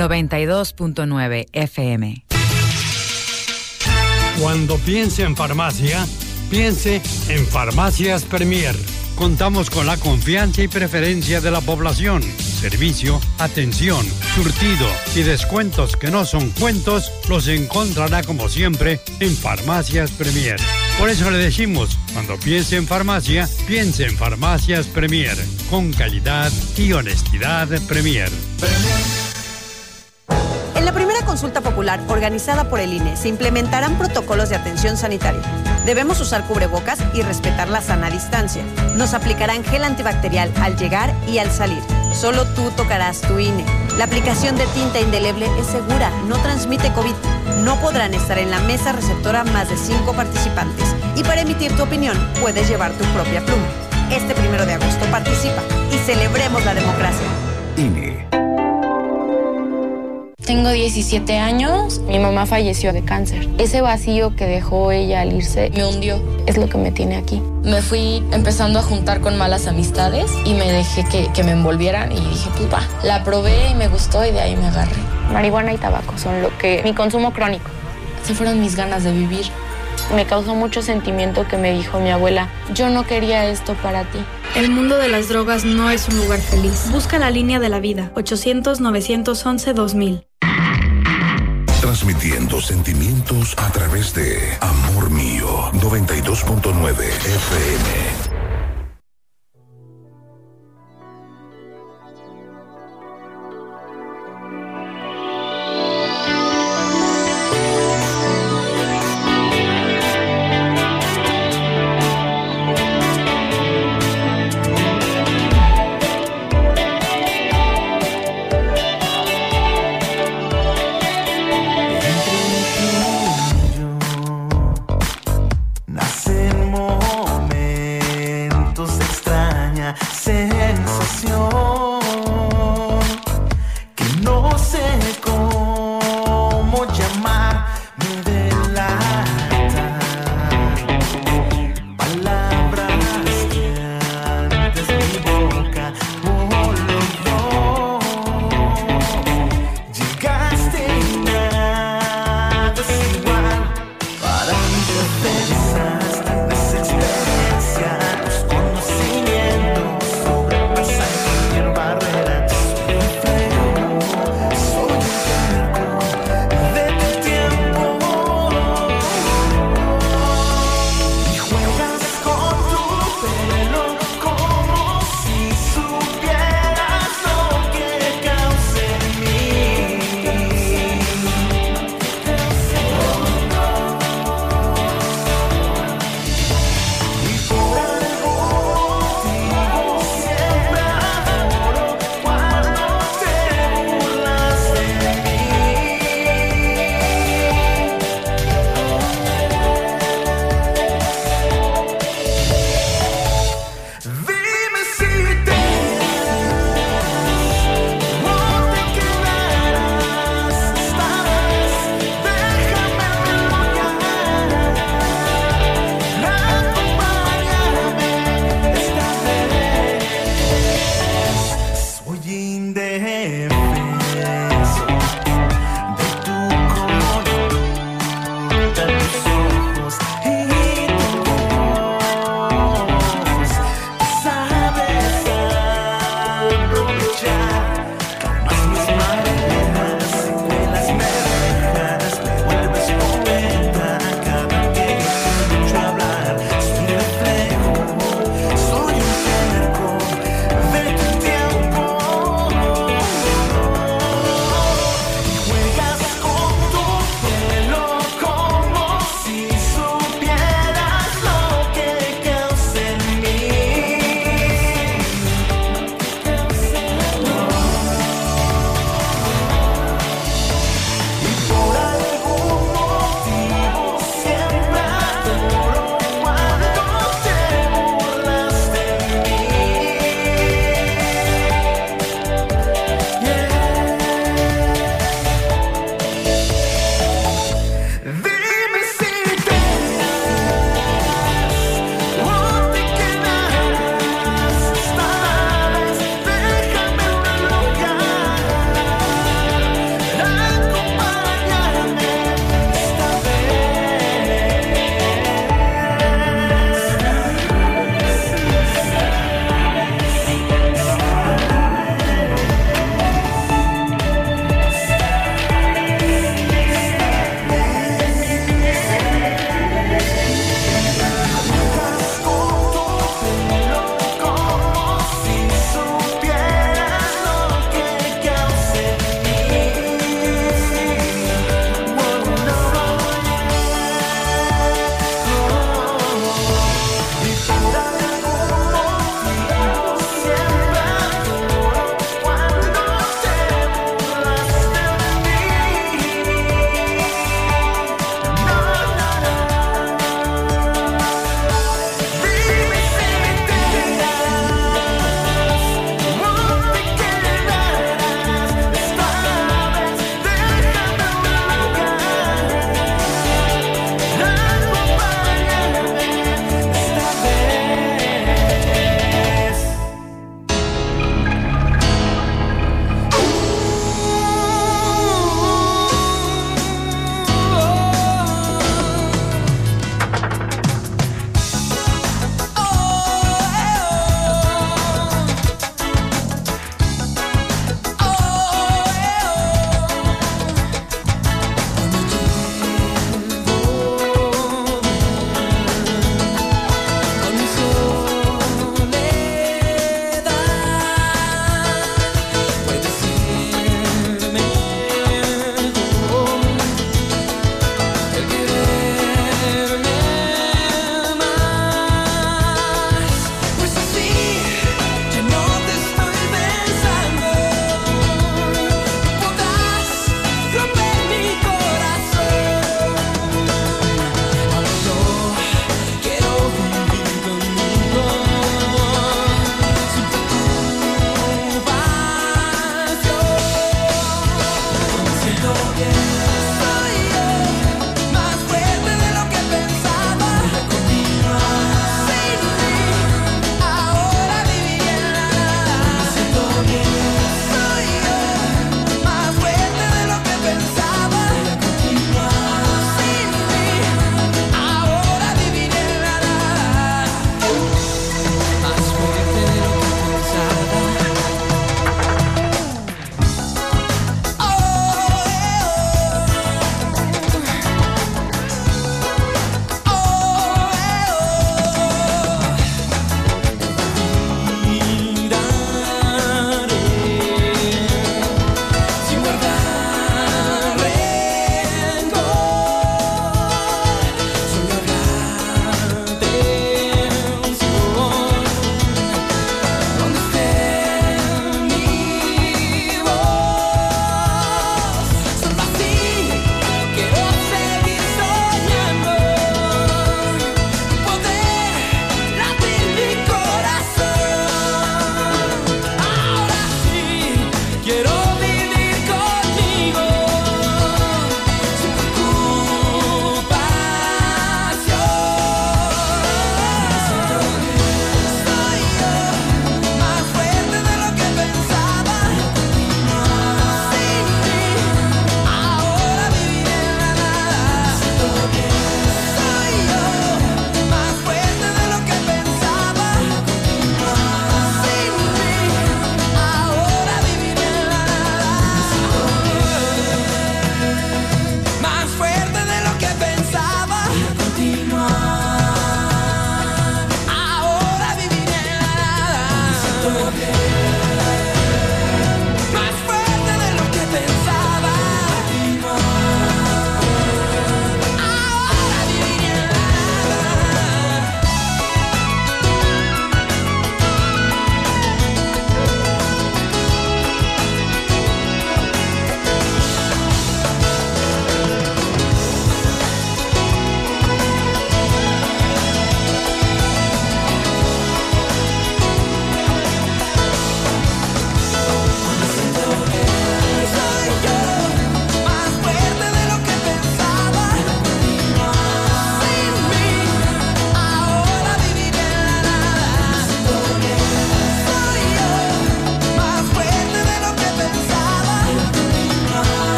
92.9 FM. Cuando piense en farmacia, piense en Farmacias Premier. Contamos con la confianza y preferencia de la población. Servicio, atención, surtido y descuentos que no son cuentos los encontrará como siempre en Farmacias Premier. Por eso le decimos, cuando piense en farmacia, piense en Farmacias Premier. Con calidad y honestidad Premier. En la primera consulta popular organizada por el INE se implementarán protocolos de atención sanitaria. Debemos usar cubrebocas y respetar la sana distancia. Nos aplicarán gel antibacterial al llegar y al salir. Solo tú tocarás tu INE. La aplicación de tinta indeleble es segura, no transmite COVID. No podrán estar en la mesa receptora más de 5 participantes. Y para emitir tu opinión, puedes llevar tu propia pluma. Este 1 de agosto participa y celebremos la democracia. INE. Tengo 17 años, mi mamá falleció de cáncer. Ese vacío que dejó ella al irse me hundió, es lo que me tiene aquí. Me fui empezando a juntar con malas amistades y me dejé que me envolvieran y dije, pues va. La probé y me gustó y de ahí me agarré. Marihuana y tabaco son lo que... mi consumo crónico. Se fueron mis ganas de vivir. Me causó mucho sentimiento que me dijo mi abuela, yo no quería esto para ti. El mundo de las drogas no es un lugar feliz. Busca la línea de la vida, 800-911-2000. Transmitiendo sentimientos a través de Amor Mío, 92.9 FM. Nacen momentos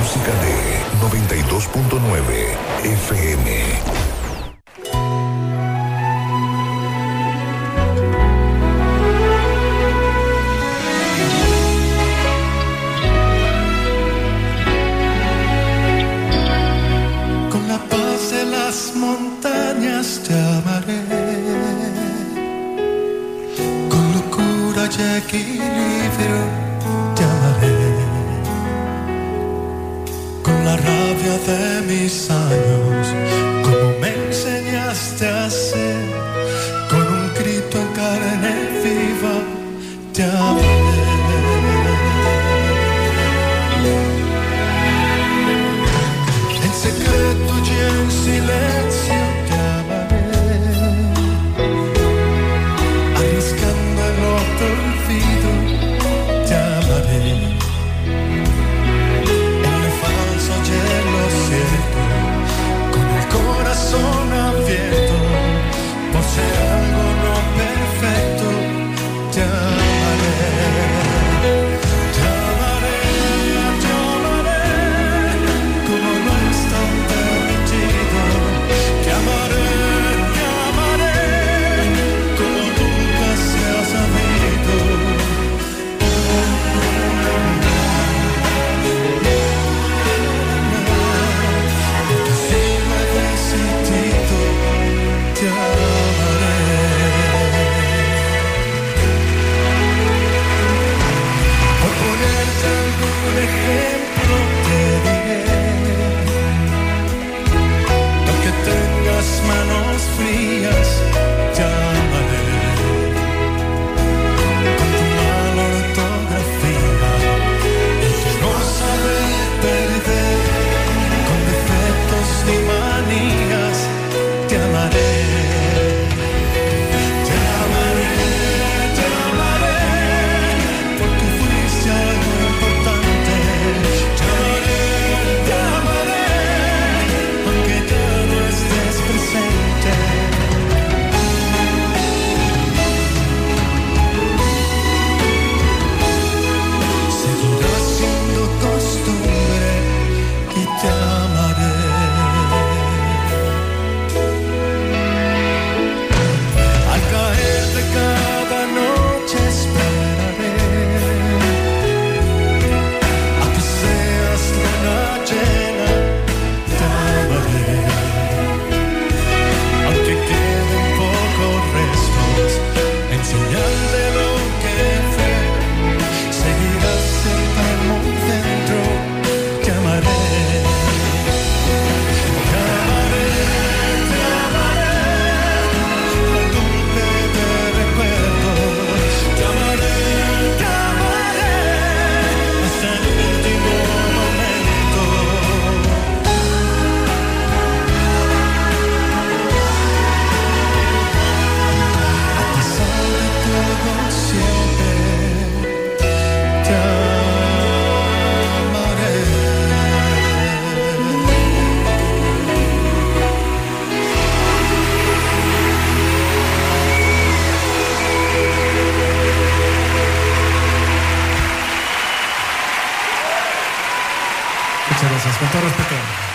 música de 92.9 FM. Las montañas te amaré, con locura y equilibrio te amaré, con la rabia de mis años, como me enseñaste a ser, con un grito en carne viva te amaré. En secreto y en silencio te amaré, arriscando el olvido te amaré, en lo falso y en lo cierto, con el corazón abierto, por ser algo no perfecto te amaré. Manos frías te amaré, con tu mala ortografía y tu no saber perder, con defectos y manías te amaré. Te amaré, te amaré, porque fuiste algo importante. Te amaré, aunque ya no estés presente. Seguirá siendo costumbre y te amaré. Al caer de cada noche esperaré a que seas luna llena, te amaré. Aunque queden pocos restos en señal de lo que fue, seguirás siempre muy dentro, te amaré. Te amaré, te amaré, al golpe de recuerdo. Te amaré, hasta el último momento. A pesar de todo siempre te amaré. Muchas gracias, con todo respeto.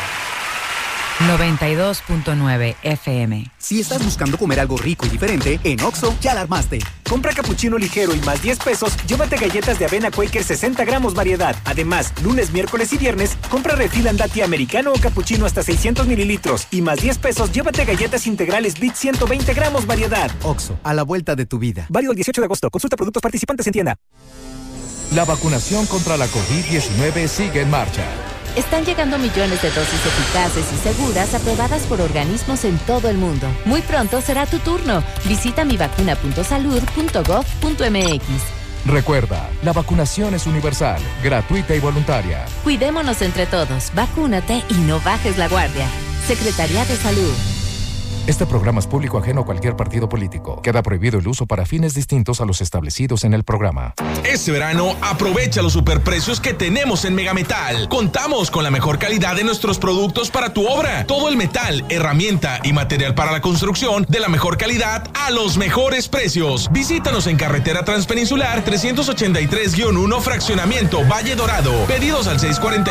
92.9 FM. Si estás buscando comer algo rico y diferente, en Oxxo ya la armaste. Compra capuchino ligero y más 10 pesos, llévate galletas de avena Quaker 60 gramos variedad. Además, lunes, miércoles y viernes, compra refil Andati americano o capuchino hasta 600 mililitros. Y más 10 pesos, llévate galletas integrales Bit 120 gramos variedad. Oxxo, a la vuelta de tu vida. Válido el 18 de agosto. Consulta productos participantes en tienda. La vacunación contra la COVID-19 sigue en marcha. Están llegando millones de dosis eficaces y seguras aprobadas por organismos en todo el mundo. Muy pronto será tu turno. Visita mivacuna.salud.gov.mx. Recuerda, la vacunación es universal, gratuita y voluntaria. Cuidémonos entre todos, vacúnate y no bajes la guardia. Secretaría de Salud. Este programa es público ajeno a cualquier partido político. Queda prohibido el uso para fines distintos a los establecidos en el programa. Este verano, aprovecha los superprecios que tenemos en Megametal. Contamos con la mejor calidad de nuestros productos para tu obra. Todo el metal, herramienta y material para la construcción de la mejor calidad a los mejores precios. Visítanos en Carretera Transpeninsular 383-1, Fraccionamiento Valle Dorado. Pedidos al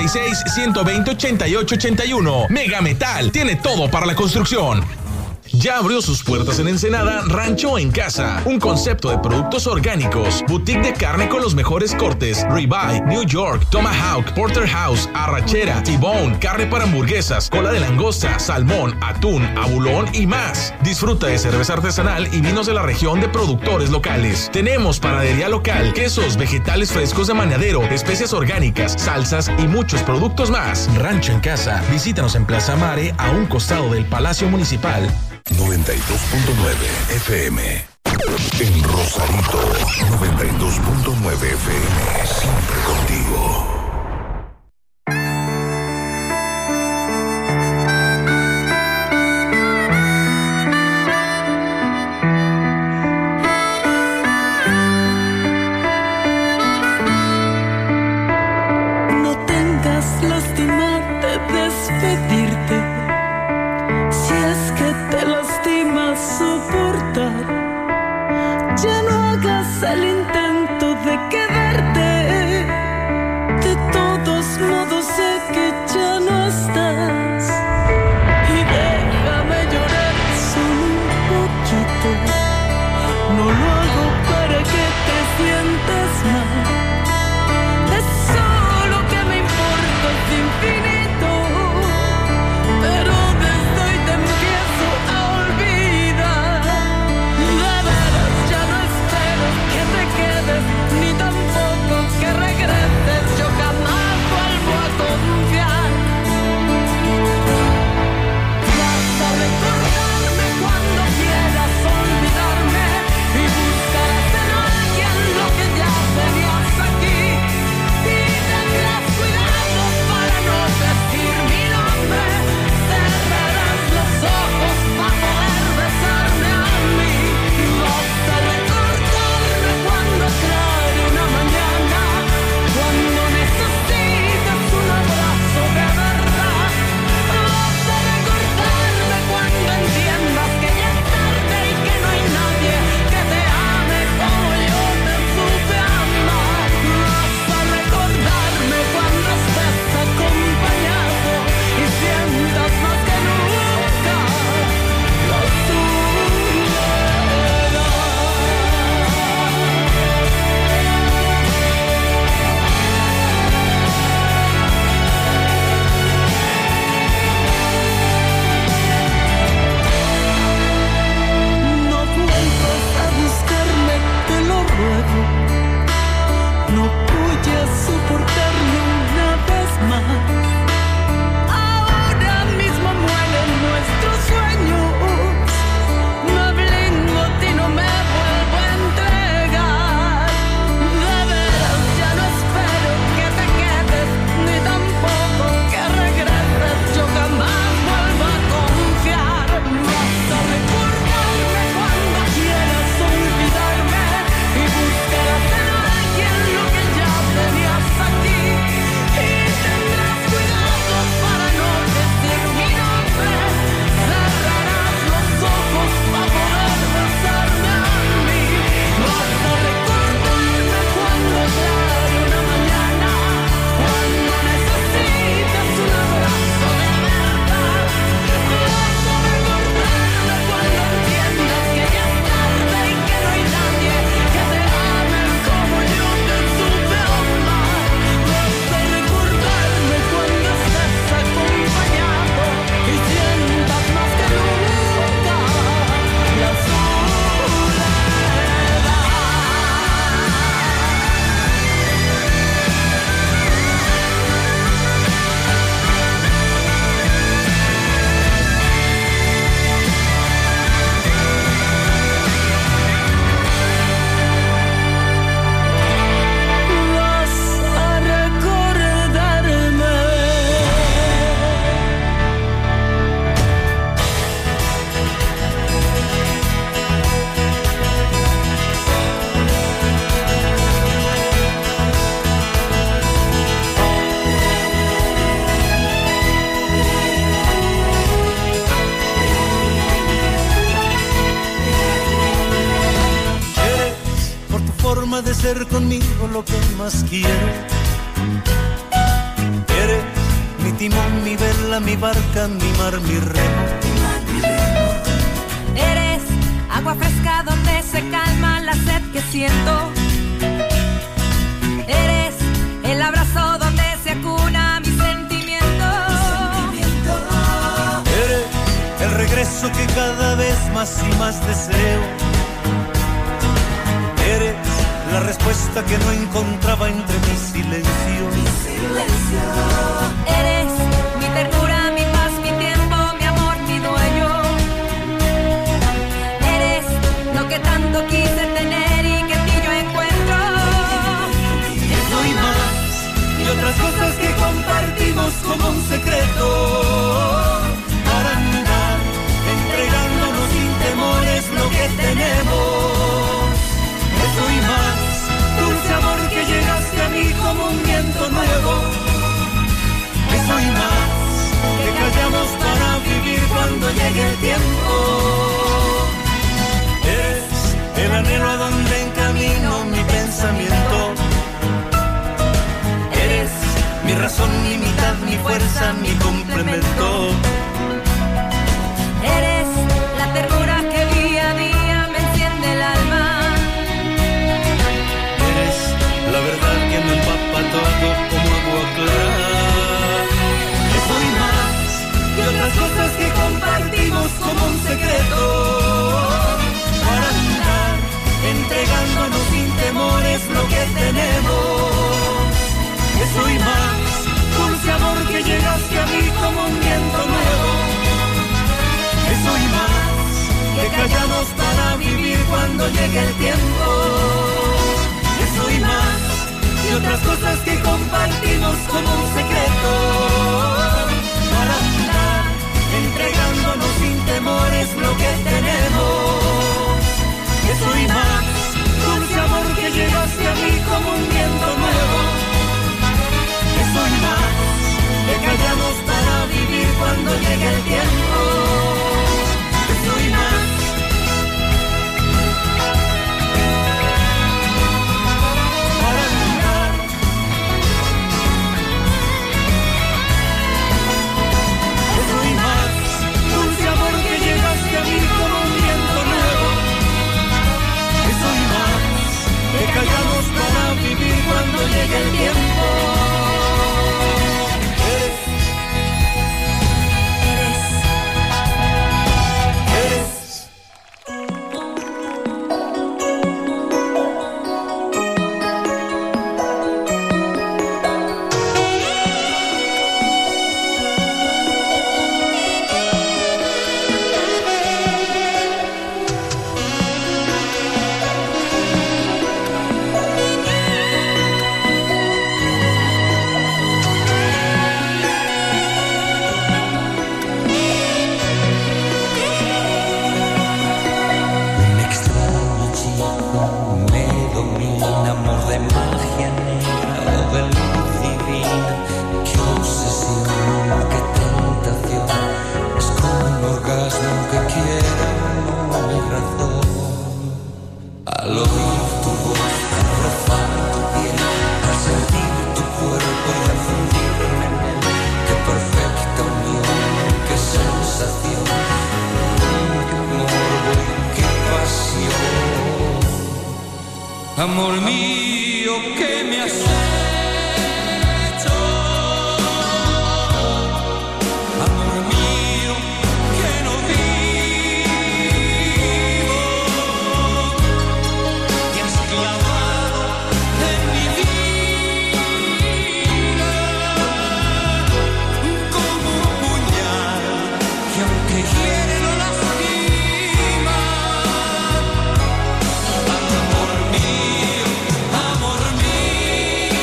646-120-8881. Megametal tiene todo para la construcción. Ya abrió sus puertas en Ensenada Rancho en Casa, un concepto de productos orgánicos, boutique de carne con los mejores cortes, ribeye, New York, tomahawk, porterhouse, arrachera, T-bone, carne para hamburguesas, cola de langosta, salmón, atún, abulón y más. Disfruta de cerveza artesanal y vinos de la región de productores locales. Tenemos panadería local, quesos, vegetales frescos de Mañadero, especias orgánicas, salsas y muchos productos más. Rancho en Casa. Visítanos en Plaza Mare, a un costado del Palacio Municipal. 92.9 FM. En Rosarito, 92.9 FM. Siempre contigo. No tengas lástima de despedirte. Si es que te lastima soportar, ya no hagas el intento de quedarte. De todos modos sé que ya no estás. Y déjame llorar solo un poquito. No lo hago para que te sientas mal. Es solo que me importa es infinito. Pero desde hoy te empiezo a olvidar. De veras ya no espero que te quedes, ni tampoco que regreses. Yo jamás vuelvo a confiar. Vas a recordarme cuando quieras olvidarme, y buscarás en alguien lo que ya tenías aquí. Y tendrás cuidado para no perder. de ser conmigo lo que más quiero. Eres mi timón, mi vela, mi barca, mi mar, mi remo. Eres agua fresca donde se calma la sed que siento. Eres el abrazo donde se acuna mi sentimiento. Eres el regreso que cada vez más y más deseo. Eres la respuesta que no encontraba entre mi silencio. Eres mi ternura, mi paz, mi tiempo, mi amor, mi dueño. Eres lo que tanto quise tener y que en ti yo encuentro. Eso y más, y otras cosas que compartimos como un secreto. Para andar entregándonos sin temores lo que tenemos. Eso y más, dulce amor que llegaste a mí como un viento nuevo. Eso y más, que callamos para vivir cuando llegue el tiempo. Eres el anhelo a donde encamino mi pensamiento. Eres mi razón, mi mitad, mi fuerza, mi complemento. Eres la ternura que día a día me enciende el alma. Eres la verdad que me empapa todo como agua clara. Eso y más, y otras cosas que compartimos como un secreto. Para andar entregándonos sin temores lo que tenemos. Eso y más, dulce amor que llegaste a mí como un viento nuevo. Eso y más, que callamos para vivir cuando llegue el tiempo. Eso y más, y otras cosas que compartimos como un secreto. Para andar entregándonos sin temores lo que tenemos. Eso y más, dulce amor que llegaste a mí como un viento nuevo. Eso y más, que callamos para vivir cuando llegue el tiempo. Eso y más. Para andar. Eso y más, dulce amor que llegaste a mí como un viento nuevo. Eso y más, que callamos para vivir cuando llegue el tiempo. Amor mío, ¿qué me has hecho? Amor mío, que no vivo. Te has clavado en mi vida como un puñal que aunque hiere no lastima. Amor mío,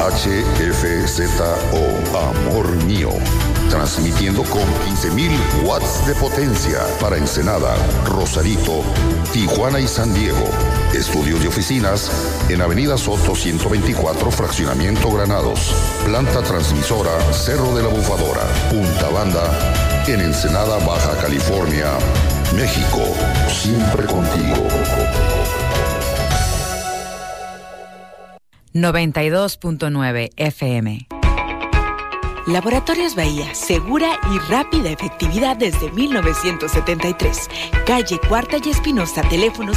HFZO, Amor Mío. Transmitiendo con 15,000 watts de potencia para Ensenada, Rosarito, Tijuana y San Diego. Estudios y oficinas en Avenida Soto 124, Fraccionamiento Granados. Planta transmisora Cerro de la Bufadora. Punta Banda en Ensenada, Baja California, México. Siempre contigo. 92.9 FM. Laboratorios Bahía, segura y rápida efectividad desde 1973. Calle Cuarta y Espinosa, teléfono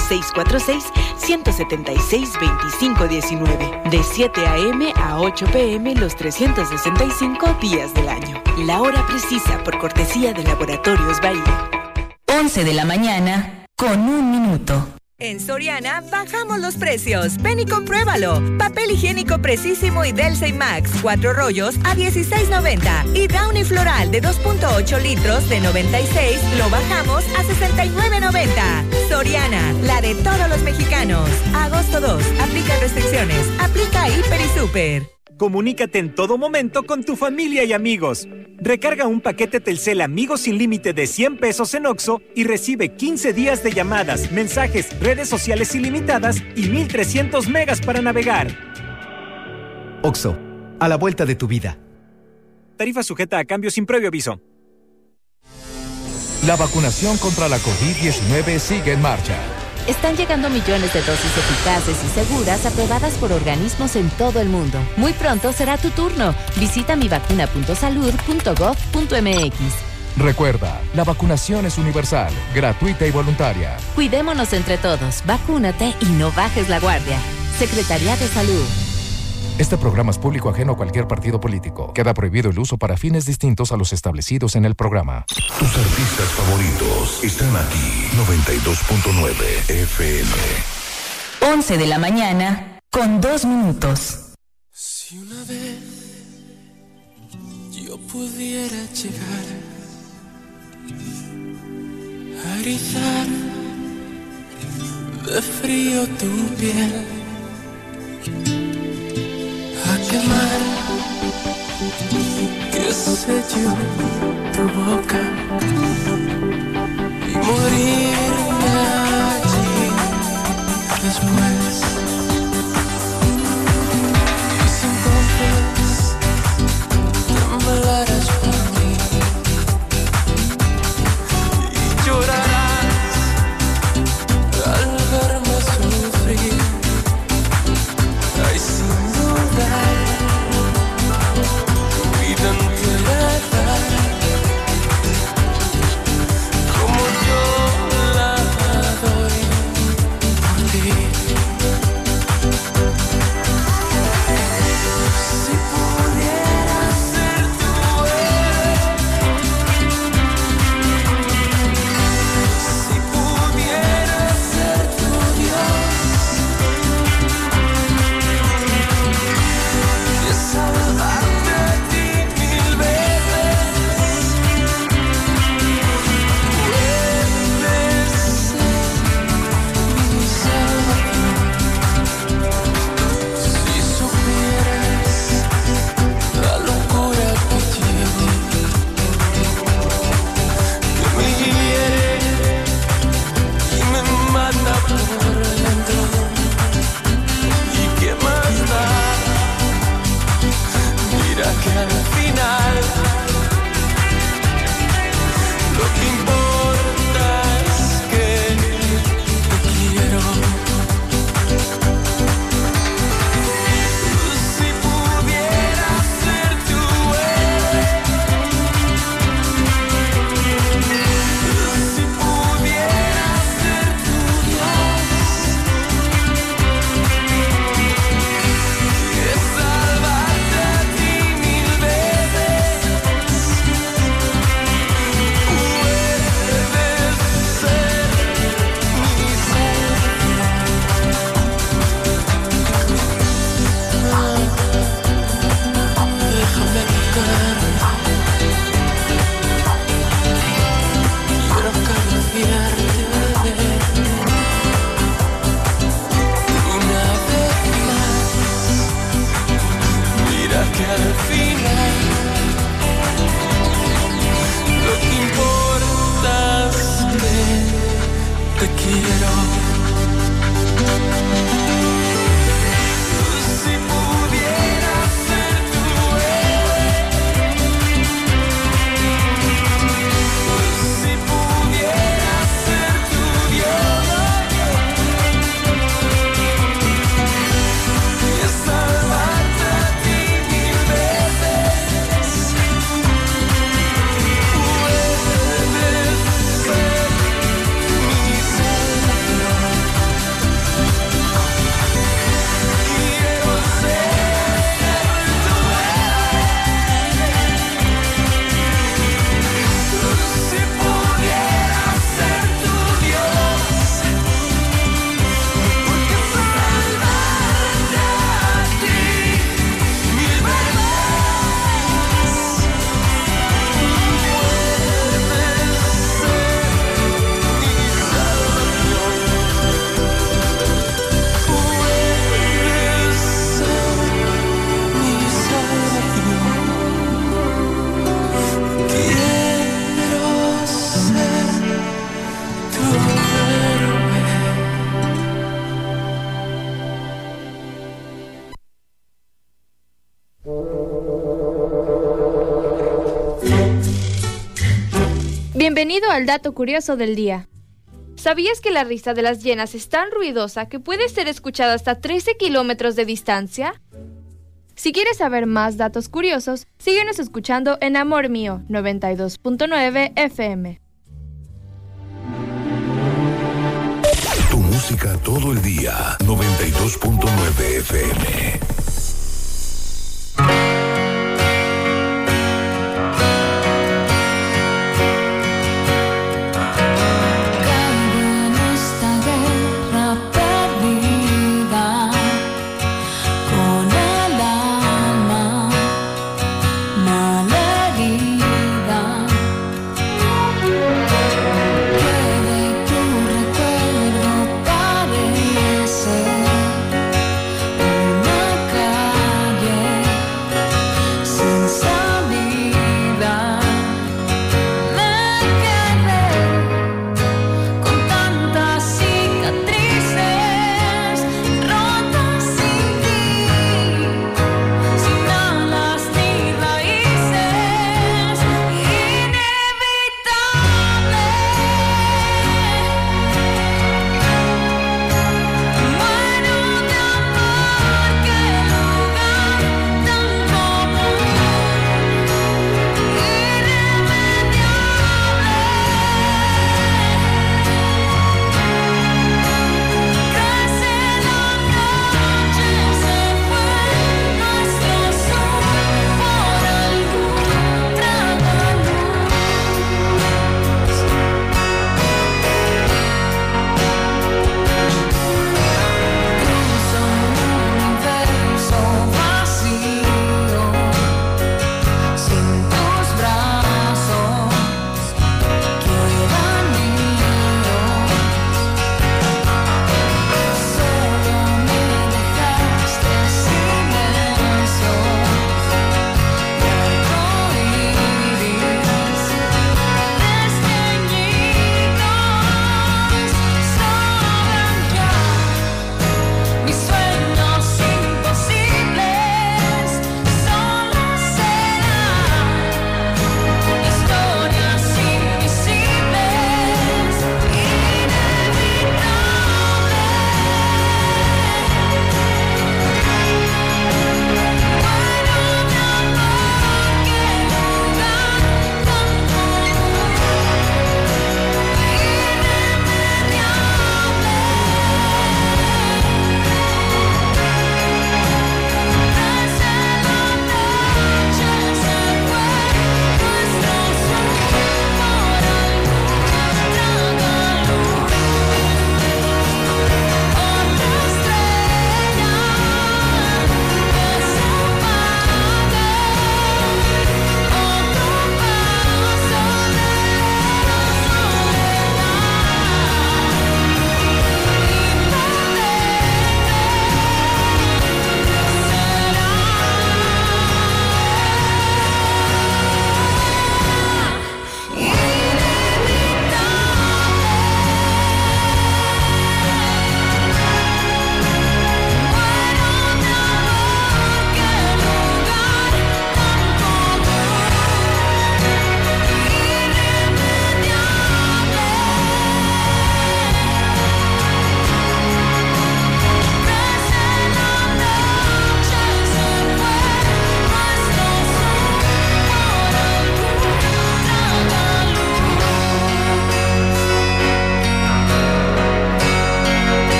646-176-2519. De 7 a.m. a 8 p.m. los 365 días del año. La hora precisa por cortesía de Laboratorios Bahía. 11 de la mañana, con 1 minuto. En Soriana bajamos los precios. Ven y compruébalo. Papel higiénico Precisimo y Delsey Max 4 rollos a $16.90 y Downy Floral de 2.8 litros de 96 lo bajamos a $69.90. Soriana, la de todos los mexicanos. Agosto 2, aplica restricciones. Aplica Hiper y Super. Comunícate en todo momento con tu familia y amigos. Recarga un paquete Telcel Amigos sin límite de 100 pesos en OXXO y recibe 15 días de llamadas, mensajes, redes sociales ilimitadas y 1,300 megas para navegar. OXXO, a la vuelta de tu vida. Tarifa sujeta a cambio sin previo aviso. La vacunación contra la COVID-19 sigue en marcha. Están llegando millones de dosis eficaces y seguras aprobadas por organismos en todo el mundo. Muy pronto será tu turno. Visita mivacuna.salud.gov.mx. Recuerda, la vacunación es universal, gratuita y voluntaria. Cuidémonos entre todos. Vacúnate y no bajes la guardia. Secretaría de Salud. Este programa es público ajeno a cualquier partido político. Queda prohibido el uso para fines distintos a los establecidos en el programa. Tus artistas favoritos están aquí. 92.9 FM. 11 de la mañana, con 2 minutos. Si una vez yo pudiera llegar a erizar de frío tu piel, a quemar, qué sé yo, tu boca y morirme allí después. Y si entonces temblarás por mí y llorarás al verme sufrir. Ay, sin dudar, tu vida entera como yo la doy por ti. Si pudiera ser tu héroe, si pudiera ser tu Dios, y salvarte a ti 1000 veces, puedes ser mi salvación. Si supieras la locura que llevo, que me hiere y me mata por dentro, y qué más da. Mira que al final lo que importa es que te quiero. Si pudiera ser tu héroe, si pudiera ser tu Dios, que salvarte a ti 1000 veces, final. Lo que importa es que te quiero. Si pudiera ser tu héroe, si pudiera ser tu Dios y salvarte a ti 1000 veces, puedes ser mi salvación. Quiero ser tu héroe. Si pudiera ser tu Dios, porque salvarte a ti 1000 veces, puedes ser mi salvación. Puedes ser mi salvación. Quiero ser tu héroe. Bienvenido al dato curioso del día. ¿Sabías que la risa de las hienas es tan ruidosa que puede ser escuchada hasta 13 kilómetros de distancia? Si quieres saber más datos curiosos, síguenos escuchando en Amor Mío 92.9 FM. Tu música todo el día, 92.9 FM. En esta guerra perdida, con el alma malherida, que de tu recuerdo parece una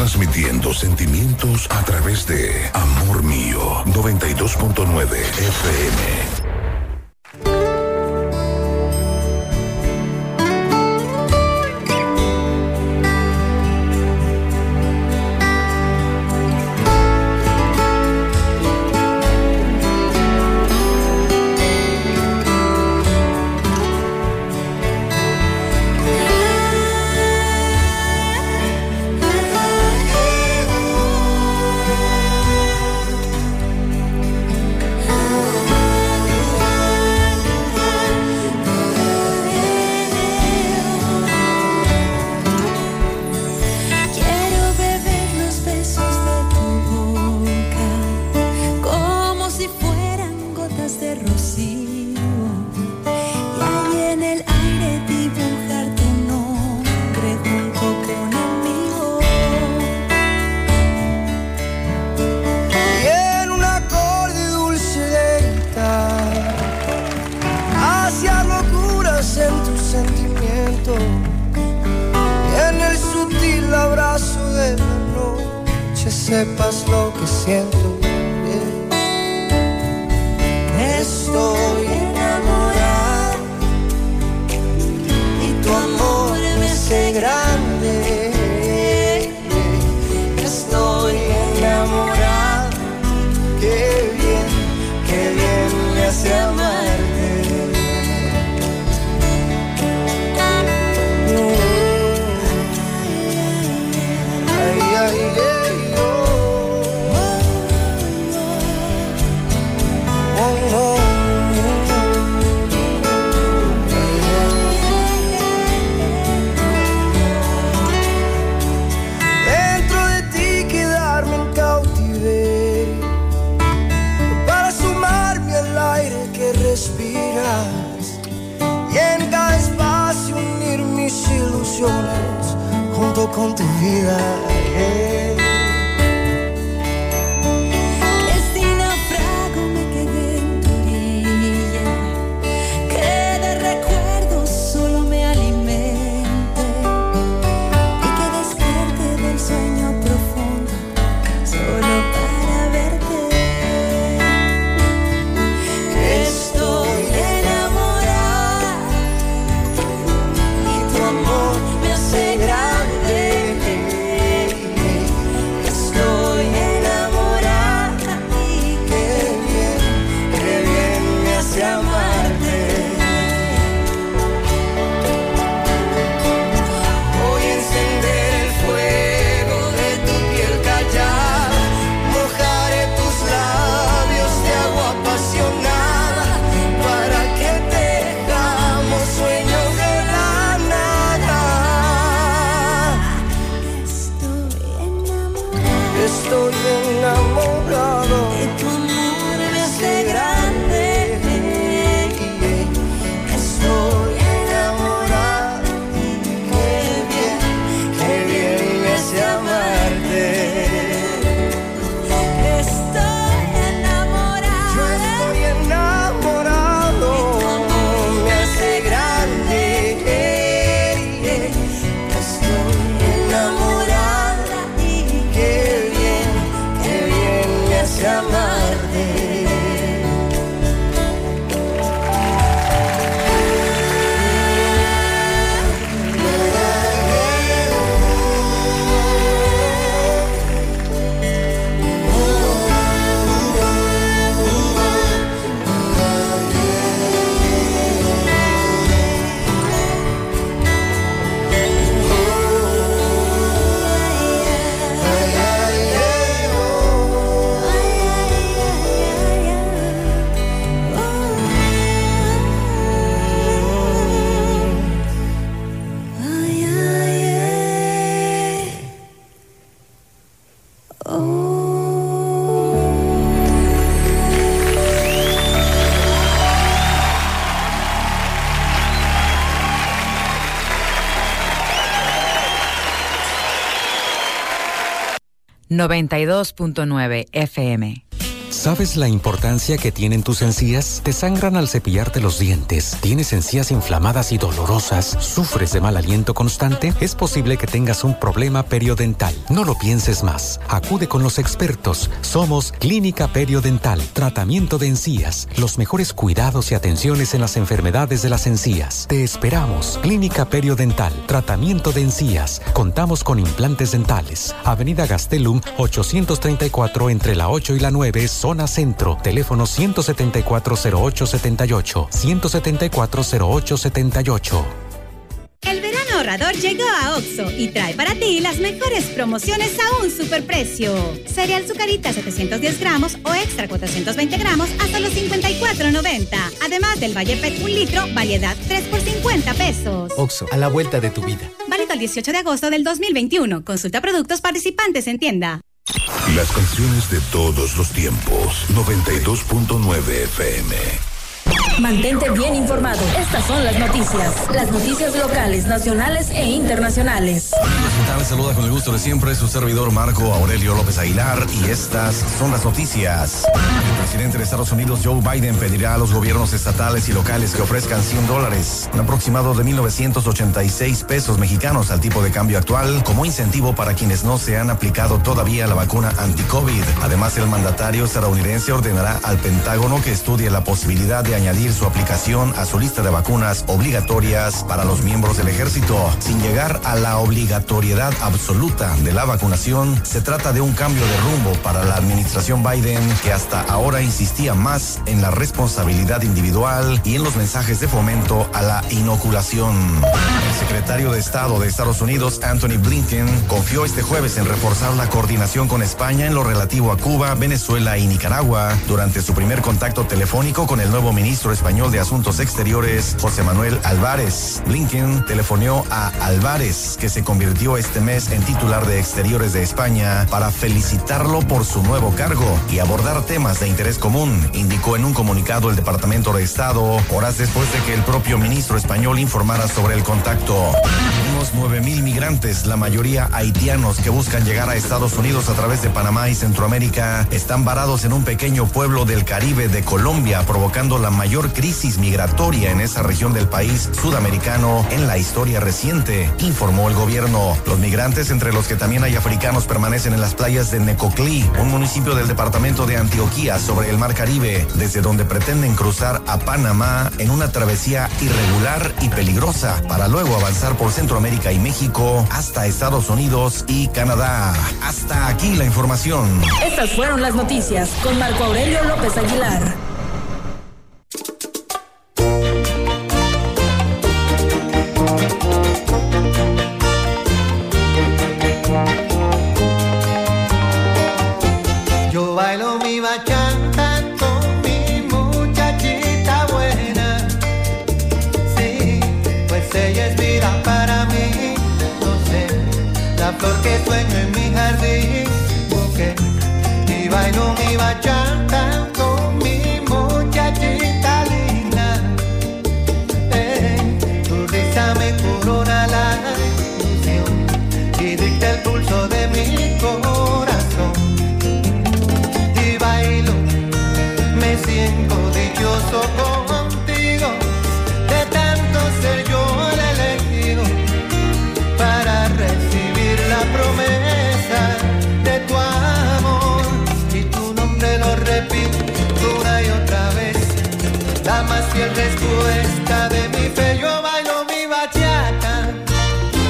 transmitiendo sentimientos a través de Amor Mío 92.9 FM. Sepas lo que siento, estoy enamorado y tu amor me hace grande. Estoy enamorado, qué bien me hace amarte. Dentro de ti quedarme en cautiverio, para sumarme al aire que respiras, y en cada espacio unir mis ilusiones junto con tu vida. ...92.9 FM. ¿Sabes la importancia que tienen tus encías? ¿Te sangran al cepillarte los dientes? ¿Tienes encías inflamadas y dolorosas? ¿Sufres de mal aliento constante? Es posible que tengas un problema periodontal. No lo pienses más. Acude con los expertos. Somos Clínica Periodental. Tratamiento de encías. Los mejores cuidados y atenciones en las enfermedades de las encías. Te esperamos. Clínica Periodental. Tratamiento de encías. Contamos con implantes dentales. Avenida Gastelum 834 entre la 8 y la 9, zona centro. Teléfono 174-0878. 174-0878. El verano ahorrador llegó a OXXO y trae para ti las mejores promociones a un superprecio. Cereal Zucarita 710 gramos o extra 420 gramos a solo $54.90. Además del Valle Pet 1 litro, variedad 3 por $50. OXXO, a la vuelta de tu vida. Válido el 18 de agosto del 2021. Consulta productos participantes en tienda. Las canciones de todos los tiempos. 92.9 FM. Mantente bien informado. Estas son las noticias. Las noticias locales, nacionales e internacionales. Les saluda con el gusto de siempre su servidor Marco Aurelio López Aguilar y estas son las noticias. El presidente de Estados Unidos, Joe Biden, pedirá a los gobiernos estatales y locales que ofrezcan $100, un aproximado de 1,986 pesos mexicanos al tipo de cambio actual, como incentivo para quienes no se han aplicado todavía la vacuna anti-COVID. Además, el mandatario estadounidense ordenará al Pentágono que estudie la posibilidad de añadir su aplicación a su lista de vacunas obligatorias para los miembros del ejército. Sin llegar a la obligatoriedad absoluta de la vacunación, se trata de un cambio de rumbo para la administración Biden, que hasta ahora insistía más en la responsabilidad individual y en los mensajes de fomento a la inoculación. El secretario de Estado de Estados Unidos, Anthony Blinken, confió este jueves en reforzar la coordinación con España en lo relativo a Cuba, Venezuela y Nicaragua durante su primer contacto telefónico con el nuevo ministro español de Asuntos Exteriores, José Manuel Álvarez. Blinken telefoneó a Álvarez, que se convirtió este mes en titular de Exteriores de España, para felicitarlo por su nuevo cargo y abordar temas de interés común, indicó en un comunicado el Departamento de Estado, horas después de que el propio ministro español informara sobre el contacto. Unos 9,000 migrantes, la mayoría haitianos, que buscan llegar a Estados Unidos a través de Panamá y Centroamérica, están varados en un pequeño pueblo del Caribe de Colombia, provocando la mayor crisis migratoria en esa región del país sudamericano en la historia reciente, informó el gobierno. Los migrantes, entre los que también hay africanos, permanecen en las playas de Necoclí, un municipio del departamento de Antioquia sobre el Mar Caribe, desde donde pretenden cruzar a Panamá en una travesía irregular y peligrosa, para luego avanzar por Centroamérica y México hasta Estados Unidos y Canadá. Hasta aquí la información. Estas fueron las noticias con Marco Aurelio López Aguilar. Yo bailo mi bachata con mi muchachita buena. Sí, pues ella es vida para mí. No sé, la flor que sueño en mi jardín. Mujer, y bailo mi bachata con mi muchachita linda. Tu risa me corona la ilusión y dicta el pulso de mi corazón. Y bailo, me siento dichoso contigo, de tanto ser yo el elegido para recibir la promesa de tu amor. Y tu nombre lo repito una y otra vez, la más fiel respuesta de mi fe. Yo bailo mi bachata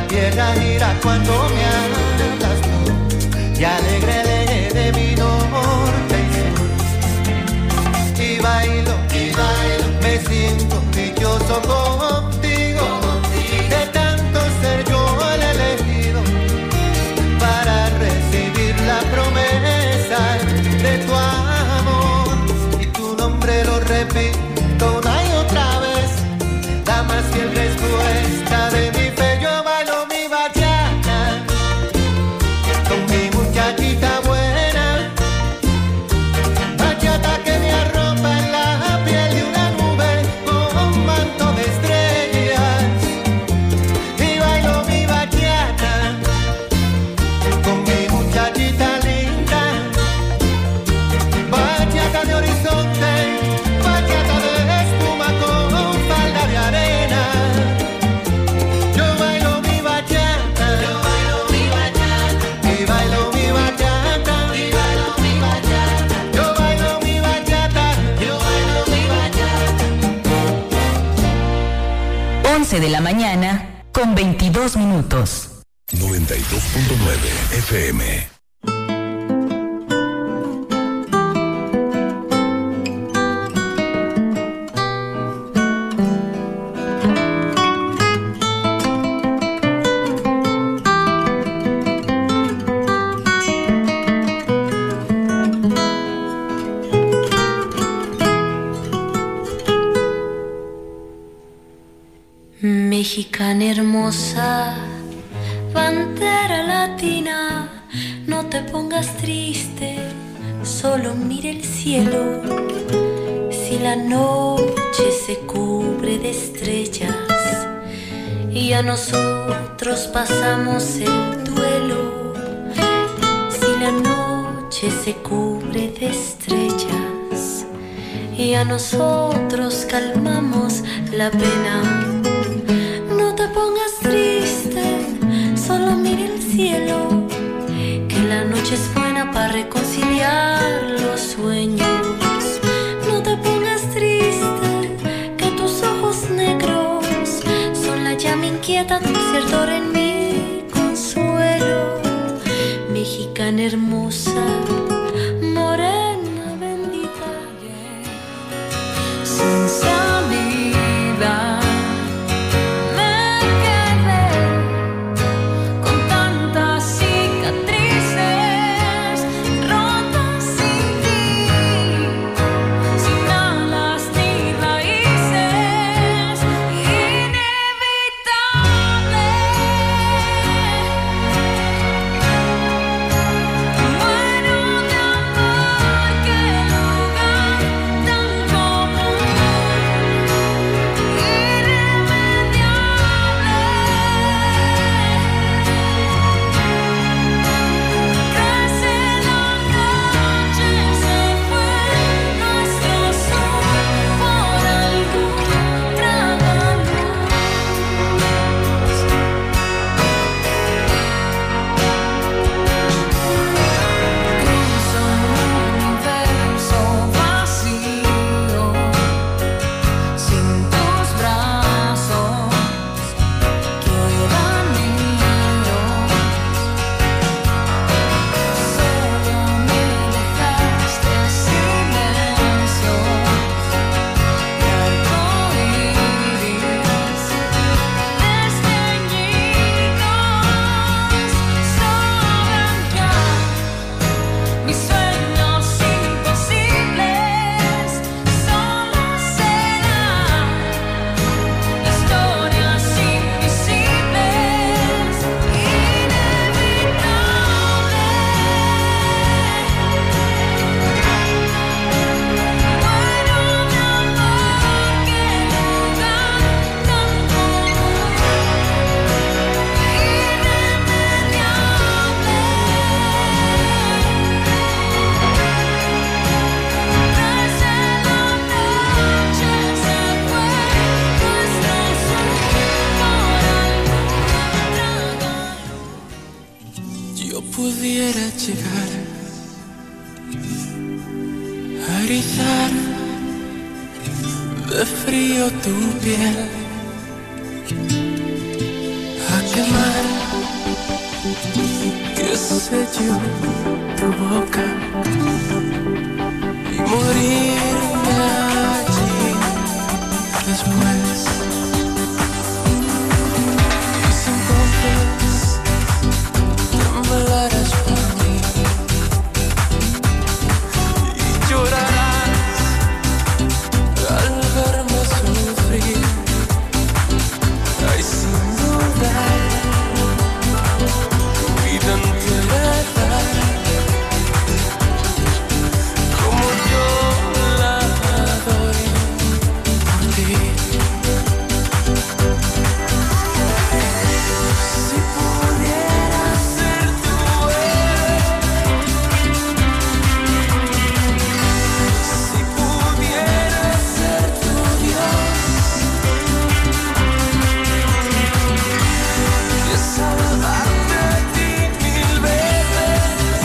tierra gira cuando me hablas tú, y alegre de mi norte y bailo, me siento dichoso contigo, de tanto ser yo el elegido para recibir la promesa de tu amor, y tu nombre lo repito una y otra vez, la más fiel respuesta de mi fe. Yo bailo mi bachata con mi muchachita buena, bachata que me arropa en la piel de una nube con un manto de estrellas, y bailo mi bachata con mi muchachita linda, bachata de horizonte, bachata de espuma con falda de arena. Yo bailo mi bachata, y bailo mi bachata, yo bailo mi bachata, 11 de la mañana con 22 minutos. 92.9 FM. Mexicana hermosa, pantera latina, no te pongas triste, solo mira el cielo. Si la noche se cubre de estrellas y a nosotros pasamos el duelo, si la noche se cubre de estrellas y a nosotros calmamos la pena. No te pongas triste, solo mira el cielo, que la noche es buena para reconciliar los sueños. No te pongas triste, que tus ojos negros son la llama inquieta, dulce ardor en mi consuelo. Mexicana hermosa, morena bendita, sin salida. de frío tu piel, quemar, que selló tu boca y morirme allí después. Y sin compás temblarás por mí y llorarás al verme sufrir. Ay, sin dudar, tu vida entera dar como yo la doy por ti. Si pudiera ser tu héroe, si pudiera ser tu Dios, y salvarte a ti 1000 veces,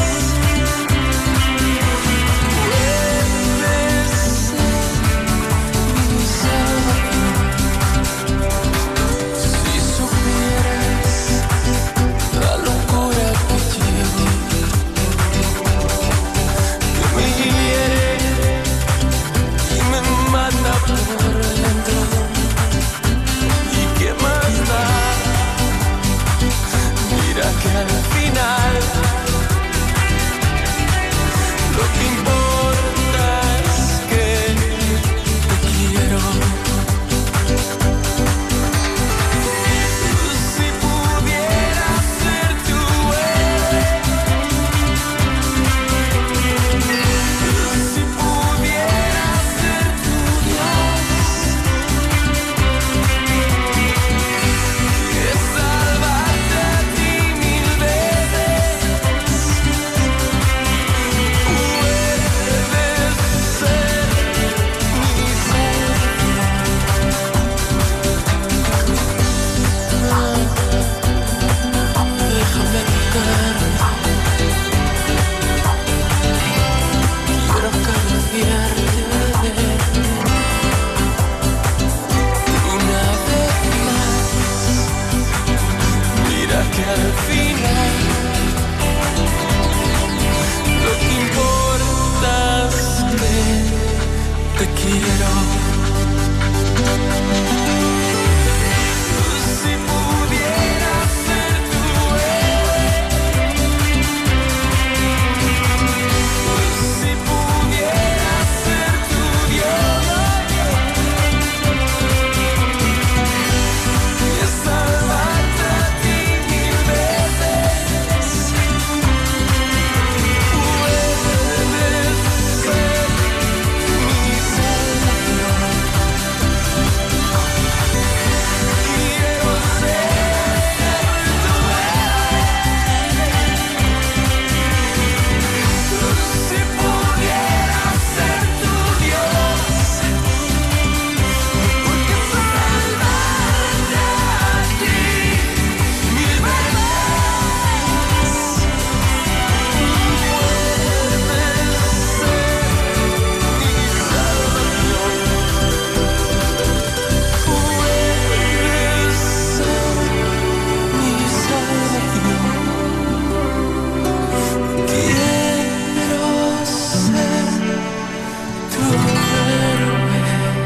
puedes ser mi salvación. Si supieras la locura que llevo, que me hiere y me mata por dentro, y qué más da. Mira que al final lo que importa es que te quiero. Si pudiera ser tu héroe, si pudiera ser tu Dios, y salvarte a ti 1000 veces, puedes ser mi déjame tocar, quiero acariciarte una vez más. Mira que al final lo que importa es que te quiero. Si pudiera ser tu héroe, si pudiera ser tu Dios, y salvarte a ti 1000 veces, puedes ser mi salvación. Quiero ser tu héroe, si pudiera ser tu Dios, porque salvarte a ti 1000 veces, puedes ser mi salvación, puedes ser mi salvación. Quiero ser tu héroe.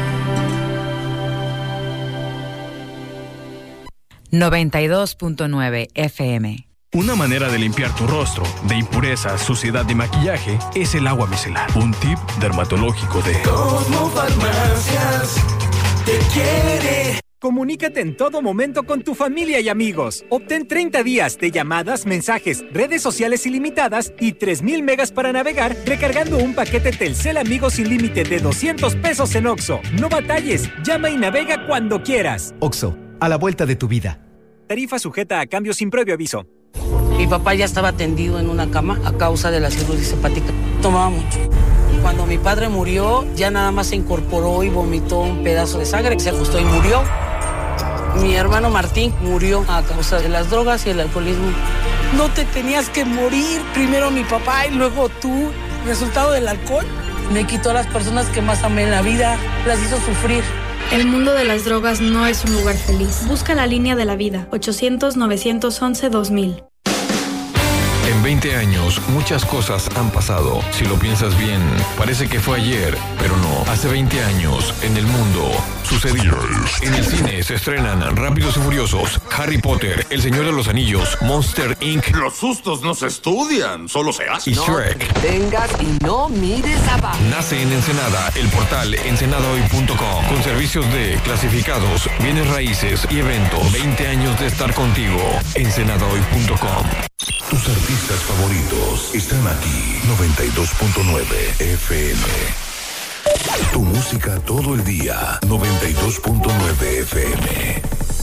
92.9 FM. Una manera de limpiar tu rostro de impurezas, suciedad y maquillaje es el agua micelar. Un tip dermatológico de Cosmo Farmacias te quiere. Comunícate en todo momento con tu familia y amigos. Obtén 30 días de llamadas, mensajes, redes sociales ilimitadas y 3,000 megas para navegar recargando un paquete Telcel Amigos sin límite de $200 en Oxxo. No batalles, llama y navega cuando quieras. Oxxo, a la vuelta de tu vida. Tarifa sujeta a cambio sin previo aviso. Mi papá ya estaba tendido en una cama a causa de la cirrosis hepática. Tomaba mucho. Cuando mi padre murió, ya nada más se incorporó y vomitó un pedazo de sangre, se acostó y murió. Mi hermano Martín murió a causa de las drogas y el alcoholismo. No te tenías que morir, primero mi papá y luego tú. Resultado del alcohol me quitó a las personas que más amé en la vida, las hizo sufrir. El mundo de las drogas no es un lugar feliz. Busca la línea de la vida. 800-911-2000. En 20 años, muchas cosas han pasado. Si lo piensas bien, parece que fue ayer, pero no. Hace 20 años, en el mundo, sucedió. En el cine se estrenan Rápidos y Furiosos, Harry Potter, El Señor de los Anillos, Monster Inc. Los sustos no se estudian, solo se hacen. Y Shrek. No tengas y no mires abajo. Nace en Ensenada el portal ensenadahoy.com con servicios de clasificados, bienes raíces y eventos. 20 años de estar contigo. ensenadahoy.com. Tus artistas favoritos están aquí. 92.9 FM. Tu música todo el día. 92.9 FM.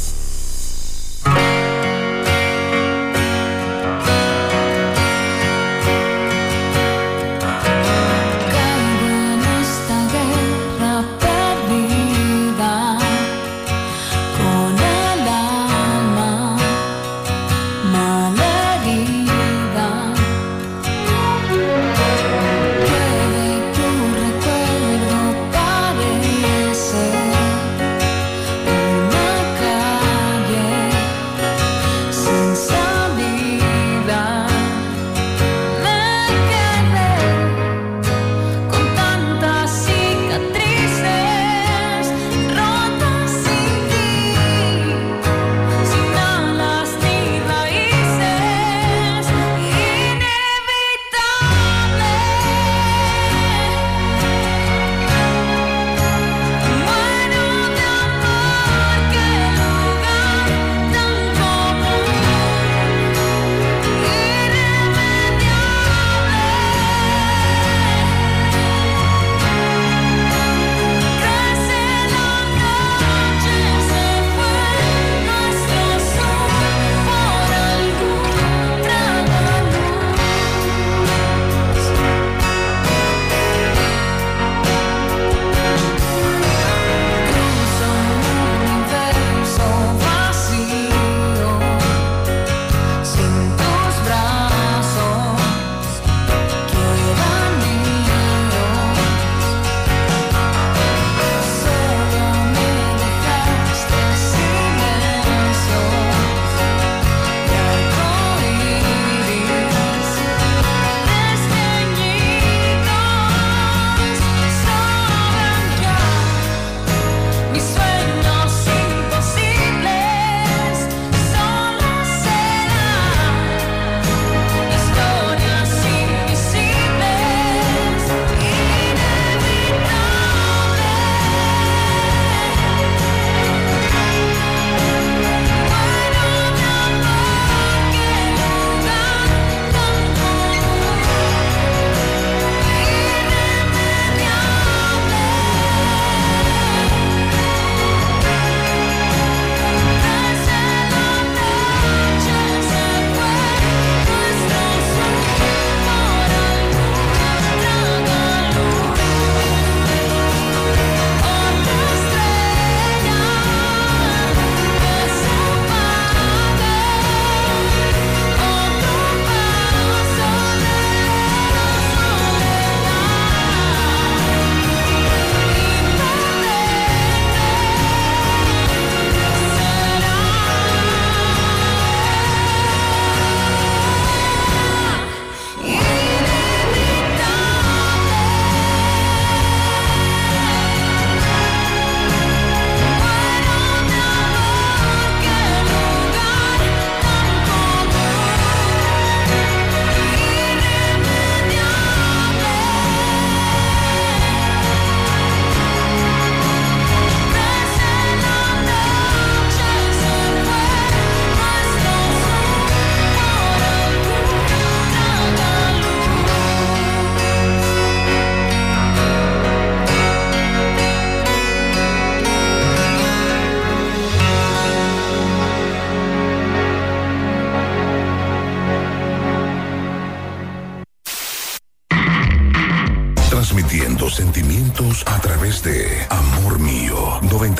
Transmitiendo sentimientos a través de Amor Mío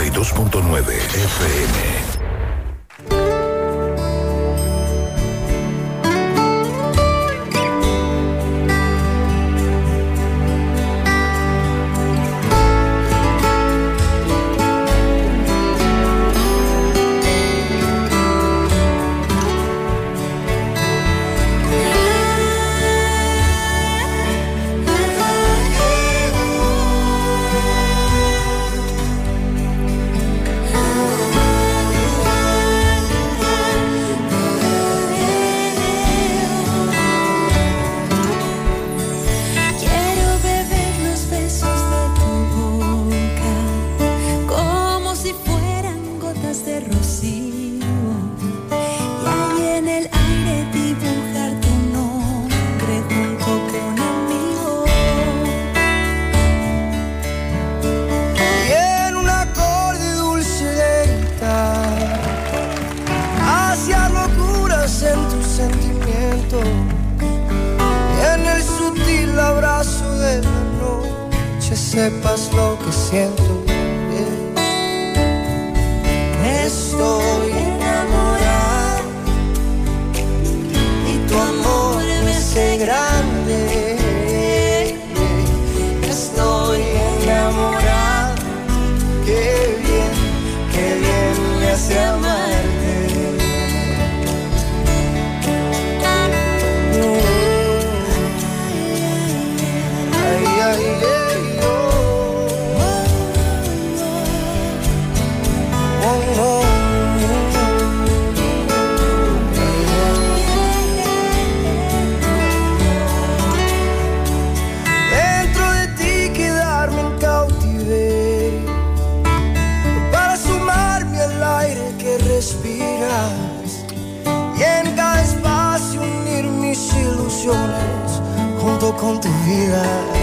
92.9 FM. sepas lo que siento. Estoy enamorado y tu amor me hace grande. Estoy enamorado, qué bien me hace amarte. Ay, ay, ay, dentro de ti quedarme en cautiverio para sumarme al aire que respiras y en cada espacio unir mis ilusiones junto con tu vida.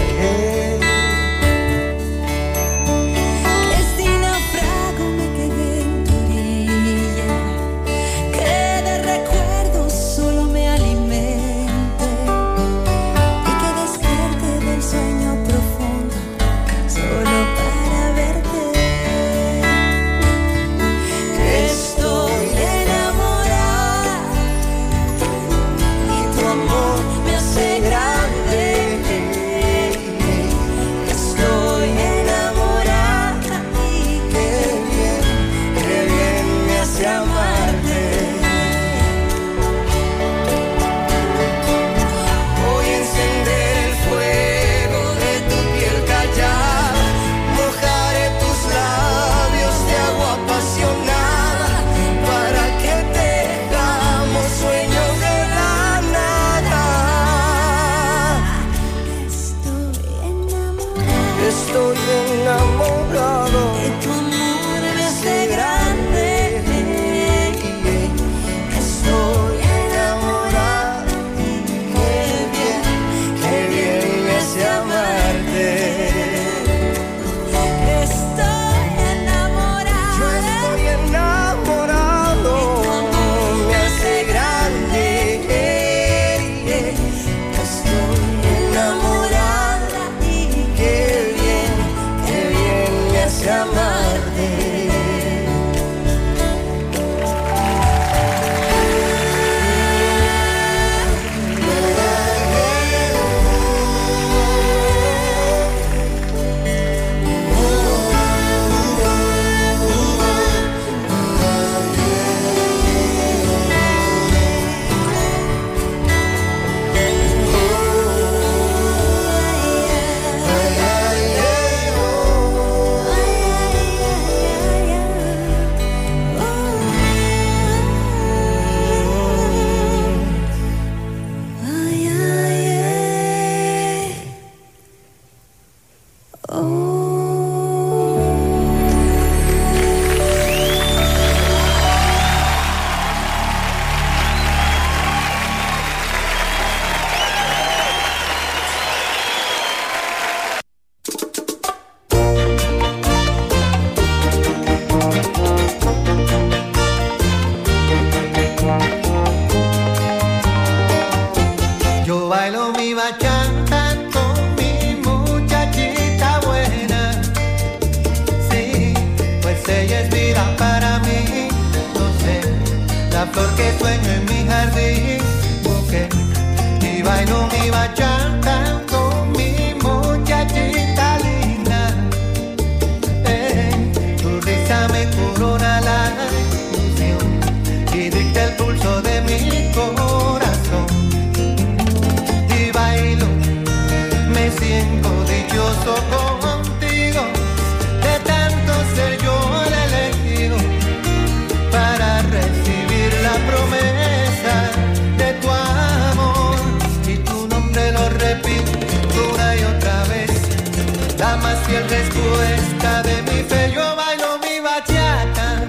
Respuesta de mi fe, yo bailo mi bachata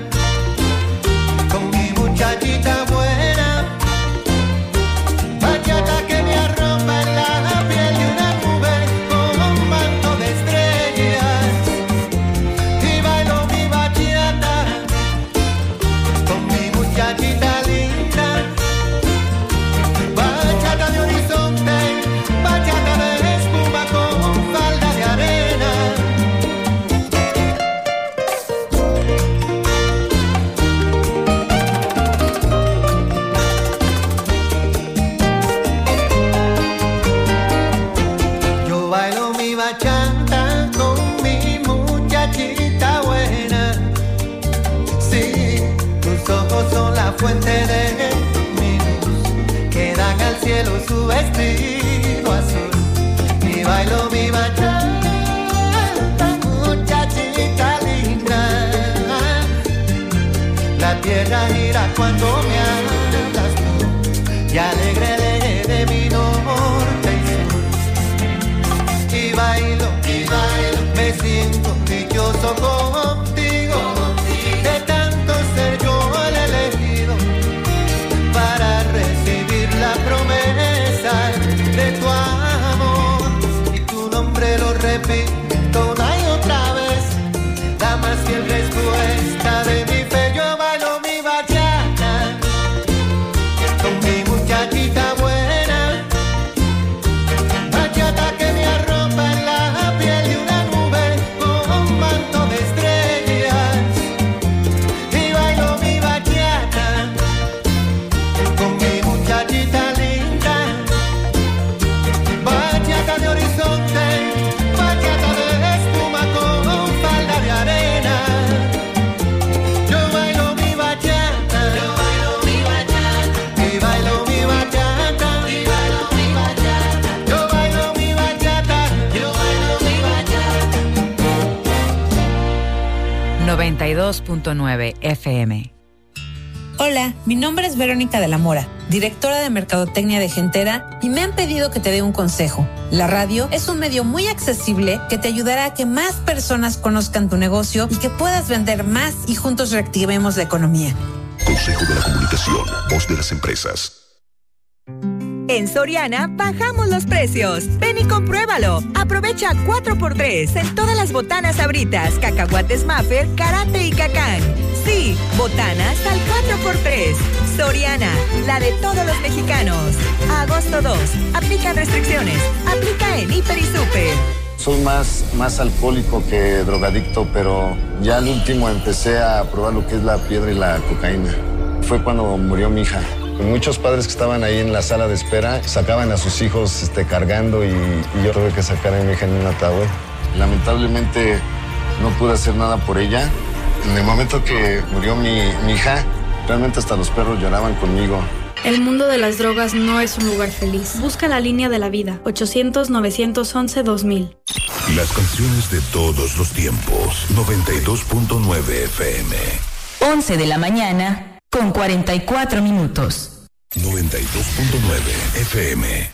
con mi muchachita buena, bachata que me arropa en la piel de una nube como un manto de estrellas. Y bailo mi bachata con mi muchachita linda, bachata de horizonte, bachata de espuma con falda de arena. fuente de mi luz, que dan al cielo su vestido azul. Y bailo mi bachata, muchachita linda. La tierra gira cuando me hablas tú, y alegre de mi norte y sur. Y bailo, me siento dichoso contigo, de tanto ser yo el elegido, para recibir la promesa de tu amor. Y tu nombre lo repito una y otra vez, la más fiel respuesta de mi fe. Yo bailo mi bachata con mi muchachita buena, bachata que me arropa en la piel de una nube con un manto de estrellas. Y bailo mi bachata con mi muchachita linda, bachata de horizonte, bachata de espuma con falda de arena. Yo bailo mi bachata, y bailo mi bachata, y bailo mi bachata. Yo bailo mi bachata, yo bailo mi bachata. 92.9 FM. Hola, mi nombre es Verónica de la Mora, directora de Mercadotecnia de Gentera, y me han pedido que te dé un consejo. La radio es un medio muy accesible que te ayudará a que más personas conozcan tu negocio y que puedas vender más y juntos reactivemos la economía. Consejo de la Comunicación, voz de las empresas. En Soriana bajamos los precios. Ven y compruébalo. Aprovecha 4x3 en todas las botanas Sabritas, cacahuates Maffer, Karate y Cacán. Sí, botanas al 4x3. Soriana, la de todos los mexicanos. A agosto 2. Aplican restricciones. Aplica en Hiper y Super. Soy más alcohólico que drogadicto, pero ya al último empecé a probar lo que es la piedra y la cocaína. Fue cuando murió mi hija. Muchos padres que estaban ahí en la sala de espera sacaban a sus hijos cargando y yo tuve que sacar a mi hija en un ataúd. Lamentablemente no pude hacer nada por ella. En el momento que murió mi hija, realmente hasta los perros lloraban conmigo. El mundo de las drogas no es un lugar feliz. Busca la línea de la vida. 800-911-2000. Las canciones de todos los tiempos. 92.9 FM. 11 de la mañana con 44 minutos. 92.9 FM.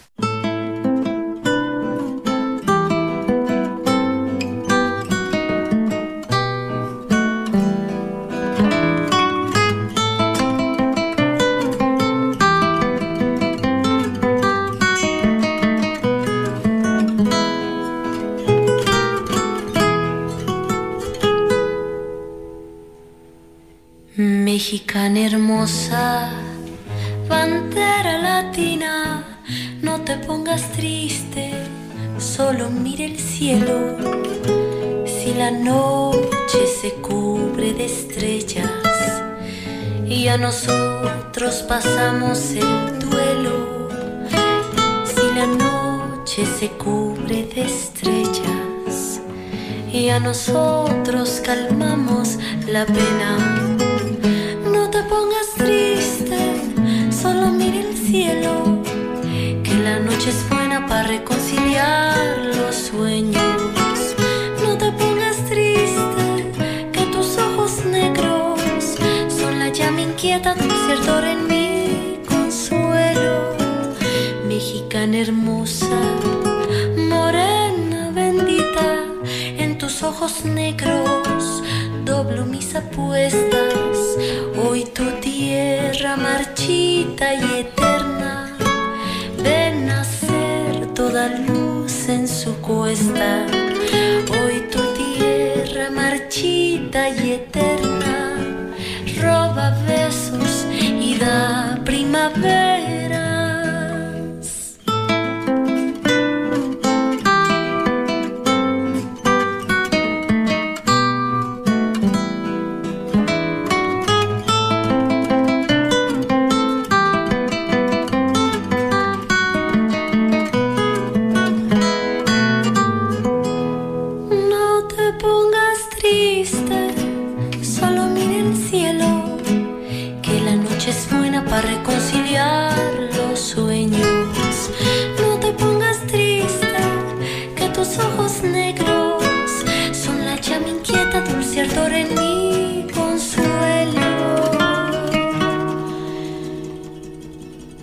Mexicana hermosa, bandera latina, no te pongas triste, solo mire el cielo. Si la noche se cubre de estrellas y a nosotros pasamos el duelo. Si la noche se cubre de estrellas y a nosotros calmamos la pena. No te pongas triste, solo mira el cielo, que la noche es buena para reconciliar los sueños. No te pongas triste, que tus ojos negros son la llama inquieta de un cierto ardor en mi consuelo. Mexicana hermosa, morena bendita, en tus ojos negros doblo mis apuestas. Hoy tu tierra marchita y eterna ve nacer toda luz en su cuesta. Hoy tu tierra marchita y eterna roba besos y da primaveras.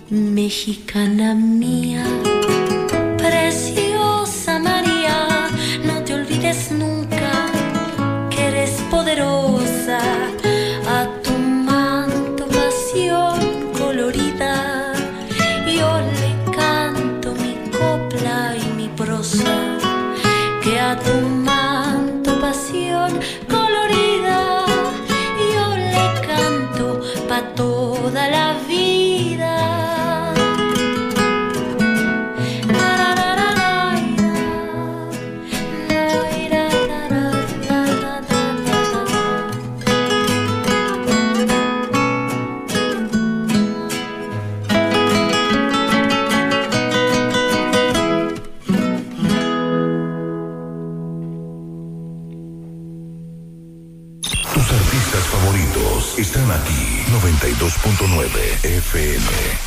Mexicana mía, preciosa María, no te olvides nunca que eres poderosa. A tu manto pasión colorida, yo le canto mi copla y mi prosa. Que a tu manto pasión colorida, yo le canto pa' toda la vida. Están aquí, 92.9 FM.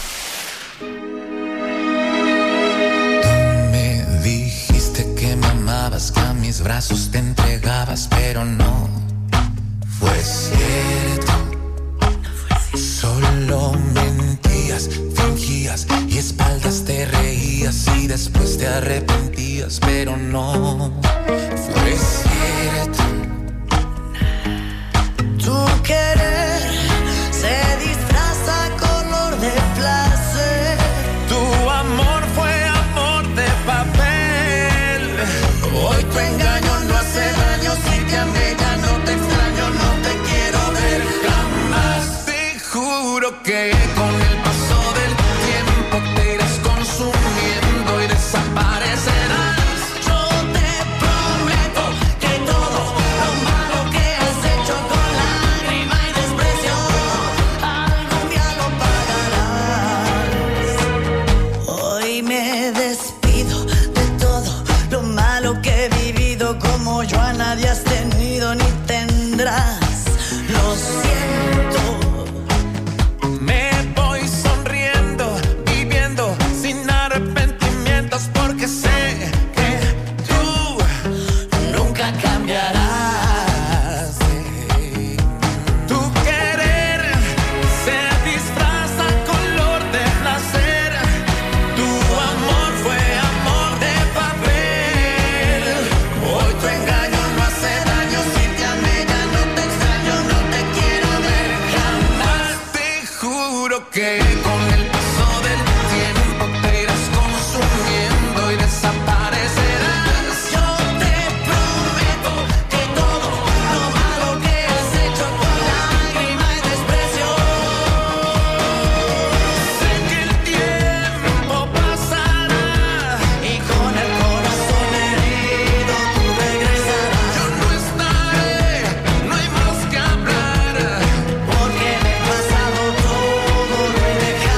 Tú me dijiste que me amabas, que a mis brazos te entregabas, pero no fue cierto. Solo mentías, fingías y espaldas te reías y después te arrepentías, pero no fue cierto. Tu querer se disfraza color de placer. Tu amor fue amor de papel. Hoy tu engaño no hace daño. Si te amé ya no te extraño, no te quiero ver jamás. Te juro que con el paso del tiempo te irás consumiendo y desaparecerás. Yo te prometo que todo lo malo que has hecho con lágrima y desprecio algún día lo pagarás. Hoy me despido de todo lo malo que he vivido, como yo a nadie has tenido ni tendrás. Lo siento. Me voy sonriendo, viviendo sin arrepentimientos, porque sé que tú nunca cambiarás. Tu querer se disfraza color de placer. Tu amor fue amor de papel. Hoy tu engaño no hace daño. Si te amé ya no te extraño, no te quiero ver jamás. Te juro que con el paso del tiempo te irás consumiendo y desaparecerás. Yo te prometo que todo lo malo que has hecho con lágrima y desprecio. Sé que el tiempo pasará y con el corazón herido tú regresarás. Yo no estaré, no hay más que hablar, porque en el pasado todo lo he dejado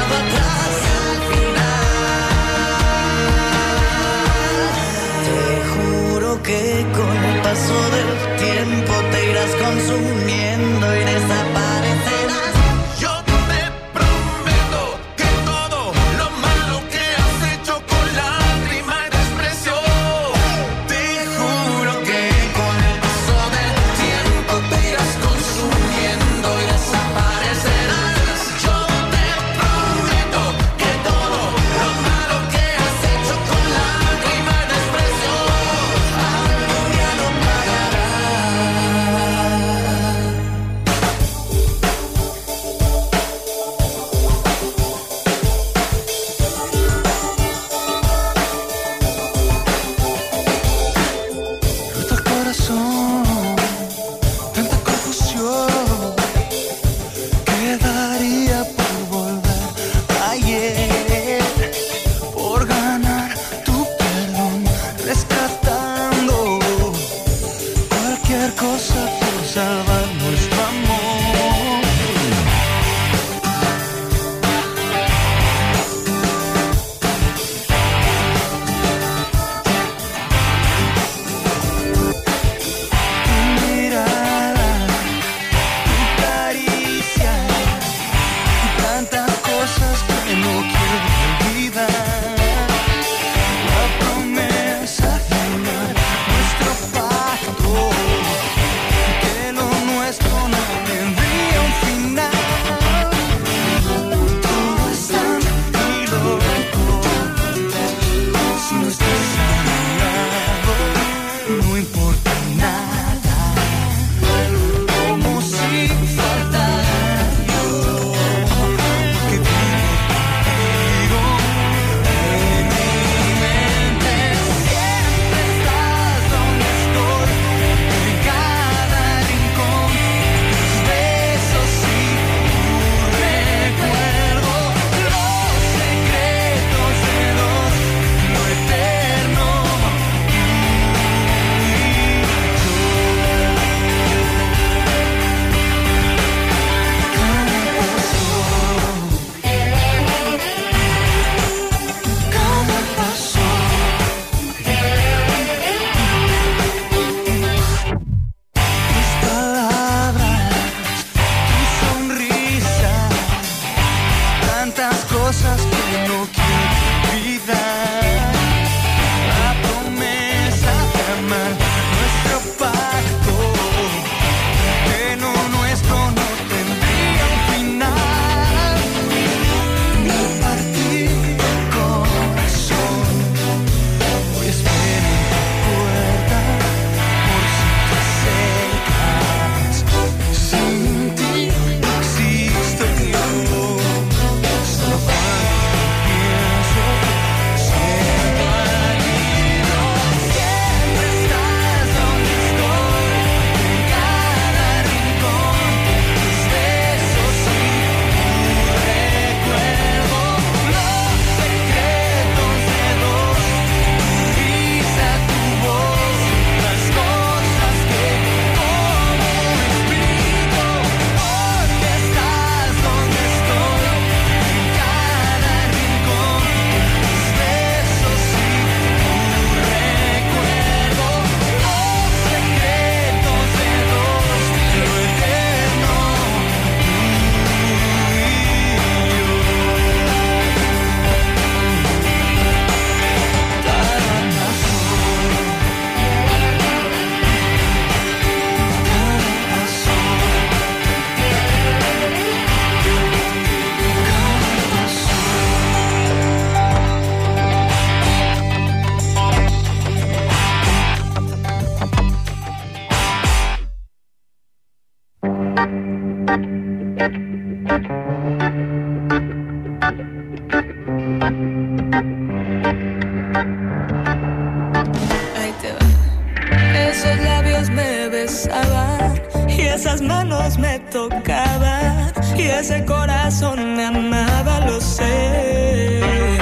Ahí te va. Esos labios me besaban y esas manos me tocaban y ese corazón me amaba, lo sé.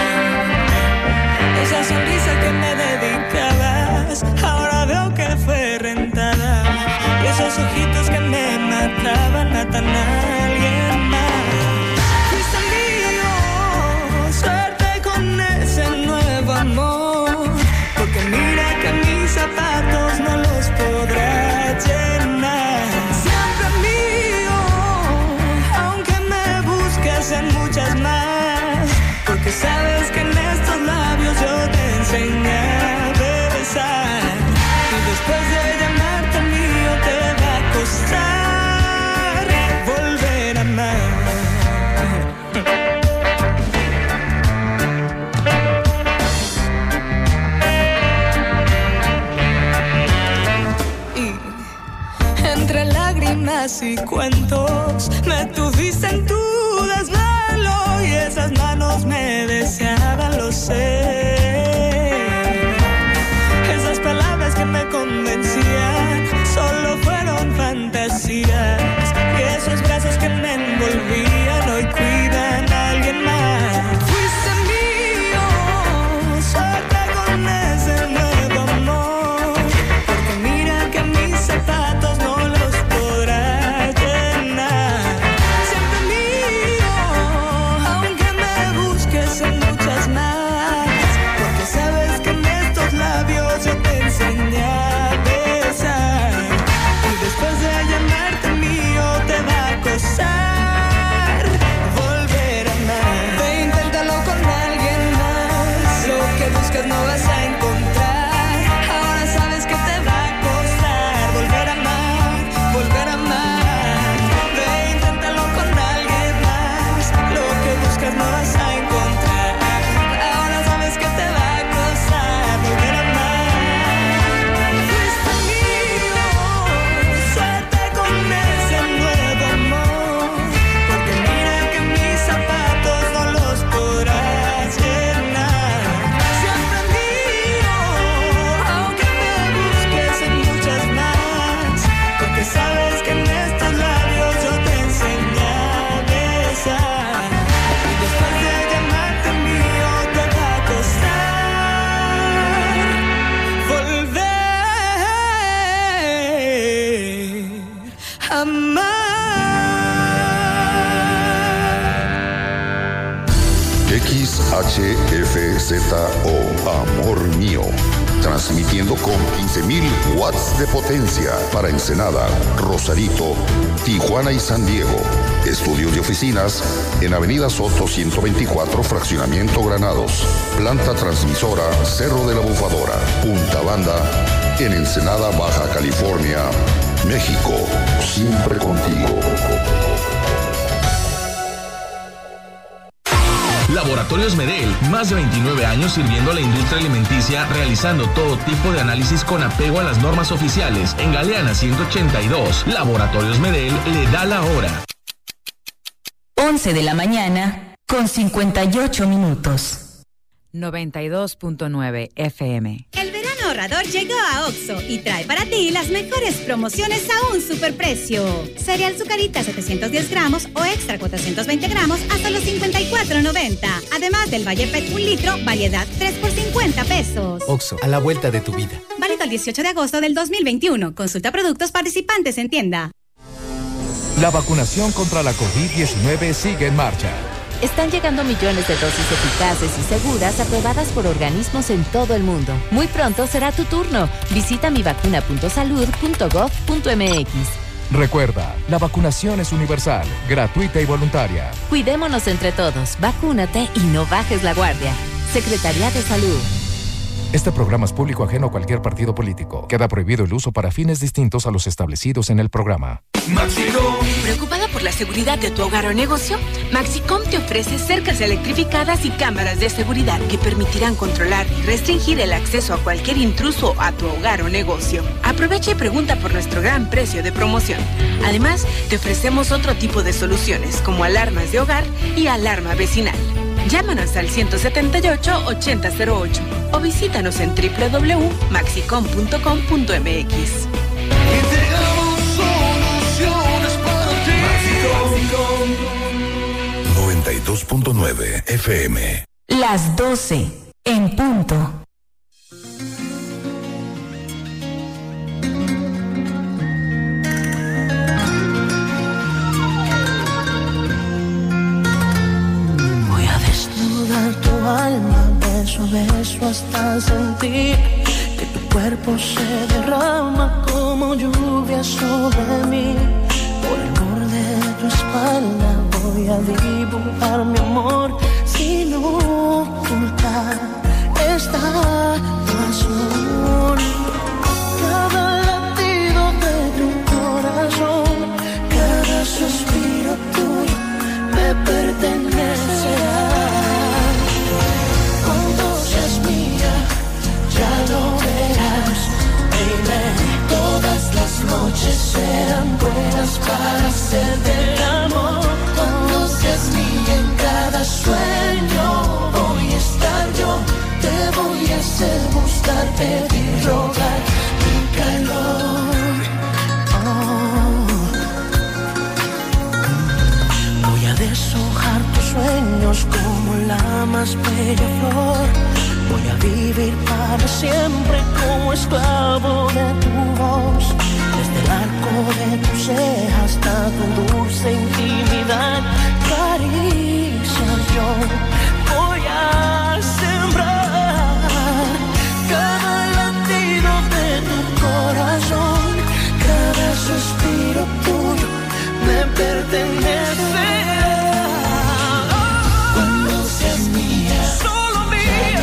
Esa sonrisa que me dedicabas, ahora veo que fue rentada. Y esos ojitos que me mataban, matan a alguien más. Fuiste mío, suerte con ese nuevo amor. Porque mira que mis zapatos no los podrá llenar. Siempre mío, aunque me busques en muchas más. Porque sabes que en estos labios yo te enseñé a besar. Y después de llamarte mío te va a costar volver a amar. Y entre lágrimas y cuentos me tuviste en tu desvelo y esas manos me deseaban, lo sé. Esas palabras que me convencían solo fueron fantasías y esos brazos que me envolvían hoy cuidan a alguien más. Fuiste mío, suerte con ese nuevo amor. Porque mira que mis zapatos no los podrá llenar. Siempre mío, aunque me busques en muchas más. Porque sabes que en estos labios yo te enseñé a besar. Y después de llamarte mío te va a costar volver a amar. Ve, inténtalo con alguien más. Lo que buscas no vas a encontrar. Ahora sabes que te va a costar volver a amar, volver a amar. Ve, inténtalo con alguien más. Lo que buscas no vas a encontrar. Ahora sabes que te va a costar volver a amar. Fuiste mío, suerte con ese nuevo amor. Porque mira que mis zapatos no los podrás llenar. Siempre mío, aunque me busques en muchas más. Porque sabes que en estos labios yo te enseñé a besar. Y después de llamarte mío te va a costar volver a amar. XHFZO, Amor Mío, transmitiendo con 15.000 watts de potencia para Ensenada, Rosarito, Tijuana y San Diego. Estudios y oficinas en Avenida Soto 124, Fraccionamiento Granados. Planta transmisora Cerro de la Bufadora, Punta Banda, en Ensenada, Baja California, México. Siempre contigo. Laboratorios Medel, más de 29 años sirviendo a la industria alimenticia, realizando todo tipo de análisis con apego a las normas oficiales. En Galeana 182, Laboratorios Medel le da la hora. 11 de la mañana con 58 minutos. 92.9 FM. El verano ahorrador llegó a OXXO y trae para ti las mejores promociones a un superprecio. Cereal Zucarita 710 gramos o extra 420 gramos a solo $54.90. Además del Valle Pet 1 litro, variedad 3 por $50. OXXO, a la vuelta de tu vida. Válido el 18 de agosto del 2021. Consulta productos participantes en tienda. La vacunación contra la COVID-19 sigue en marcha. Están llegando millones de dosis eficaces y seguras aprobadas por organismos en todo el mundo. Muy pronto será tu turno. Visita mivacuna.salud.gov.mx. Recuerda, la vacunación es universal, gratuita y voluntaria. Cuidémonos entre todos, vacúnate y no bajes la guardia. Secretaría de Salud. Este programa es público ajeno a cualquier partido político. Queda prohibido el uso para fines distintos a los establecidos en el programa. Maxi ¿Preocupada por la seguridad de tu hogar o negocio? Maxicom te ofrece cercas electrificadas y cámaras de seguridad que permitirán controlar y restringir el acceso a cualquier intruso a tu hogar o negocio. Aprovecha y pregunta por nuestro gran precio de promoción. Además, te ofrecemos otro tipo de soluciones como alarmas de hogar y alarma vecinal. Llámanos al 178-8008 o visítanos en www.maxicom.com.mx. 92.9 FM. Las 12 en punto. Voy a desnudar tu alma beso a beso hasta sentir que tu cuerpo se derrama como lluvia sobre mí. Por el borde de tu espalda voy a dibujar mi amor sin ocultar esta razón. Cada latido de tu corazón, cada suspiro tuyo me pertenecerá. Cuando seas mía, ya lo verás, baby. Todas las noches serán buenas para hacer del amor. Cuando seas mía en cada sueño voy a estar yo. Te voy a hacer buscar, pedir, rogar mi calor. Voy a deshojar tus sueños como la más bella flor. Voy a vivir para siempre como esclavo de tu voz. Desde el arco de tu ceja hasta tu dulce intimidad, caricias yo voy a sembrar. Cada latido de tu corazón, cada suspiro tuyo me pertenece. Cuando seas mía, solo mía,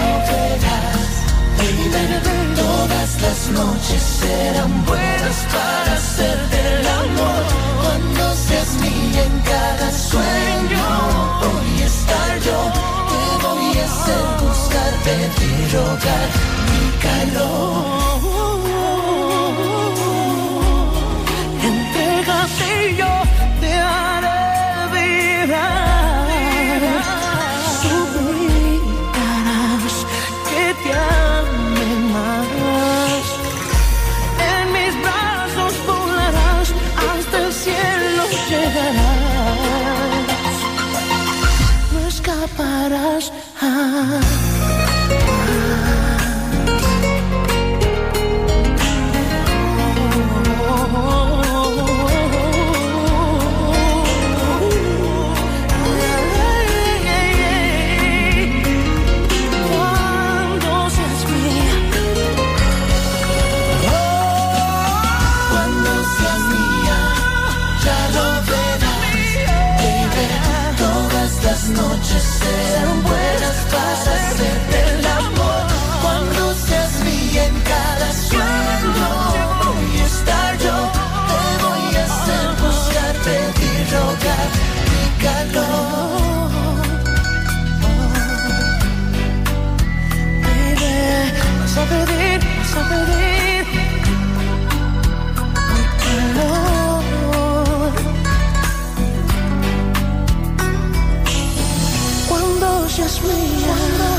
todas las noches serán buenas para hacer del amor. Cuando seas mía en cada sueño voy a estar yo. Te voy a hacer buscar, pedir, rogar mi calor. Entrégate y yo te haré vibrar. Suplicarás que te ame más. En mis brazos volarás, hasta el cielo llegarás. No escaparás. Noches serán buenas para hacer del amor. Cuando seas mía en cada sueño voy a estar yo. Te voy a hacer buscar, pedir, rogar mi calor. Baby, vas a pedir mi calor. Cuando seas mía,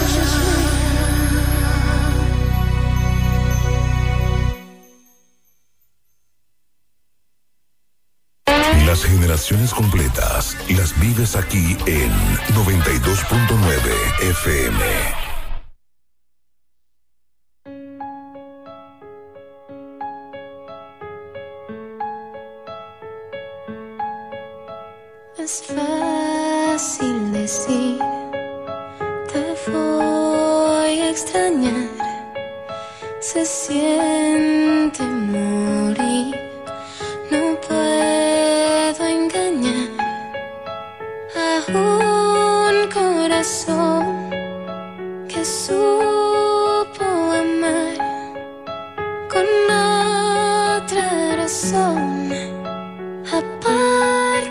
Las generaciones completas las vives aquí en 92.9 FM. Es fácil decir, te voy a extrañar. Se siente morir, no puedo engañar a un corazón que supo amar con otra razón aparte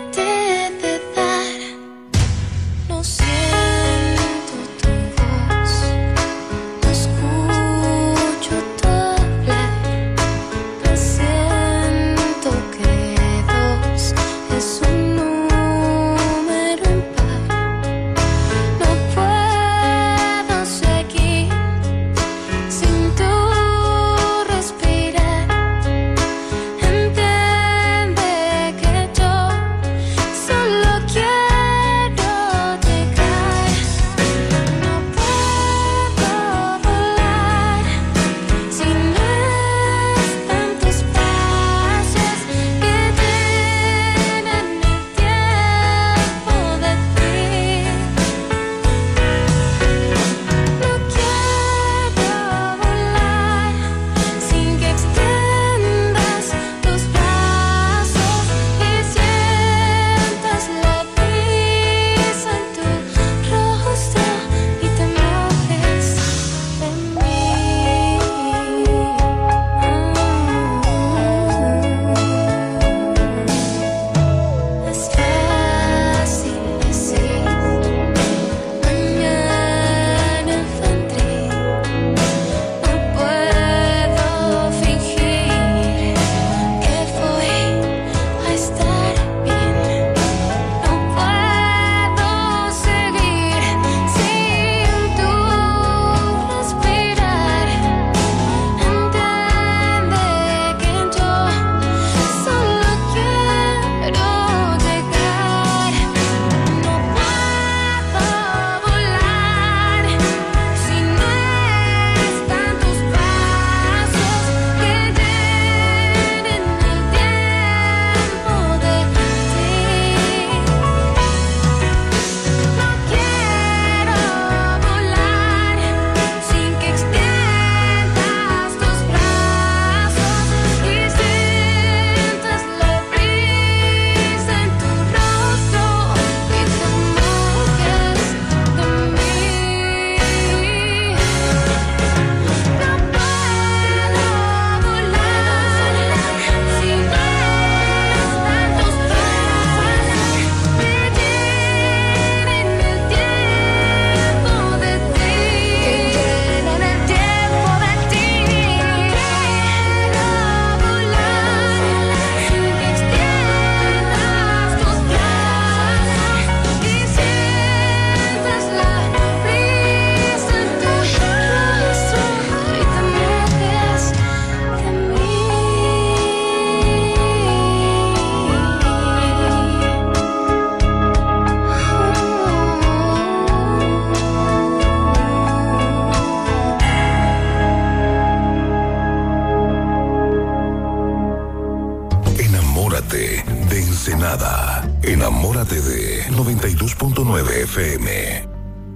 90.9 FM.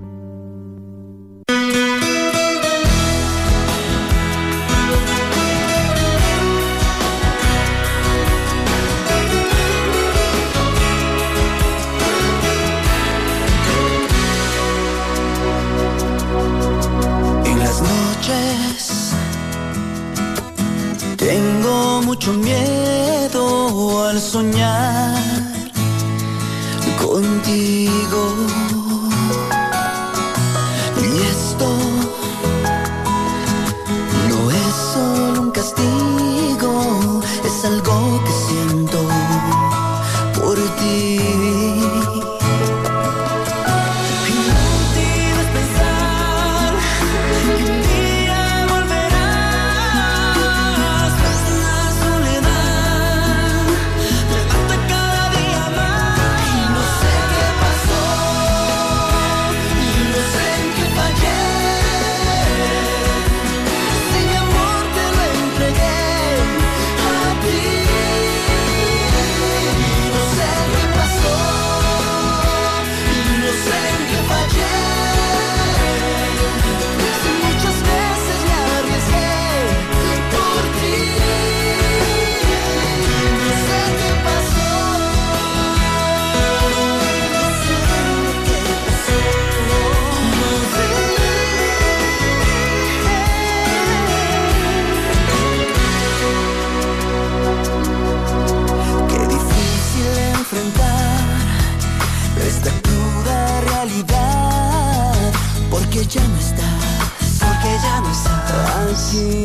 Tengo mucho miedo al soñar contigo. Y esto no es solo un castigo, es algo que siento por ti. Porque ya no estás aquí.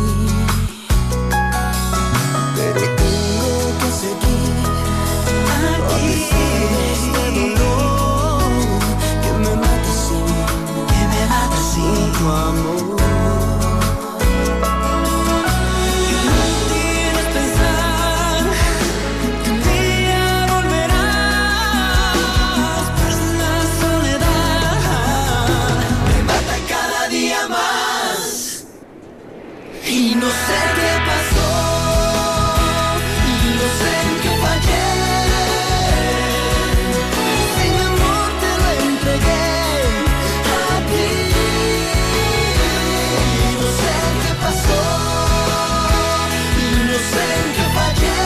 Pero tengo que seguir aquí. Este dolor que me mata sin tu amor. Y no sé qué pasó, y no sé en qué fallé. Si mi amor te lo entregué a ti. Y no sé qué pasó, y no sé en qué fallé.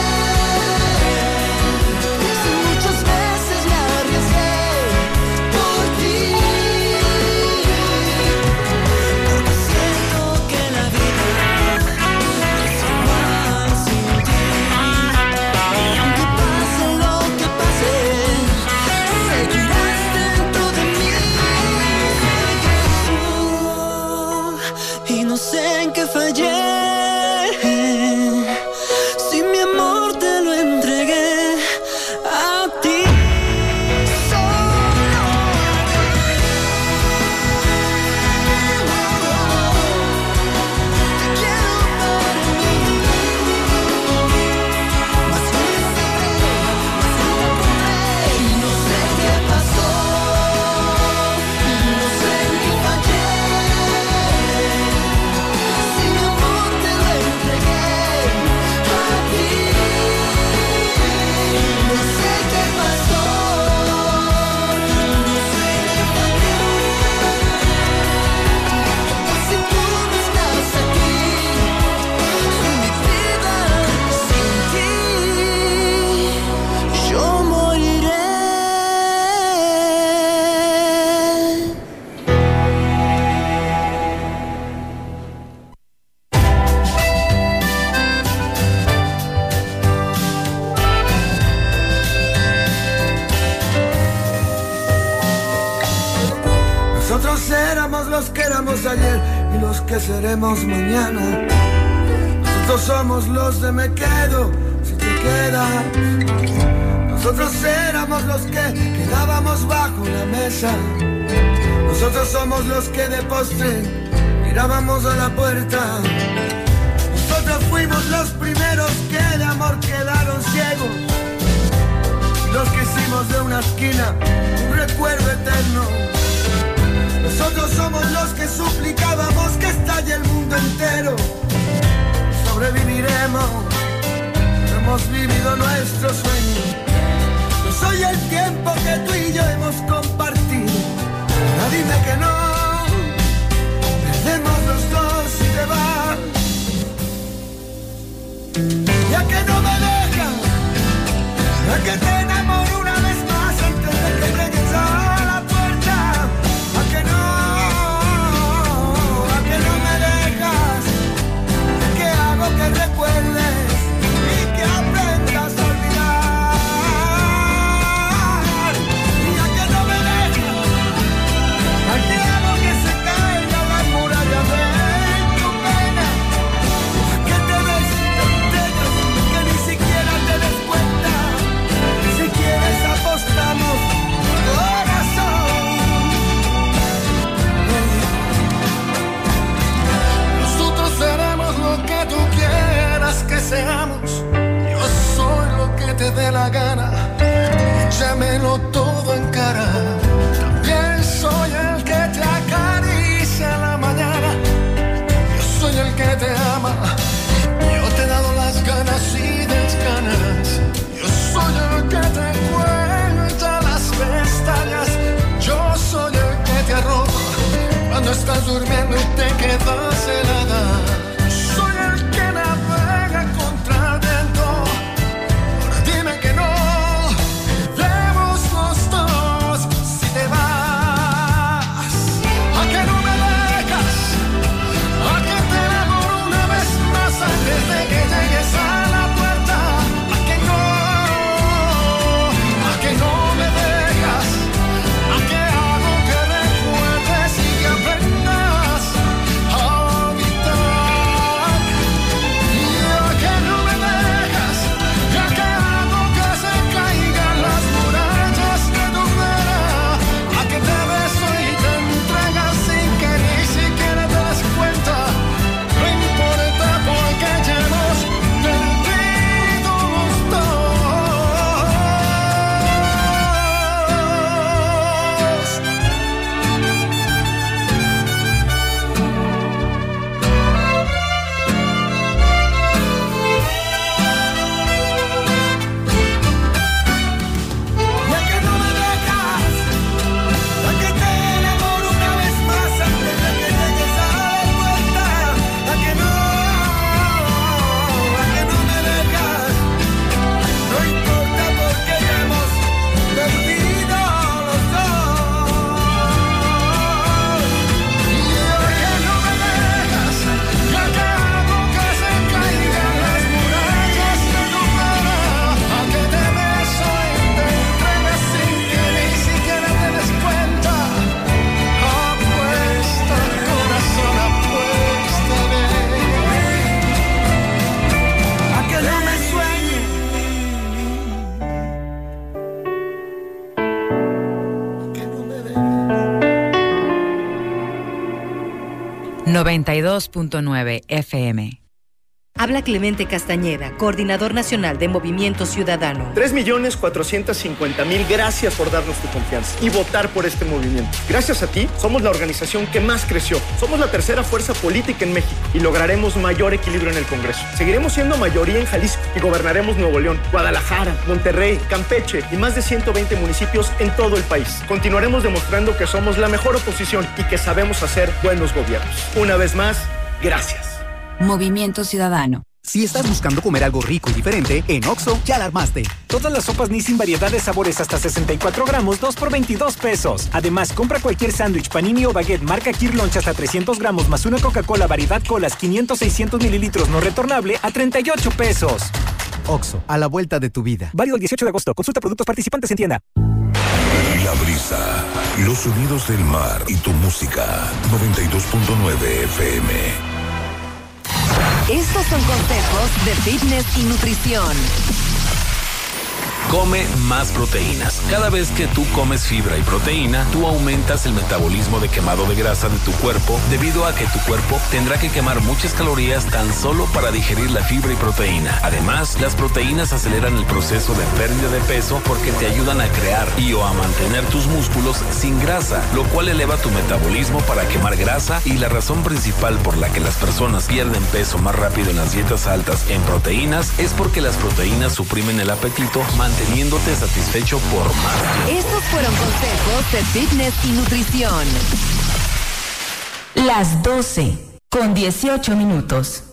Si muchas veces me arriesgué por ti. Porque siento que la vida no sé en qué fallé, si mi amor te lo entregué a ti. Solo te quiero para mí. Más fuerte y no sé qué pasó, y no sé en qué fallé. Nosotros éramos los que éramos ayer y los que seremos mañana. Nosotros somos los de me quedo si te quedas. Nosotros éramos los que quedábamos bajo la mesa. Nosotros somos los que de postre mirábamos a la puerta. Nosotros fuimos los primeros que de amor quedaron ciegos. Los que hicimos de una esquina un recuerdo eterno. Nosotros somos los que suplicábamos que estalle el mundo entero. Sobreviviremos, hemos vivido nuestro sueño. Yo soy y el tiempo que tú y yo hemos compartido. Ahora dime que no, perdemos los dos si te vas. Ya que no me dejas, ya que te enamoro una vez más antes de que llegues a la puerta. A que no me dejas, que hago que recuerdes y que aprendas a olvidar. Y a que no me dejas, a que hago que se caigan las murallas de tu pena. A que te des tonterías que ni siquiera te des cuenta. Si quieres apostamos, corazón. Nosotros seremos lo que tú quieras que seamos. Yo soy lo que te dé la gana. Échamelo todo en cara. También soy el que te acaricia en la mañana. Yo soy el que te ama. Yo te he dado las ganas y desganas. Yo soy el que te cuenta las pestañas. Yo soy el que te arropa cuando estás durmiendo y te quedas helada. Soy el que navega contra el viento. Ahora dime que no, perdemos los dos si te vas. A que no me dejas, a que te enamoro una vez más antes de que llegues a la puerta. A que no me dejas, a que hago que recuerdes y que aprendas a olvidar. Y a que no me dejas, y a que hago que se caigan las murallas de tu vera. A que te beso y te entregas sin que ni siquiera te das cuenta. No importa porque ya hemos perdido los dos. Ya que no me dejas, a que te enamoro una vez más antes de que llegues a la puerta. A que no me dejas, no importa porque ya hemos perdido los dos. Y a que no me dejas, ya que hago que se caigan las murallas de tu cara. A que te beso y te entregues sin que ni siquiera te des cuenta. Apuesta, corazón, apuéstale. A que no me sueñe. 92.9 FM. Habla Clemente Castañeda, Coordinador Nacional de Movimiento Ciudadano. 3,450,000 gracias por darnos tu confianza y votar por este movimiento. Gracias a ti, somos la organización que más creció. Somos la tercera fuerza política en México y lograremos mayor equilibrio en el Congreso. Seguiremos siendo mayoría en Jalisco y gobernaremos Nuevo León, Guadalajara, Monterrey, Campeche y más de 120 municipios en todo el país. Continuaremos demostrando que somos la mejor oposición y que sabemos hacer buenos gobiernos. Una vez más, gracias. Movimiento Ciudadano. Si estás buscando comer algo rico y diferente, en Oxxo ya la armaste. Todas las sopas Nissin variedad de sabores hasta 64 gramos, 2 por 22 pesos. Además, compra cualquier sándwich, panini o baguette marca Kirlunch hasta 300 gramos más una Coca-Cola variedad colas 500-600 mililitros no retornable a 38 pesos. Oxxo, a la vuelta de tu vida. Válido el 18 de agosto. Consulta productos participantes en tienda. La brisa, los sonidos del mar y tu música. 92.9 FM. Estos son consejos de fitness y nutrición. Come más proteínas. Cada vez que tú comes fibra y proteína, tú aumentas el metabolismo de quemado de grasa de tu cuerpo, debido a que tu cuerpo tendrá que quemar muchas calorías tan solo para digerir la fibra y proteína. Además, las proteínas aceleran el proceso de pérdida de peso porque te ayudan a crear y o a mantener tus músculos sin grasa, lo cual eleva tu metabolismo para quemar grasa, y la razón principal por la que las personas pierden peso más rápido en las dietas altas en proteínas es porque las proteínas suprimen el apetito, manteniendo manteniéndote satisfecho por más tiempo. Estos fueron consejos de fitness y nutrición. Las 12:18.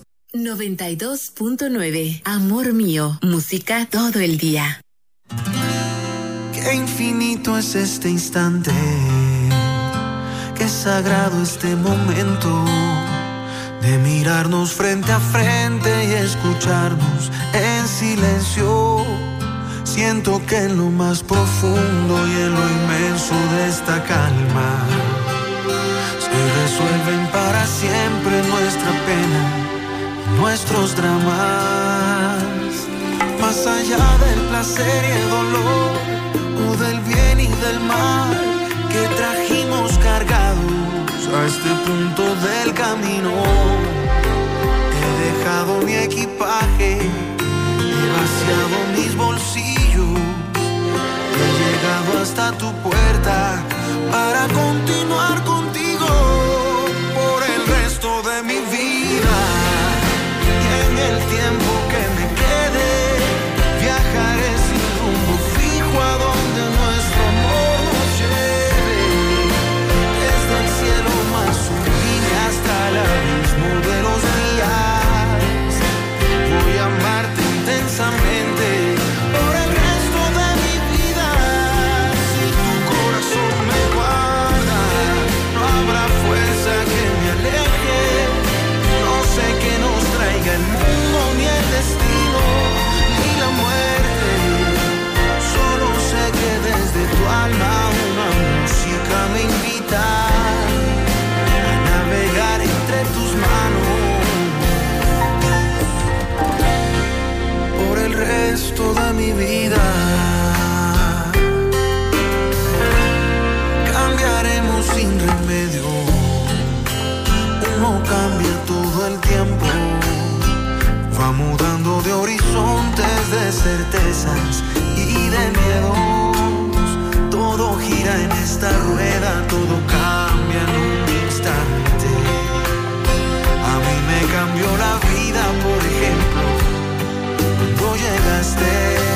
92.9. Amor mío. Música todo el día. Qué infinito es este instante, qué sagrado este momento de mirarnos frente a frente y escucharnos en silencio. Siento que en lo más profundo y en lo inmenso de esta calma se resuelven para siempre nuestra pena, nuestros dramas. Más allá del placer y el dolor, o del bien y del mal que trajimos cargados a este punto del camino. He dejado mi equipaje, he vaciado mis bolsillos, he llegado hasta tu puerta para continuar contigo por el resto de mi vida. Y en el tiempo que me quede, viajaré sin rumbo fijo a donde nuestro amor nos lleve. Desde el cielo más sublime hasta el abismo de los días, voy a amarte intensamente por el resto de mi vida. Si tu corazón me guarda, no habrá fuerza que me aleje. No sé qué nos traiga el mundo, ni el destino, ni la muerte. Solo sé que desde tu alma una música me invita a navegar entre tus manos por el resto de mi vida. Cambiaremos sin remedio, uno cambia todo el tiempo, va mudando de horizontes, de certezas y de miedos. Todo gira en esta rueda, todo cambia en un instante. A mí me cambió la vida, por ejemplo, cuando llegaste.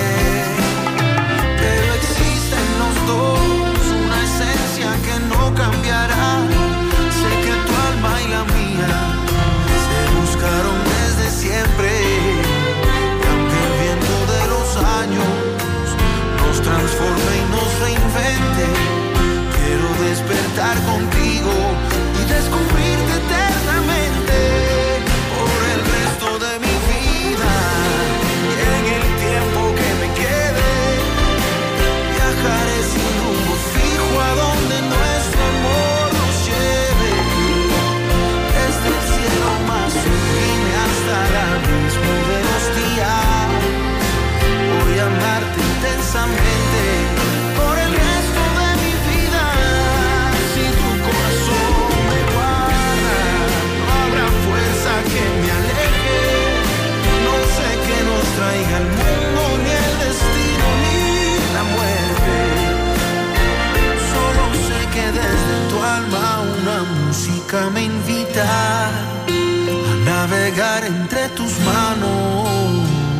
Pero existen los dos, una esencia que no cambiará. Sé que tu alma y la mía se buscaron desde siempre. Cambia el viento de los años, nos transforme y nos reinvente. Quiero despertar contigo y descubrirte eternamente por el resto de mi vida. Y en el tiempo que me quede, viajaré sin rumbo fijo a donde nuestro amor nos lleve. Desde el cielo más sublime hasta el abismo de los días, voy a amarte intensamente por el resto de mi vida. Si tu corazón me guarda, no habrá fuerza que me aleje. No sé qué nos traiga el mundo, ni el destino, ni la muerte. Solo sé que desde tu alma una música me invita a navegar entre tus manos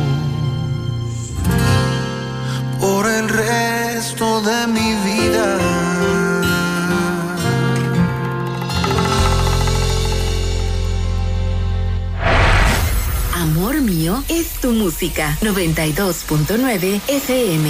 por el resto de mi vida. Amor mío es tu música. 92.9 FM.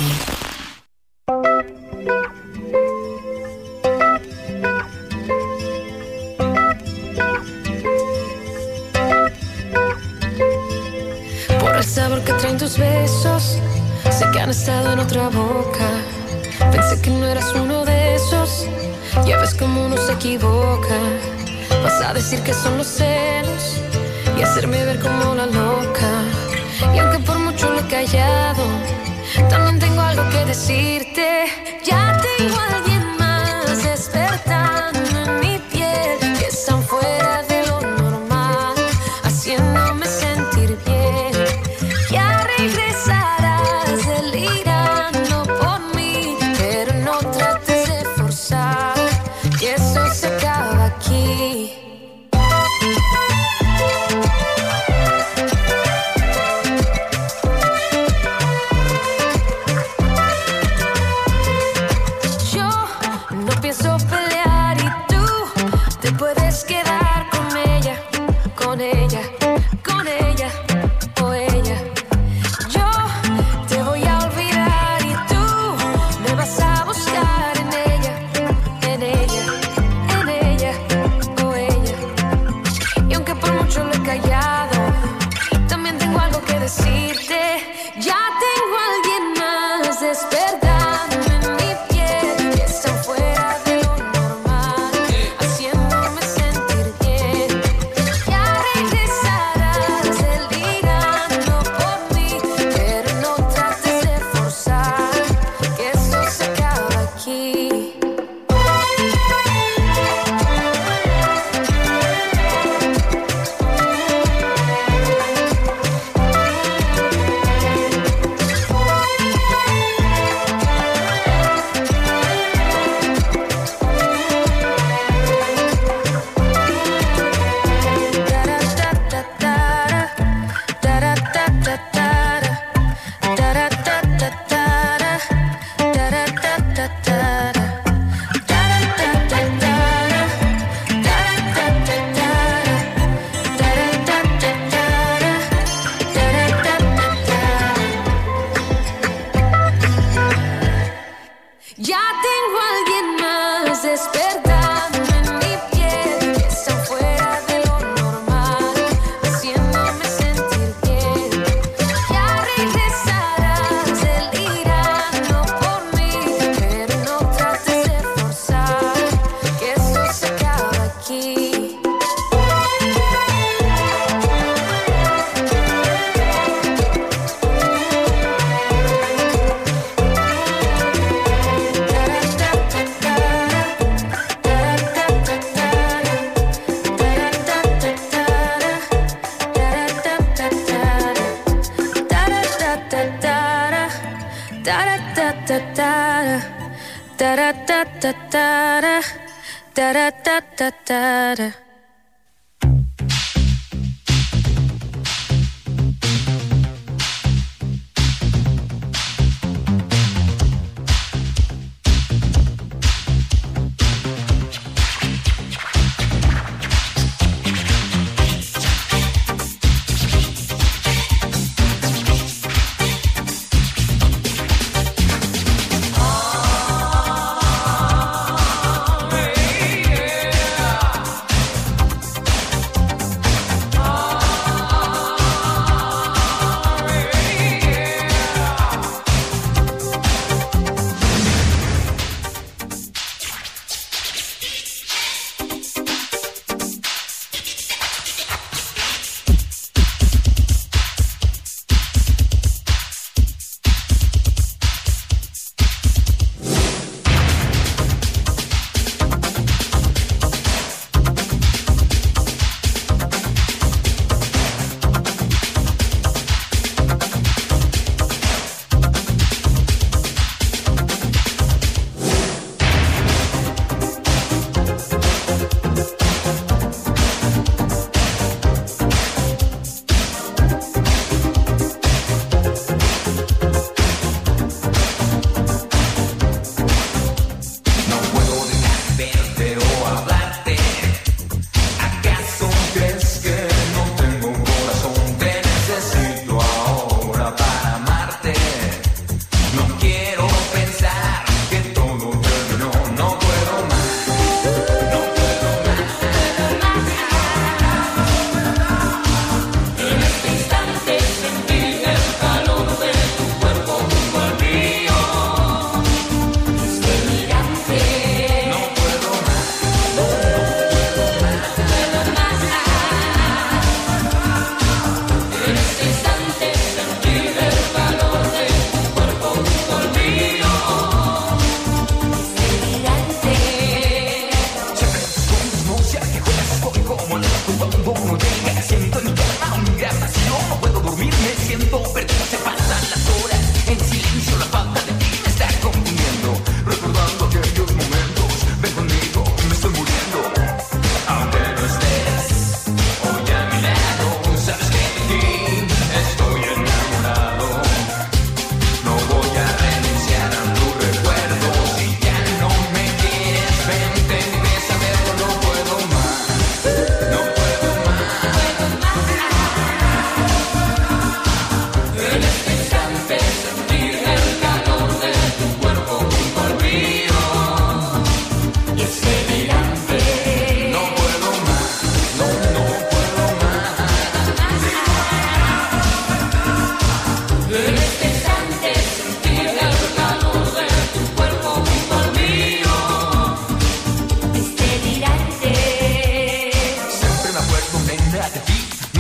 Por el sabor que traen tus besos, sé que han estado en otra boca. Pensé que no eras uno de esos, ya ves cómo uno se equivoca. Vas a decir que son los celos y hacerme ver como la loca. Y aunque por mucho lo he callado, también tengo algo que decirte. Ya tengo a alguien más despertando en mi piel, que están fuera de lo normal, haciéndome sentir bien. Ya regresarás delirando por mí, pero no trates de forzar, que eso se acaba aquí. hizo pelear y tú te puedes quedar con ella, con ella, con ella o ella. Yo te voy a olvidar y tú me vas a buscar en ella, en ella, en ella o ella. Y aunque por mucho lo he callado, también tengo algo que decirte. Ya tengo a alguien más despertando en mi piel, que está fuera de lo normal, haciéndome sentir bien. Ya regresarás delirando por mí, pero no trates de forzar, que eso se acaba aquí. Ya tengo a alguien más despertando en mi piel, que está fuera de lo normal, haciéndome sentir bien. Ya regresarás delirando por mí, pero no trates de forzar, que eso se acaba aquí.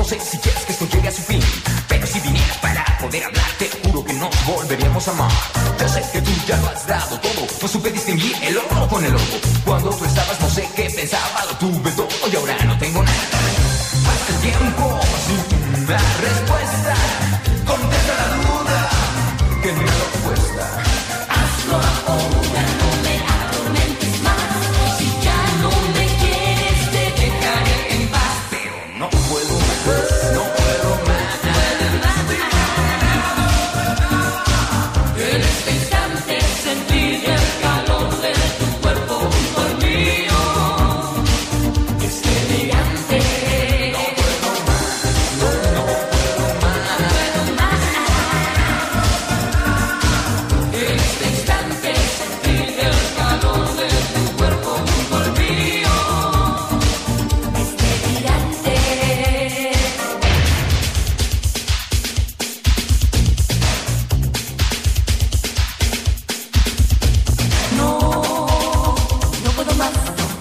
No sé si quieres que esto llegue a su fin, pero si vinieras para poder hablar, te juro que nos volveríamos a amar. Yo sé que tú ya lo has dado todo, no supe distinguir el oro con el oro. Cuando tú estabas no sé qué pensaba, lo tuve todo y ahora no tengo nada. Pasa el tiempo sin una respuesta, contesta la duda que nada cuesta. Hazlo ahora, no me atormentes más. Si ya no me quieres te dejaré en paz, pero no puedo más, no puedo más. En este instante sentir el calor de tu cuerpo junto al mío. Es delirante. No puedo más, no puedo más. En este instante sentir el calor de tu cuerpo junto al mío. Es delirante. No puedo más.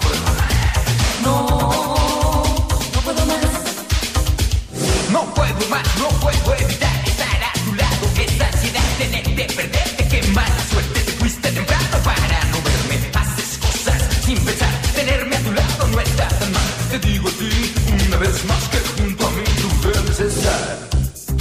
No puedo más. No puedo más, no puedo evitar estar a tu lado. Esa ansiedad, tenerte, perderte, qué mala suerte. Te fuiste temprano para no verme. Haces cosas sin pensar. Tenerme a tu lado no está tan mal. Te digo a ti una vez más que junto a mí tú debes estar.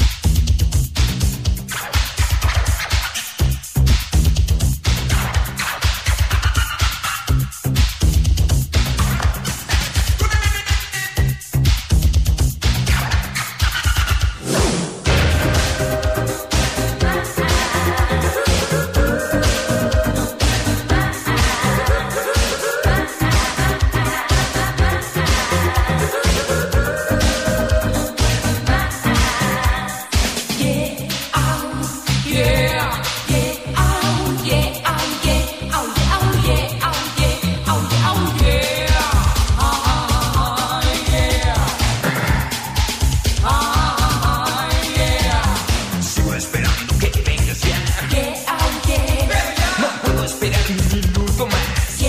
Sigo esperando que vengas ya. No puedo esperar ni un minuto más.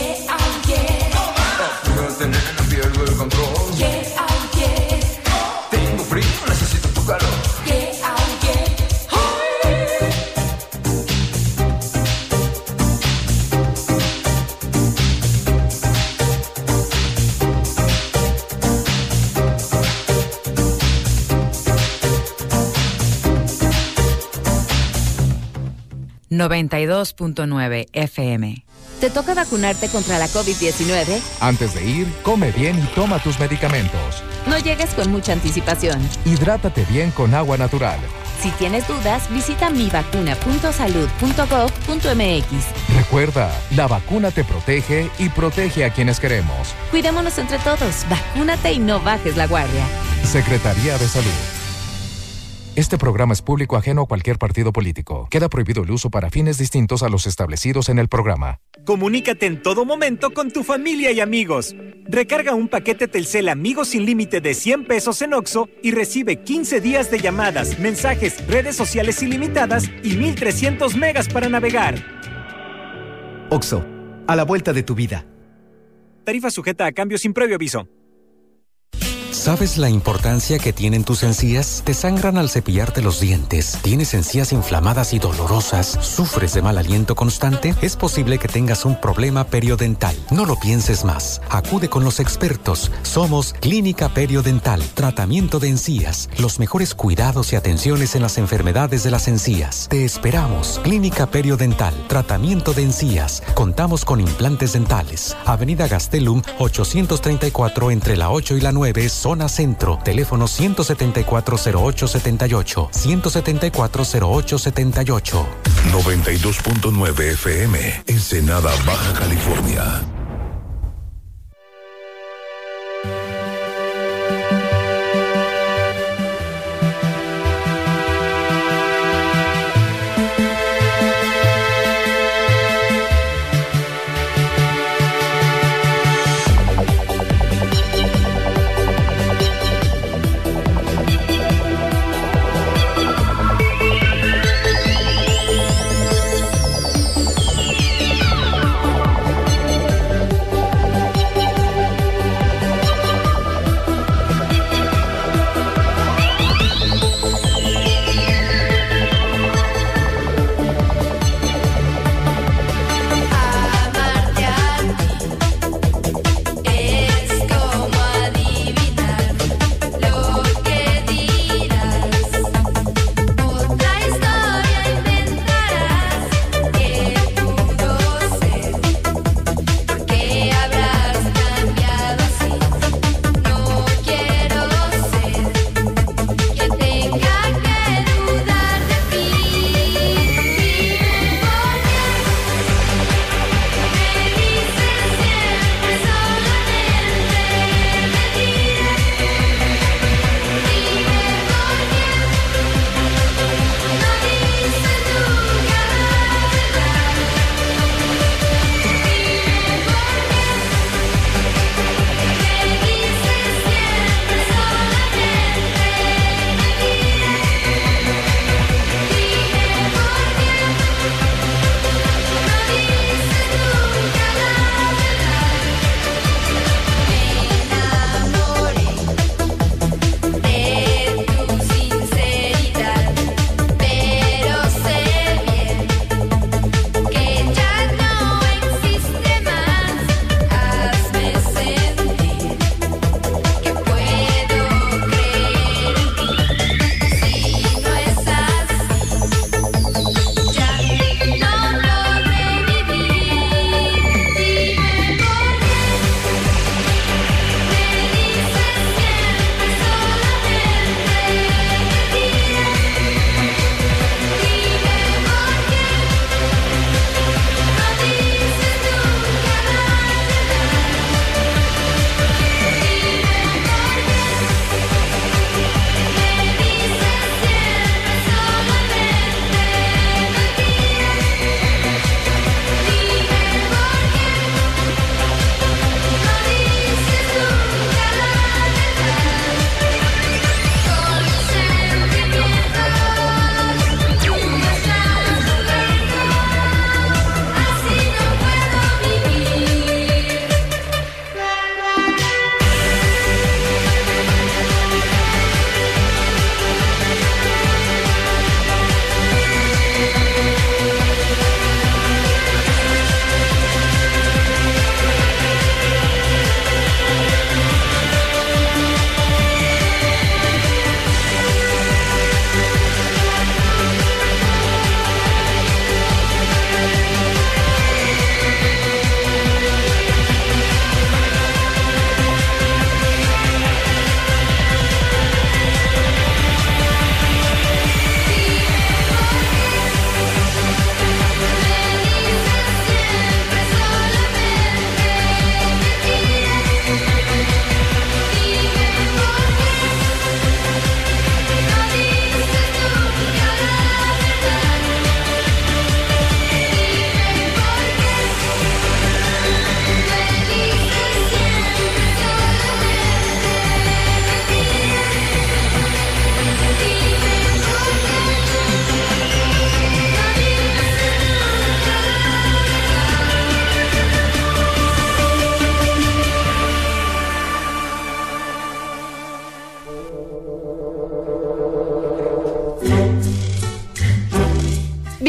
Apúrate, nena, pierdo el control. Tengo frío, necesito tu calor. ...92.9 FM. ¿Te toca vacunarte contra la COVID-19? Antes de ir, come bien y toma tus medicamentos. No llegues con mucha anticipación. Hidrátate bien con agua natural. Si tienes dudas, visita mivacuna.salud.gov.mx. Recuerda, la vacuna te protege y protege a quienes queremos. Cuidémonos entre todos. Vacúnate y no bajes la guardia. Secretaría de Salud. Este programa es público ajeno a cualquier partido político. Queda prohibido el uso para fines distintos a los establecidos en el programa. Comunícate en todo momento con tu familia y amigos. Recarga un paquete Telcel Amigos sin límite de 100 pesos en OXXO y recibe 15 días de llamadas, mensajes, redes sociales ilimitadas y 1,300 megas para navegar. OXXO, a la vuelta de tu vida. Tarifa sujeta a cambio sin previo aviso. ¿Sabes la importancia que tienen tus encías? Te sangran al cepillarte los dientes. ¿Tienes encías inflamadas y dolorosas? ¿Sufres de mal aliento constante? Es posible que tengas un problema periodontal. No lo pienses más. Acude con los expertos. Somos Clínica Periodental. Tratamiento de encías. Los mejores cuidados y atenciones en las enfermedades de las encías. Te esperamos. Clínica Periodental. Tratamiento de encías. Contamos con implantes dentales. Avenida Gastelum 834 entre la 8 y la 9, zona centro. Teléfono 174-0878. 174-0878. 92.9 FM, Ensenada, Baja California.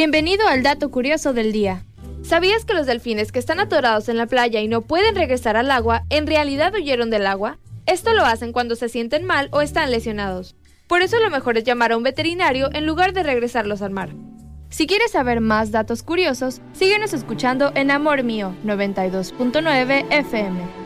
Bienvenido al dato curioso del día. ¿Sabías que los delfines que están atorados en la playa y no pueden regresar al agua, en realidad huyeron del agua? Esto lo hacen cuando se sienten mal o están lesionados. Por eso lo mejor es llamar a un veterinario en lugar de regresarlos al mar. Si quieres saber más datos curiosos, síguenos escuchando en Amor Mío 92.9 FM.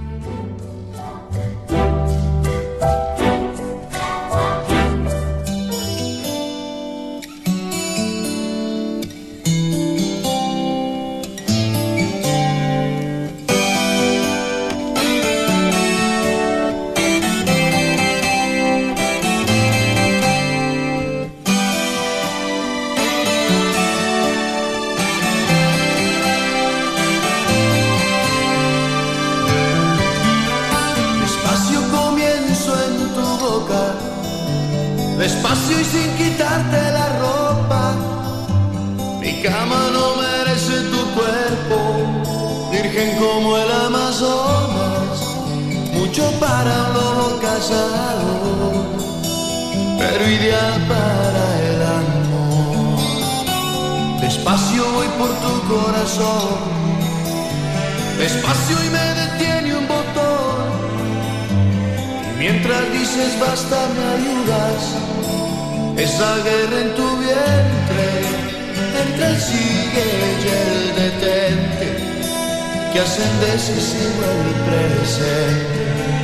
Despacio y sin quitarte la ropa, mi cama no merece tu cuerpo, virgen como el Amazonas, mucho para un lobo casado, pero ideal para el amor. Despacio voy por tu corazón, despacio y me detiene un botón, y mientras dices basta me ayudas. Esa guerra en tu vientre, entre el sigue y el detente, que hacen decisivo el presente.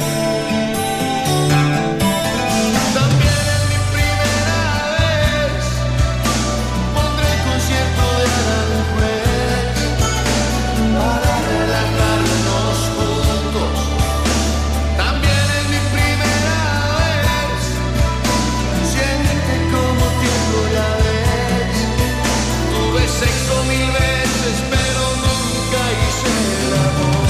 También en mi primera vez pondré el concierto de Aranjuez para relajarnos juntos. También en mi primera vez siente como tiempo ya ves. Tuve sexo 1000 veces pero nunca hice el amor.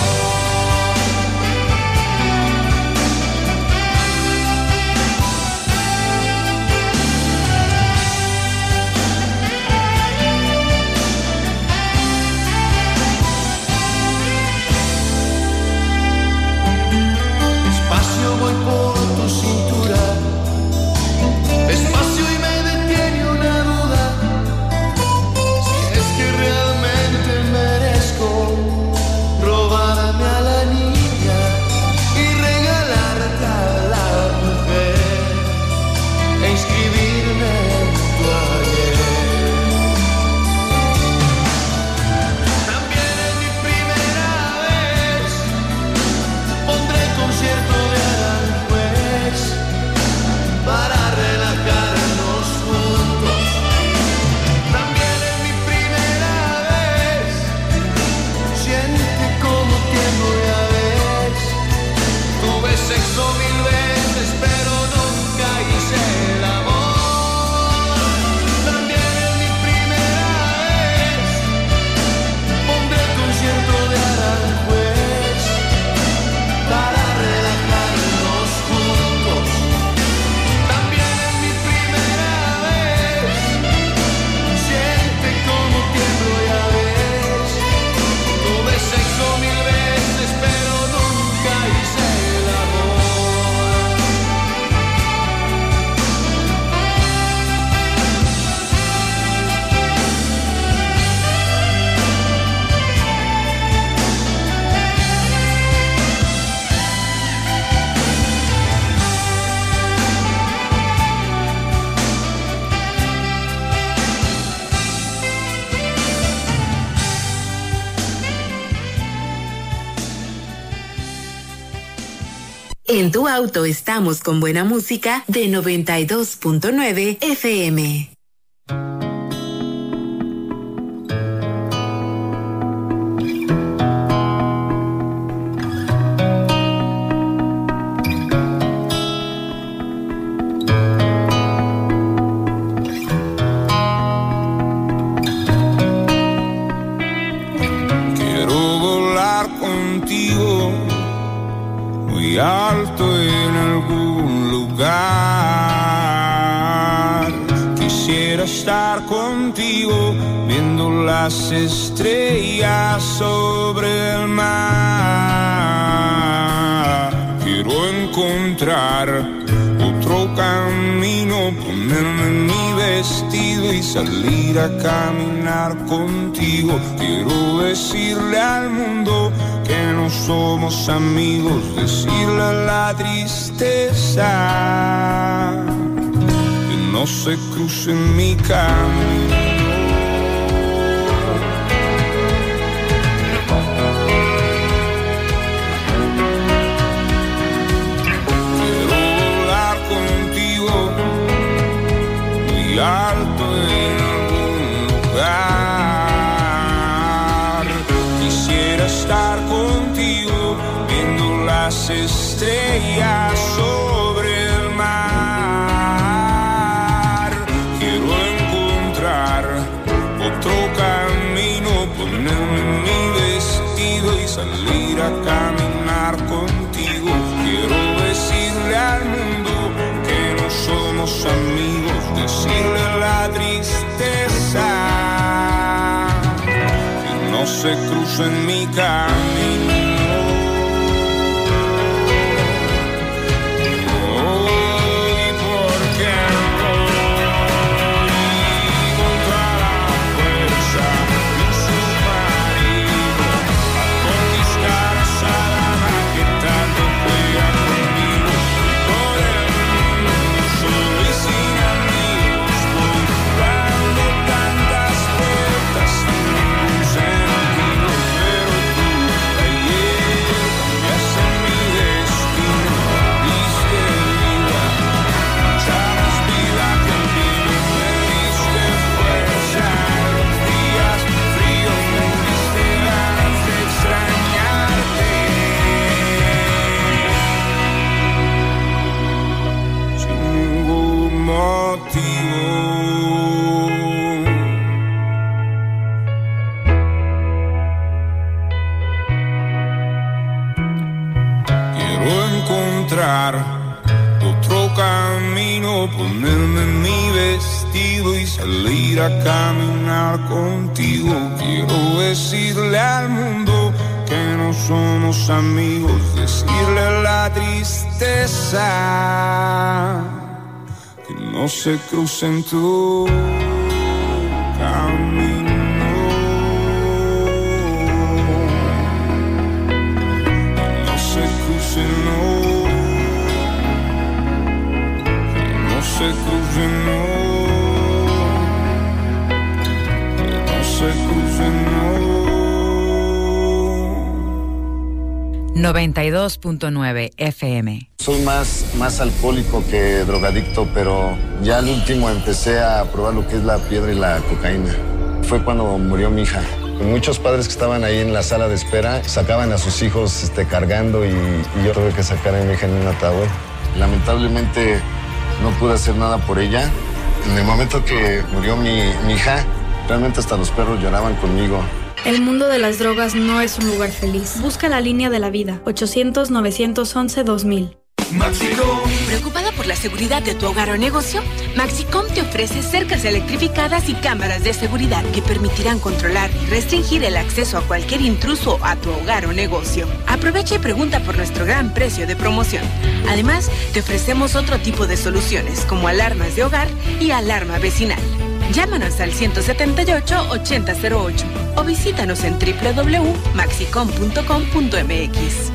Despacio voy por tu cintura, despacio y me detiene una duda, si es que realmente merezco robarme a la niña y regalarte a la mujer e inscribirme en tu ayer. También en mi primera vez pondré el concierto de Aranjuez para relajarnos juntos. También en mi primera vez siente como tiempo ya ves. Tuve sexo 1000 veces pero nunca hice el amor. También en mi primera vez pondré el concierto de Aranjuez para relajarnos juntos. También en mi primera vez siente como tiempo ya ves. Tuve sexo 1000 veces pero nunca hice el amor. En tu auto estamos con buena música de 92.9 FM. Quiero volar contigo muy alto en algún lugar. Quisiera estar contigo viendo las estrellas sobre el mar. Quiero encontrar otro camino, ponerme en mi vestido vestido y salir a caminar contigo. Quiero decirle al mundo que no somos amigos, decirle a la tristeza que no se cruce en mi camino. Alto en algún lugar, quisiera estar contigo viendo las estrellas sobre el mar. Quiero encontrar otro camino, ponerme mi vestido y salir a caminar contigo. Quiero decirle al mundo que no somos amigos, decirle a la tristeza que no se cruce en mi camino. Otro camino, ponerme mi vestido y salir a caminar contigo. Quiero decirle al mundo que no somos amigos, decirle a la tristeza que no se cruce en tu camino. Que no se cruce, no. Se cruce, no, no se cruce, no. 92.9 FM. Soy más alcohólico que drogadicto, pero ya al último empecé a probar lo que es la piedra y la cocaína. Fue cuando murió mi hija. Muchos padres que estaban ahí en la sala de espera sacaban a sus hijos cargando y yo tuve que sacar a mi hija en un ataúd. Lamentablemente no pude hacer nada por ella. En el momento que murió mi hija, realmente hasta los perros lloraban conmigo. El mundo de las drogas no es un lugar feliz. Busca la línea de la vida. 800-911-2000. Maxicom. ¿Preocupada por la seguridad de tu hogar o negocio? Maxicom te ofrece cercas electrificadas y cámaras de seguridad que permitirán controlar y restringir el acceso a cualquier intruso a tu hogar o negocio. Aprovecha y pregunta por nuestro gran precio de promoción. Además, te ofrecemos otro tipo de soluciones como alarmas de hogar y alarma vecinal. Llámanos al 178-8008 o visítanos en www.maxicom.com.mx.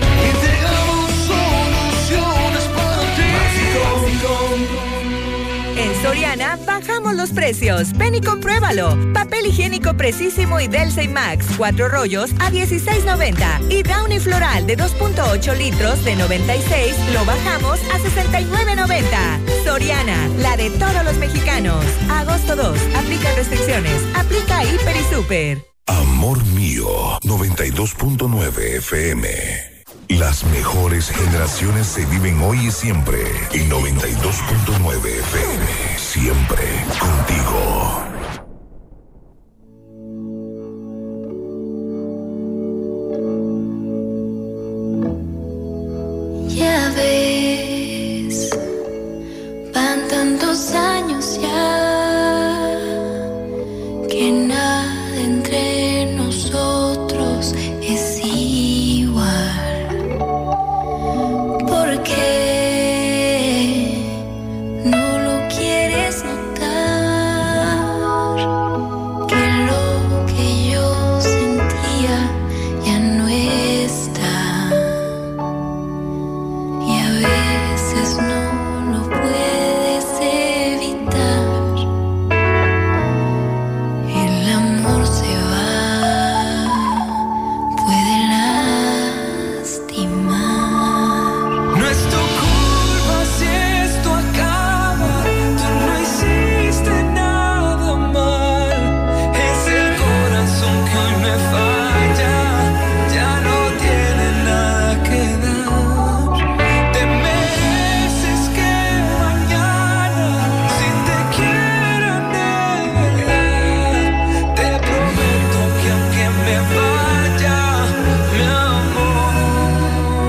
En Soriana bajamos los precios. Ven y compruébalo. Papel higiénico Precisimo y Delsey Max 4 rollos a $16.90 y Downy Floral de 2.8 litros de 96 lo bajamos a $69.90. Soriana, la de todos los mexicanos. Agosto 2. Aplica restricciones. Aplica Hiper y Super. Amor mío, 92.9 FM. Las mejores generaciones se viven hoy y siempre. En 92.9 FM. Siempre contigo. Ya ves, van tantos años ya que nada entre nosotros es igual. ¿Por qué no lo quieres notar? lastimar. No es tu culpa si esto acaba, tú no hiciste nada mal. Es el corazón que hoy me falla, ya no tiene nada que dar. Te mereces que mañana, si te quiero de verdad, te prometo que aunque me vaya, mi amor,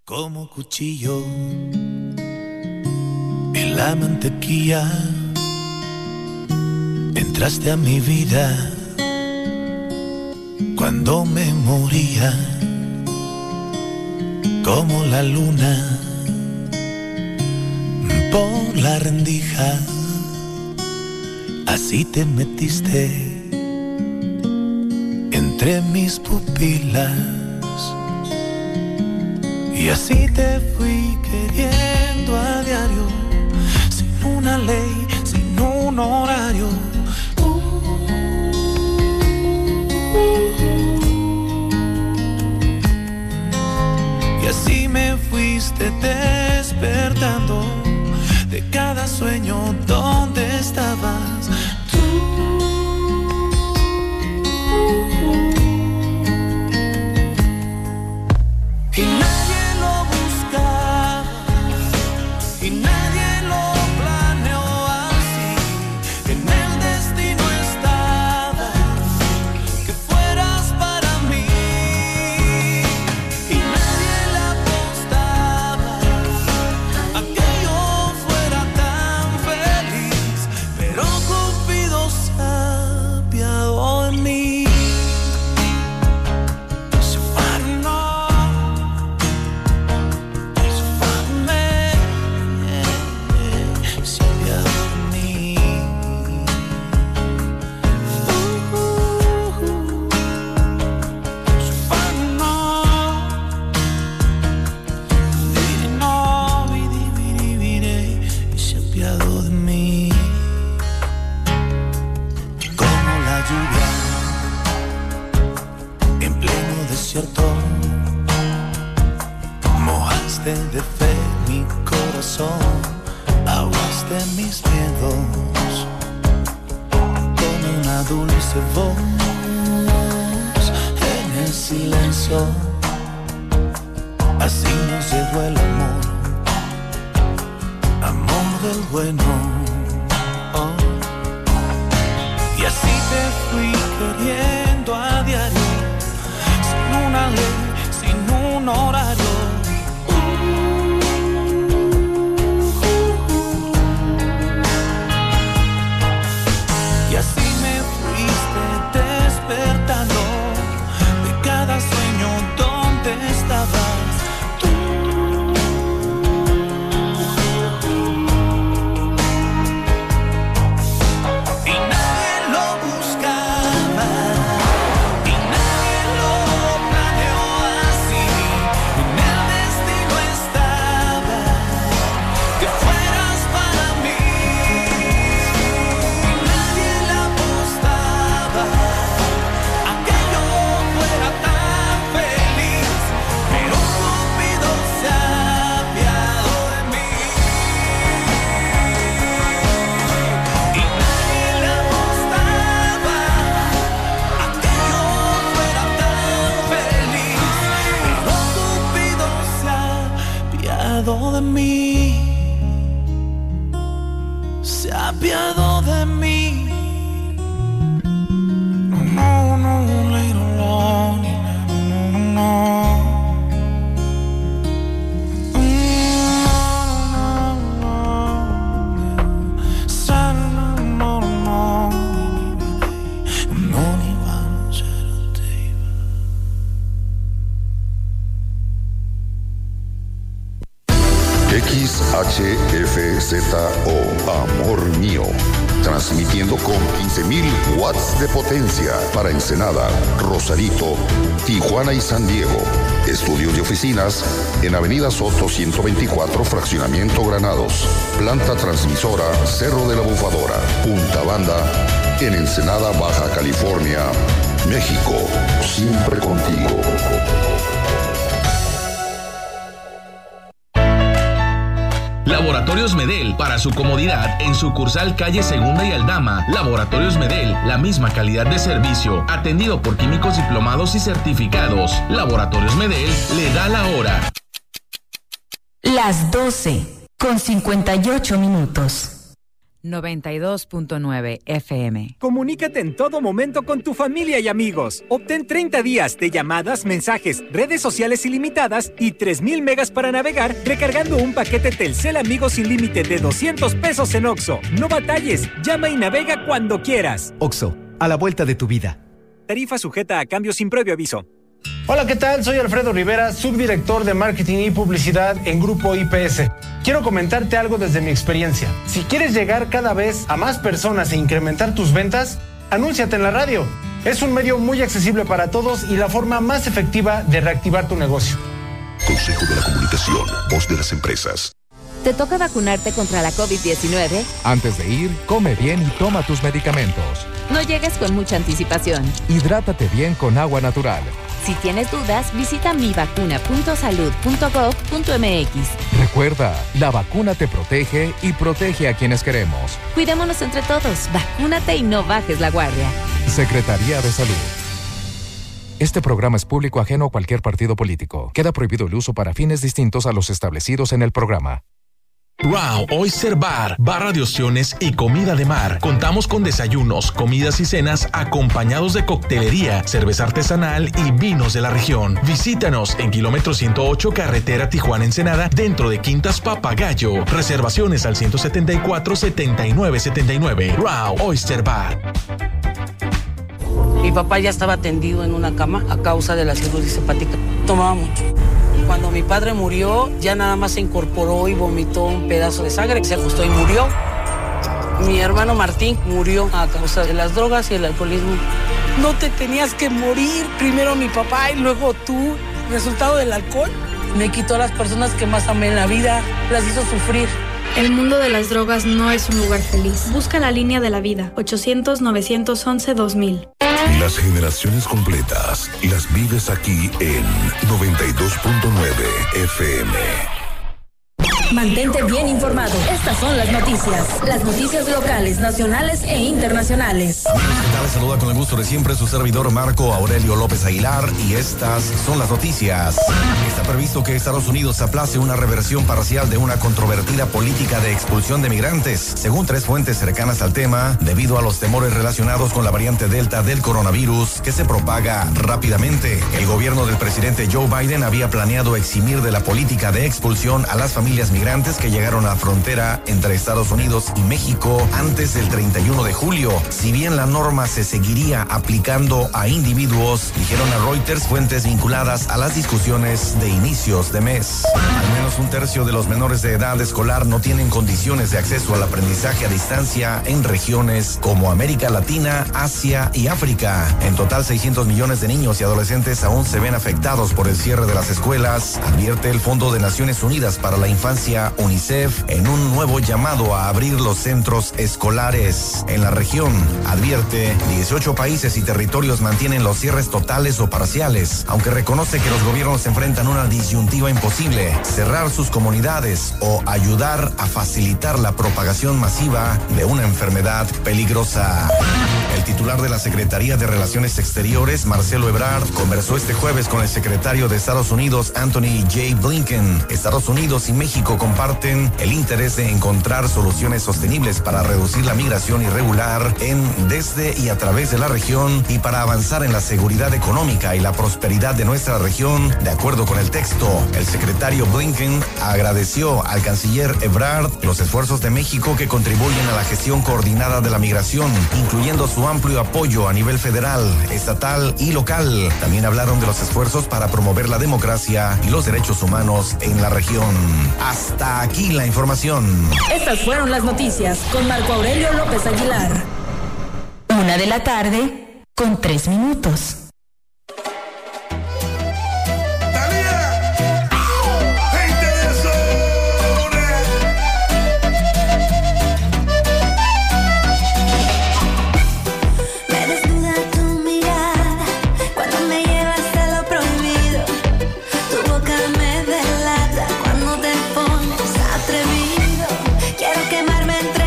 como cuchillo en la mantequilla. Entraste a mi vida cuando me moría, como la luna por la rendija. Así te metiste entre mis pupilas y así te fui queriendo a diario, sin una ley, sin un horario. Y así me fuiste despertando de cada sueño donde estabas tú. Y nadie lo buscaba y nadie lo planeó así. En el destino estaba que fueras para mí y nadie le apostaba a que yo fuera tan feliz, pero Cupido se apiadó de mí. Mojaste de fe mi corazón, ahogaste mis miedos con una dulce voz en el silencio. Así nos llegó el amor, amor del bueno. Oh. Y así te fui queriendo a diario, sin una ley, sin un horario. Y así me fuiste despertando de cada sueño donde estabas tú. Y nadie lo buscaba y nadie lo planeó así. En el destino estaba que fueras para mí y nadie le apostaba a que yo fuera tan feliz, pero Cupido se apiadó de mí y nadie le apostaba a que yo fuera tan feliz, pero Cupido se apiadó de mí, se apiadó de mí. No, no, little long, no, XHFZO, Amor Mío, transmitiendo con 15,000 watts de potencia para Ensenada, Rosarito, Tijuana y San Diego. Estudios y oficinas en Avenida Soto 124, Fraccionamiento Granados. Planta transmisora Cerro de la Bufadora, Punta Banda, en Ensenada, Baja California, México. Siempre contigo. Laboratorios Medel, para su comodidad, en sucursal calle Segunda y Aldama. Laboratorios Medel, la misma calidad de servicio, atendido por químicos diplomados y certificados. Laboratorios Medel le da la hora. Las 12:58. 92.9 FM. Comunícate en todo momento con tu familia y amigos. Obtén 30 días de llamadas, mensajes, redes sociales ilimitadas y 3,000 megas para navegar recargando un paquete Telcel Amigos sin límite de $200 en OXXO. No batalles, llama y navega cuando quieras. OXXO, a la vuelta de tu vida. Tarifa sujeta a cambio sin previo aviso. Hola, ¿qué tal? Soy Alfredo Rivera, subdirector de Marketing y Publicidad en Grupo IPS. Quiero comentarte algo desde mi experiencia. Si quieres llegar cada vez a más personas e incrementar tus ventas, anúnciate en la radio. Es un medio muy accesible para todos y la forma más efectiva de reactivar tu negocio. Consejo de la Comunicación, voz de las empresas. ¿Te toca vacunarte contra la COVID-19? Antes de ir, come bien y toma tus medicamentos. No llegues con mucha anticipación. Hidrátate bien con agua natural. Si tienes dudas, visita mivacuna.salud.gov.mx. Recuerda, la vacuna te protege y protege a quienes queremos. Cuidémonos entre todos. Vacúnate y no bajes la guardia. Secretaría de Salud. Este programa es público ajeno a cualquier partido político. Queda prohibido el uso para fines distintos a los establecidos en el programa. Wow Oyster Bar, barra de opciones y comida de mar. Contamos con desayunos, comidas y cenas acompañados de coctelería, cerveza artesanal y vinos de la región. Visítanos en kilómetro 108 carretera Tijuana-Ensenada dentro de Quintas Papagayo. Reservaciones al 174-7979. Wow Oyster Bar. Mi papá ya estaba tendido en una cama a causa de la cirrosis hepática. Tomaba mucho. Cuando mi padre murió, ya nada más se incorporó y vomitó un pedazo de sangre, se ajustó y murió. Mi hermano Martín murió a causa de las drogas y el alcoholismo. No te tenías que morir, primero mi papá y luego tú. Resultado del alcohol me quitó a las personas que más amé en la vida, las hizo sufrir. El mundo de las drogas no es un lugar feliz. Busca la línea de la vida, 800-911-2000. Las generaciones completas las vives aquí en 92.9 FM. Mantente bien informado. Estas son las noticias locales, nacionales e internacionales. ¿Qué tal? Saluda con el gusto de siempre su servidor Marco Aurelio López Aguilar y estas son las noticias. Está previsto que Estados Unidos aplace una reversión parcial de una controvertida política de expulsión de migrantes, según 3 fuentes cercanas al tema, debido a los temores relacionados con la variante Delta del coronavirus que se propaga rápidamente. El gobierno del presidente Joe Biden había planeado eximir de la política de expulsión a las familias migrantes que llegaron a la frontera entre Estados Unidos y México antes del 31 de julio. Si bien la norma se seguiría aplicando a individuos, dijeron a Reuters fuentes vinculadas a las discusiones de inicios de mes. Al menos 1/3 de los menores de edad escolar no tienen condiciones de acceso al aprendizaje a distancia en regiones como América Latina, Asia y África. En total, 600 millones de niños y adolescentes aún se ven afectados por el cierre de las escuelas, advierte el Fondo de Naciones Unidas para la Infancia, UNICEF, en un nuevo llamado a abrir los centros escolares. En la región, advierte, 18 países y territorios mantienen los cierres totales o parciales, aunque reconoce que los gobiernos enfrentan una disyuntiva imposible: cerrar sus comunidades o ayudar a facilitar la propagación masiva de una enfermedad peligrosa. El titular de la Secretaría de Relaciones Exteriores, Marcelo Ebrard, conversó este jueves con el secretario de Estados Unidos, Anthony J. Blinken. Estados Unidos y México comparten el interés de encontrar soluciones sostenibles para reducir la migración irregular en, desde y a través de la región y para avanzar en la seguridad económica y la prosperidad de nuestra región. De acuerdo con el texto, el secretario Blinken agradeció al canciller Ebrard los esfuerzos de México que contribuyen a la gestión coordinada de la migración, incluyendo su amplio apoyo a nivel federal, estatal y local. También hablaron de los esfuerzos para promover la democracia y los derechos humanos en la región. Hasta aquí la información. Estas fueron las noticias con Marco Aurelio López Aguilar. 1 de la tarde con 3 minutos.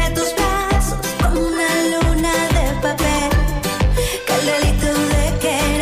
Que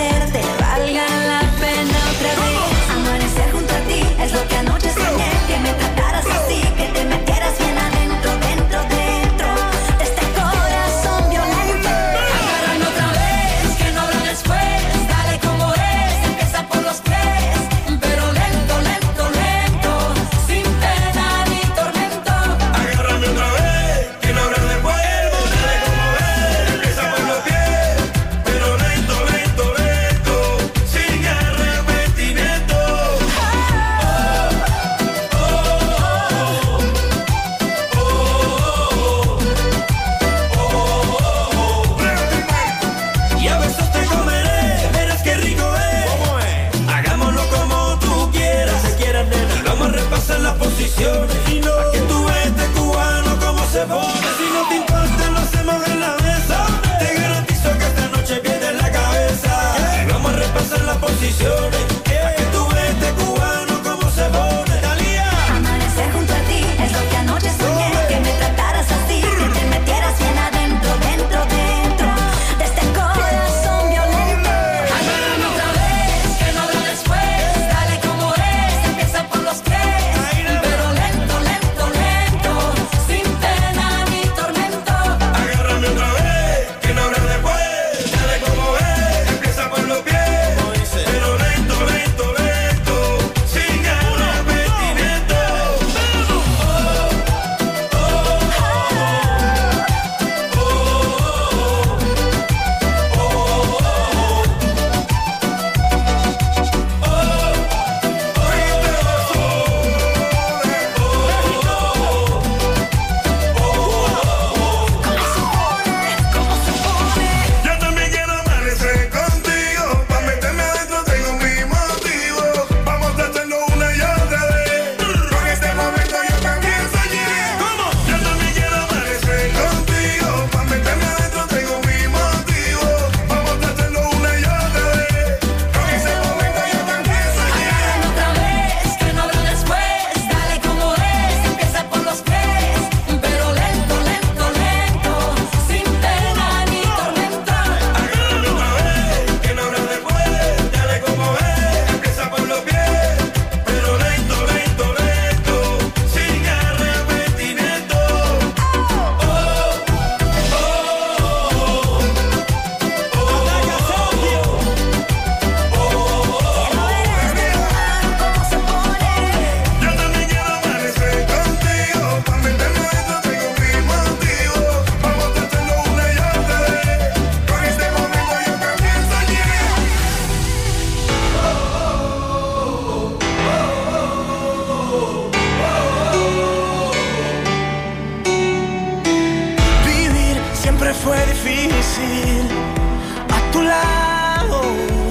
fácil a tu lado.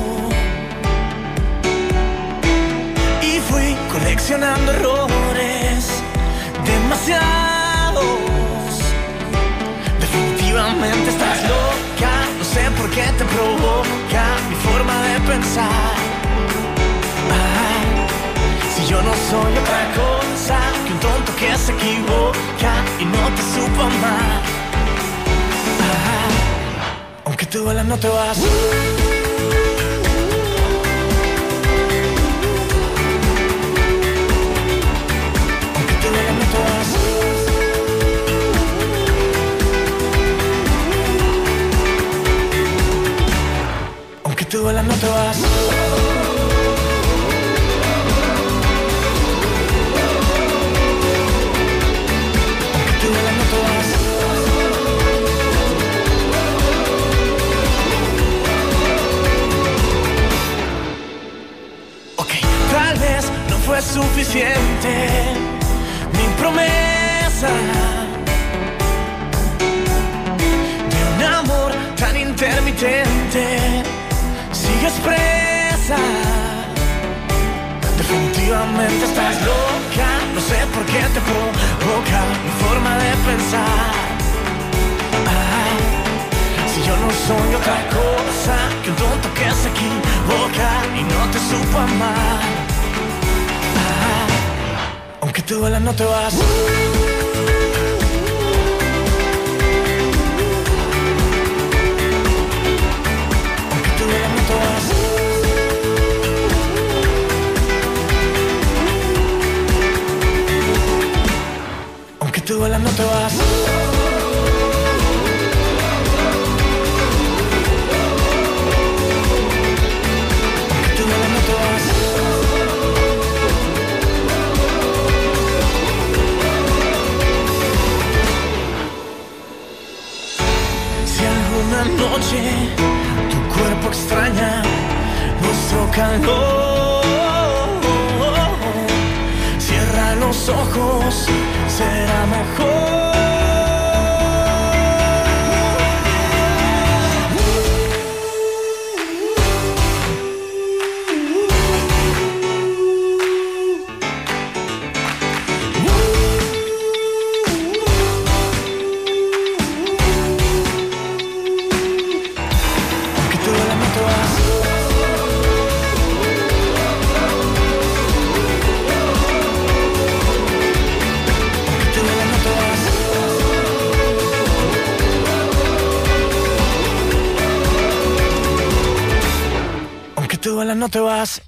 Y fui coleccionando errores, demasiados. Definitivamente estás loca, no sé por qué te provoca mi forma de pensar. Si yo no soy otra cosa que un tonto que se equivoca y no te supo amar. Aunque te duela no te vas. Aunque te duela no te vas. Aunque te duela no te vas. Tal vez no fue suficiente mi promesa de un amor tan intermitente. Sigues presa. Definitivamente estás loca, no sé por qué te provoca mi forma de pensar. Si yo no soy otra cosa que un tonto que se equivoca y no te supo amar. Aunque te duela no te vas. Aunque te duela no te vas. Aunque te duela no te vas. Noche, tu cuerpo extraña nuestro calor. Cierra los ojos, será mejor. No te vas.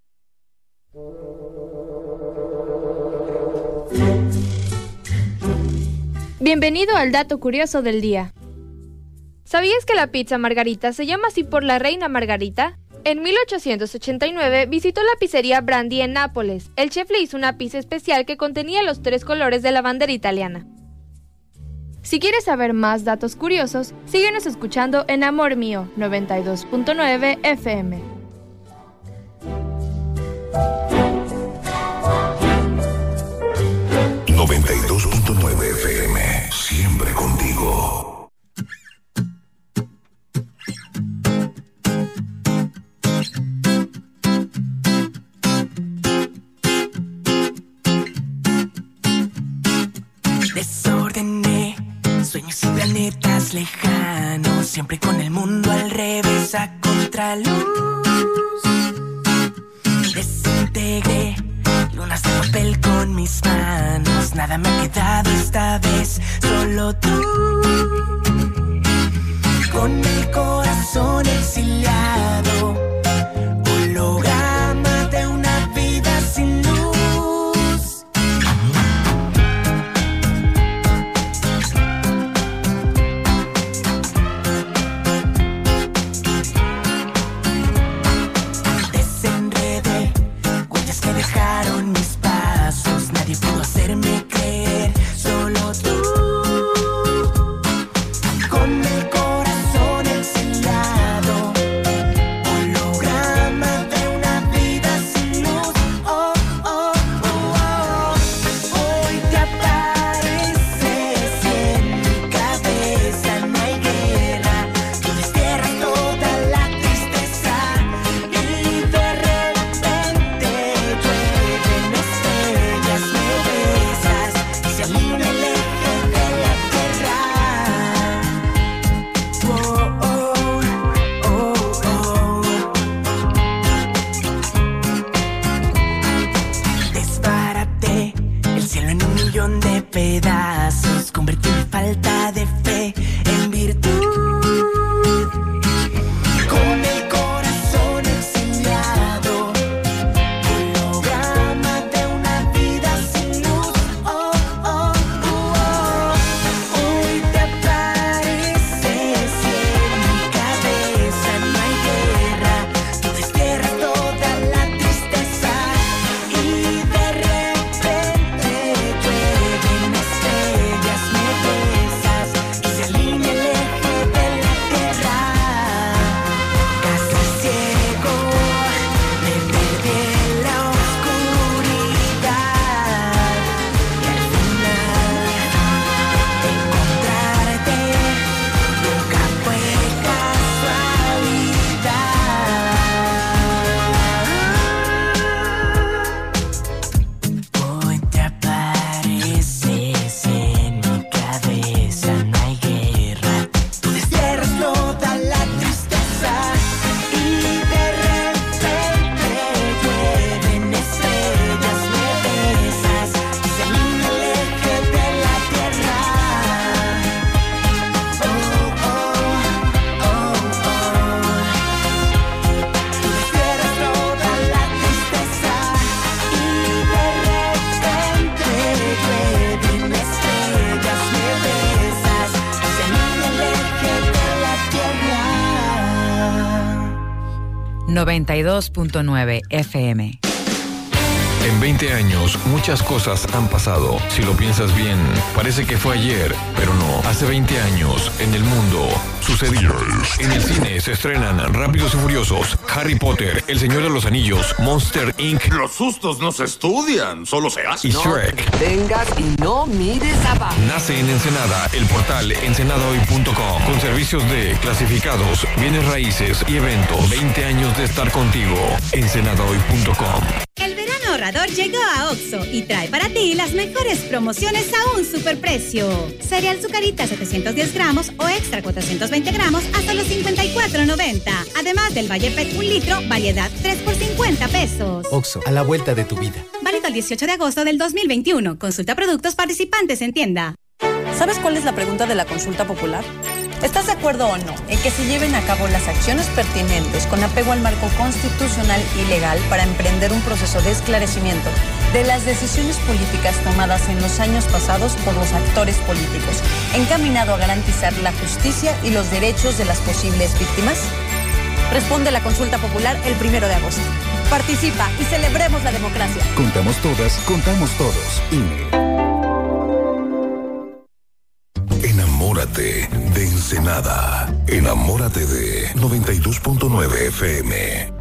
Bienvenido al dato curioso del día. ¿Sabías que la pizza Margarita se llama así por la reina Margarita? En 1889 visitó la pizzería Brandi en Nápoles. El chef le hizo una pizza especial que contenía los 3 colores de la bandera italiana. Si quieres saber más datos curiosos, síguenos escuchando en Amor Mío 92.9 FM. 92.9 FM, siempre contigo. Desordené sueños y planetas lejanos, siempre con el mundo al revés, a contraluz. Desintegré lunas de papel con mis manos, nada me ha quedado esta vez, solo tú. Con el corazón exiliado, holograma de una vida sin luz. Desenredé huellas que dejaron mis pasos, nadie pudo hacerme creer, solo tú. Con el corazón exiliado, holograma millón de pedazos, convertí mi falta de fe en virtud. Con el corazón exiliado, holograma de una vida sin luz. Oh, oh, oh. Hoy te apareces en mi cabeza, no hay guerra. Tú destierras toda la tristeza y de repente llueven estrellas, me besas y se alinea el eje de la tierra. Casi ciego, me perdí en la oscuridad y al final encontrarte nunca fue casualidad. Hoy te apareces en mi cabeza, no hay guerra. Tú destierras toda la tristeza y de repente llueven estrellas, me besas y se alinea el eje de la tierra. Oh, oh, oh, oh. Tú destierras toda la tristeza y de repente llueven estrellas, me besas y se alinea el eje de la tierra. 92.9 FM. En 20 años, muchas cosas han pasado. Si lo piensas bien, parece que fue ayer, pero no. Hace 20 años, en el mundo, sucedió. En el cine se estrenan Rápidos y Furiosos, Harry Potter, El Señor de los Anillos, Monster Inc. Los sustos no se estudian, solo se hacen. Y Shrek. Tengas y no mires abajo. Nace en Ensenada el portal ensenadahoy.com con servicios de clasificados, bienes raíces y eventos. 20 años de estar contigo. ensenadahoy.com. El verano ahorrador llegó a OXXO y trae para ti las mejores promociones a un superprecio. Cereal Zucarita 710 gramos o extra 420 gramos a solo $54.90. Además del Valle Pet 1 litro, variedad 3 por $50. OXXO, a la vuelta de tu vida. Válido el 18 de agosto del 2021. Consulta productos participantes en tienda. ¿Sabes cuál es la pregunta de la consulta popular? ¿Estás de acuerdo o no en que se lleven a cabo las acciones pertinentes con apego al marco constitucional y legal para emprender un proceso de esclarecimiento de las decisiones políticas tomadas en los años pasados por los actores políticos, encaminado a garantizar la justicia y los derechos de las posibles víctimas? Responde la consulta popular el 1 de agosto. Participa y celebremos la democracia. Contamos todas, contamos todos. INE. Enamórate de Ensenada. Enamórate de 92.9 FM.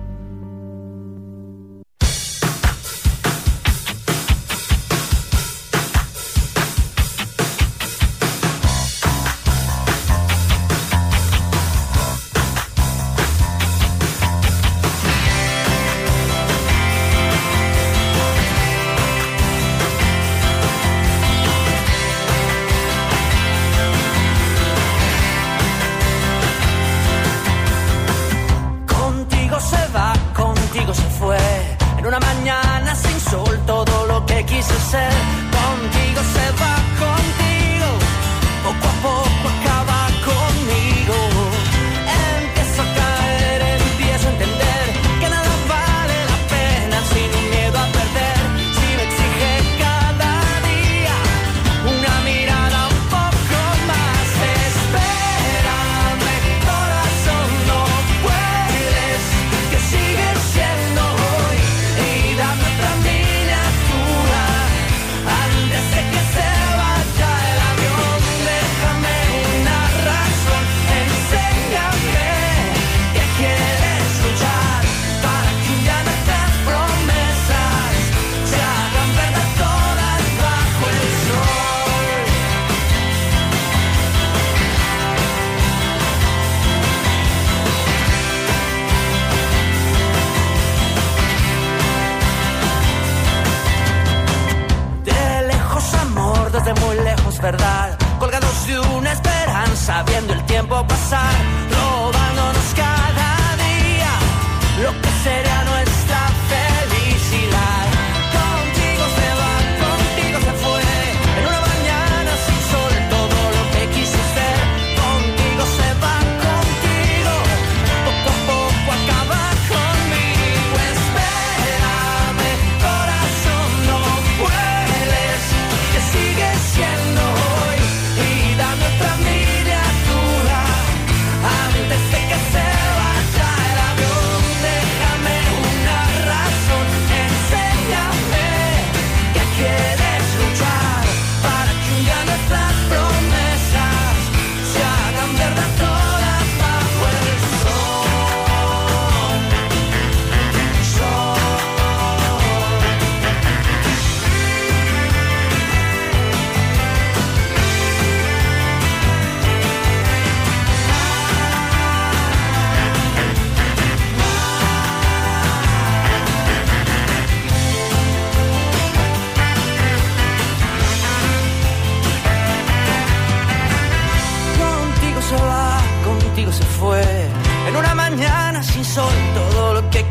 verdad, colgados de una esperanza, viendo el tiempo pasar, robándonos cada día lo que sería nuestra felicidad. Contigo se va, contigo se fue,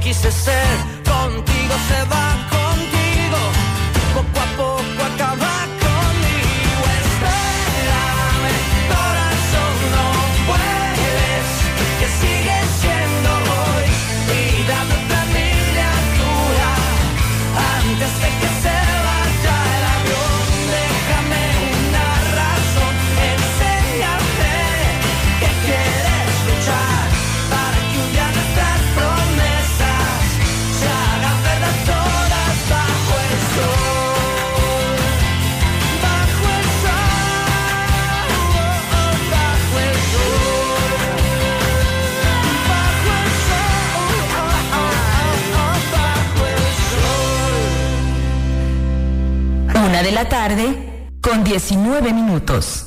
quise ser, contigo se va, contigo, poco a poco acaba conmigo. Espérame, corazón, no puedes, que sigues siendo hoy vida de otra miniatura. Antes de que se vaya el avión, déjame una razón, enséñame que quieres luchar para que un día nuestras promesas se hagan verdad todas bajo el sol. Bajo el sol, bajo el sol, bajo el sol, bajo el sol. 1 de la tarde con 19 minutos.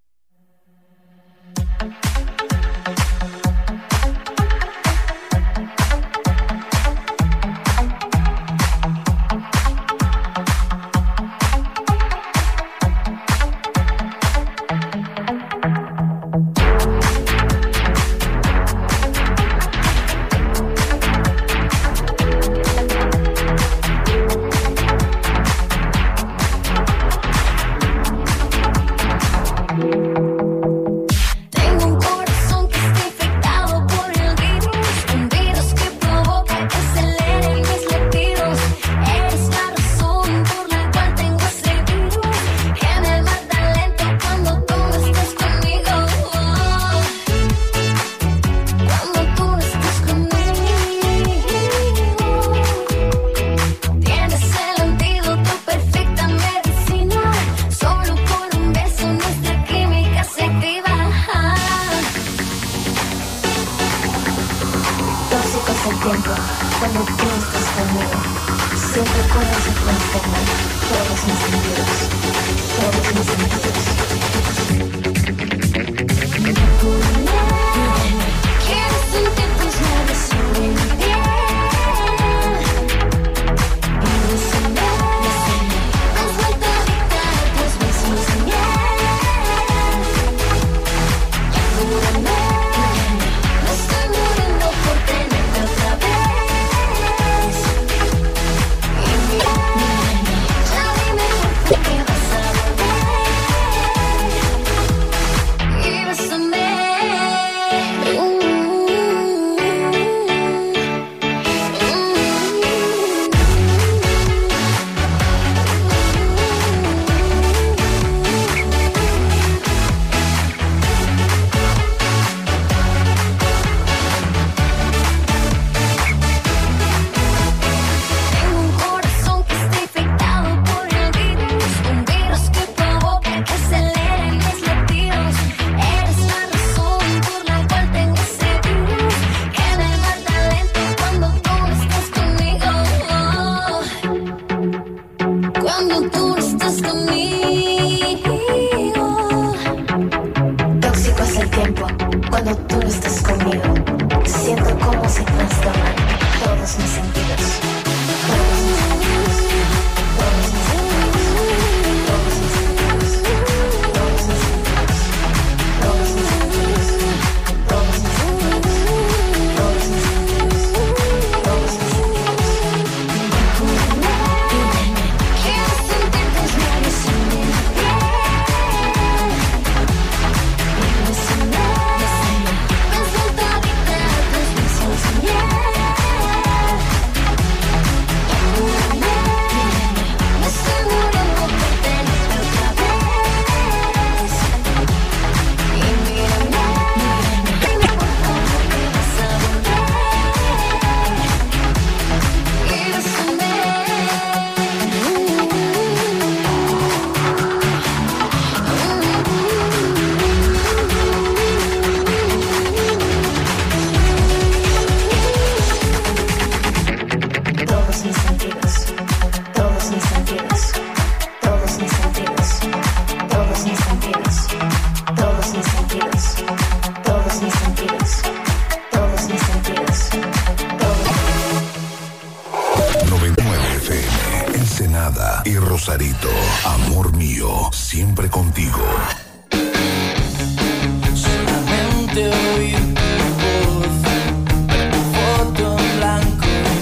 Rosarito, amor mío, siempre contigo. Solamente oír tu voz, ver tu foto en blanco y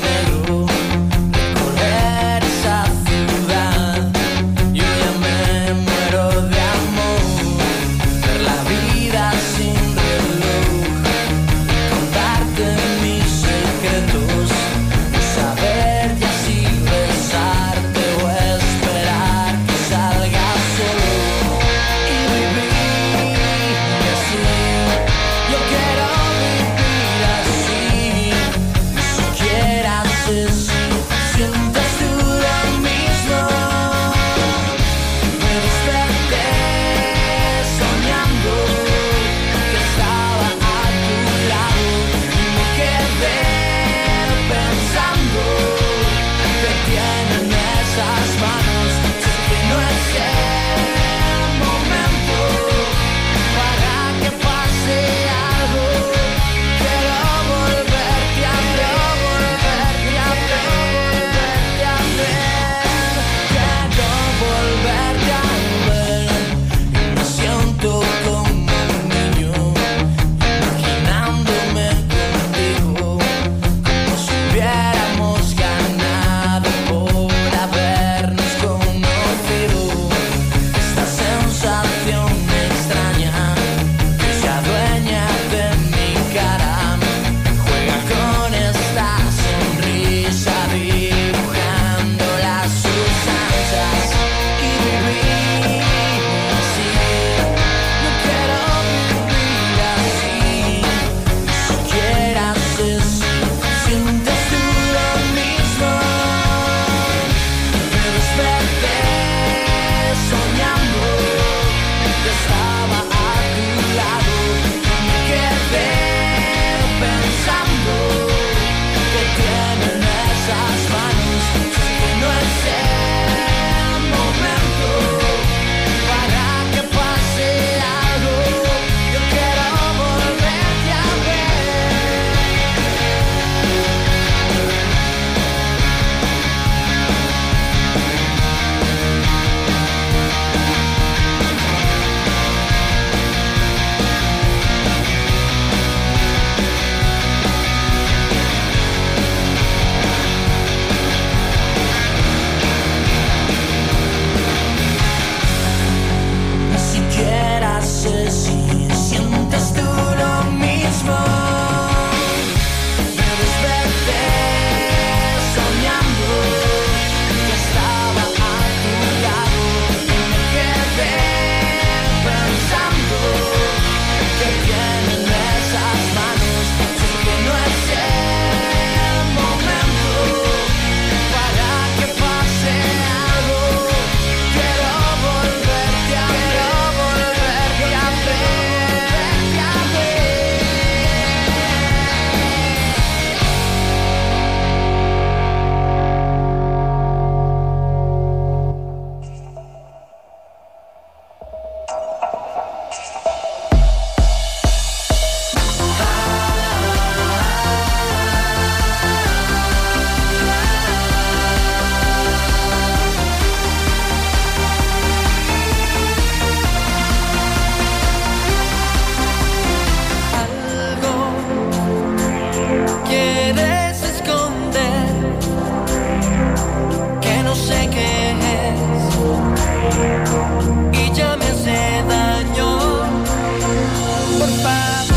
y ya me hace daño. Por favor,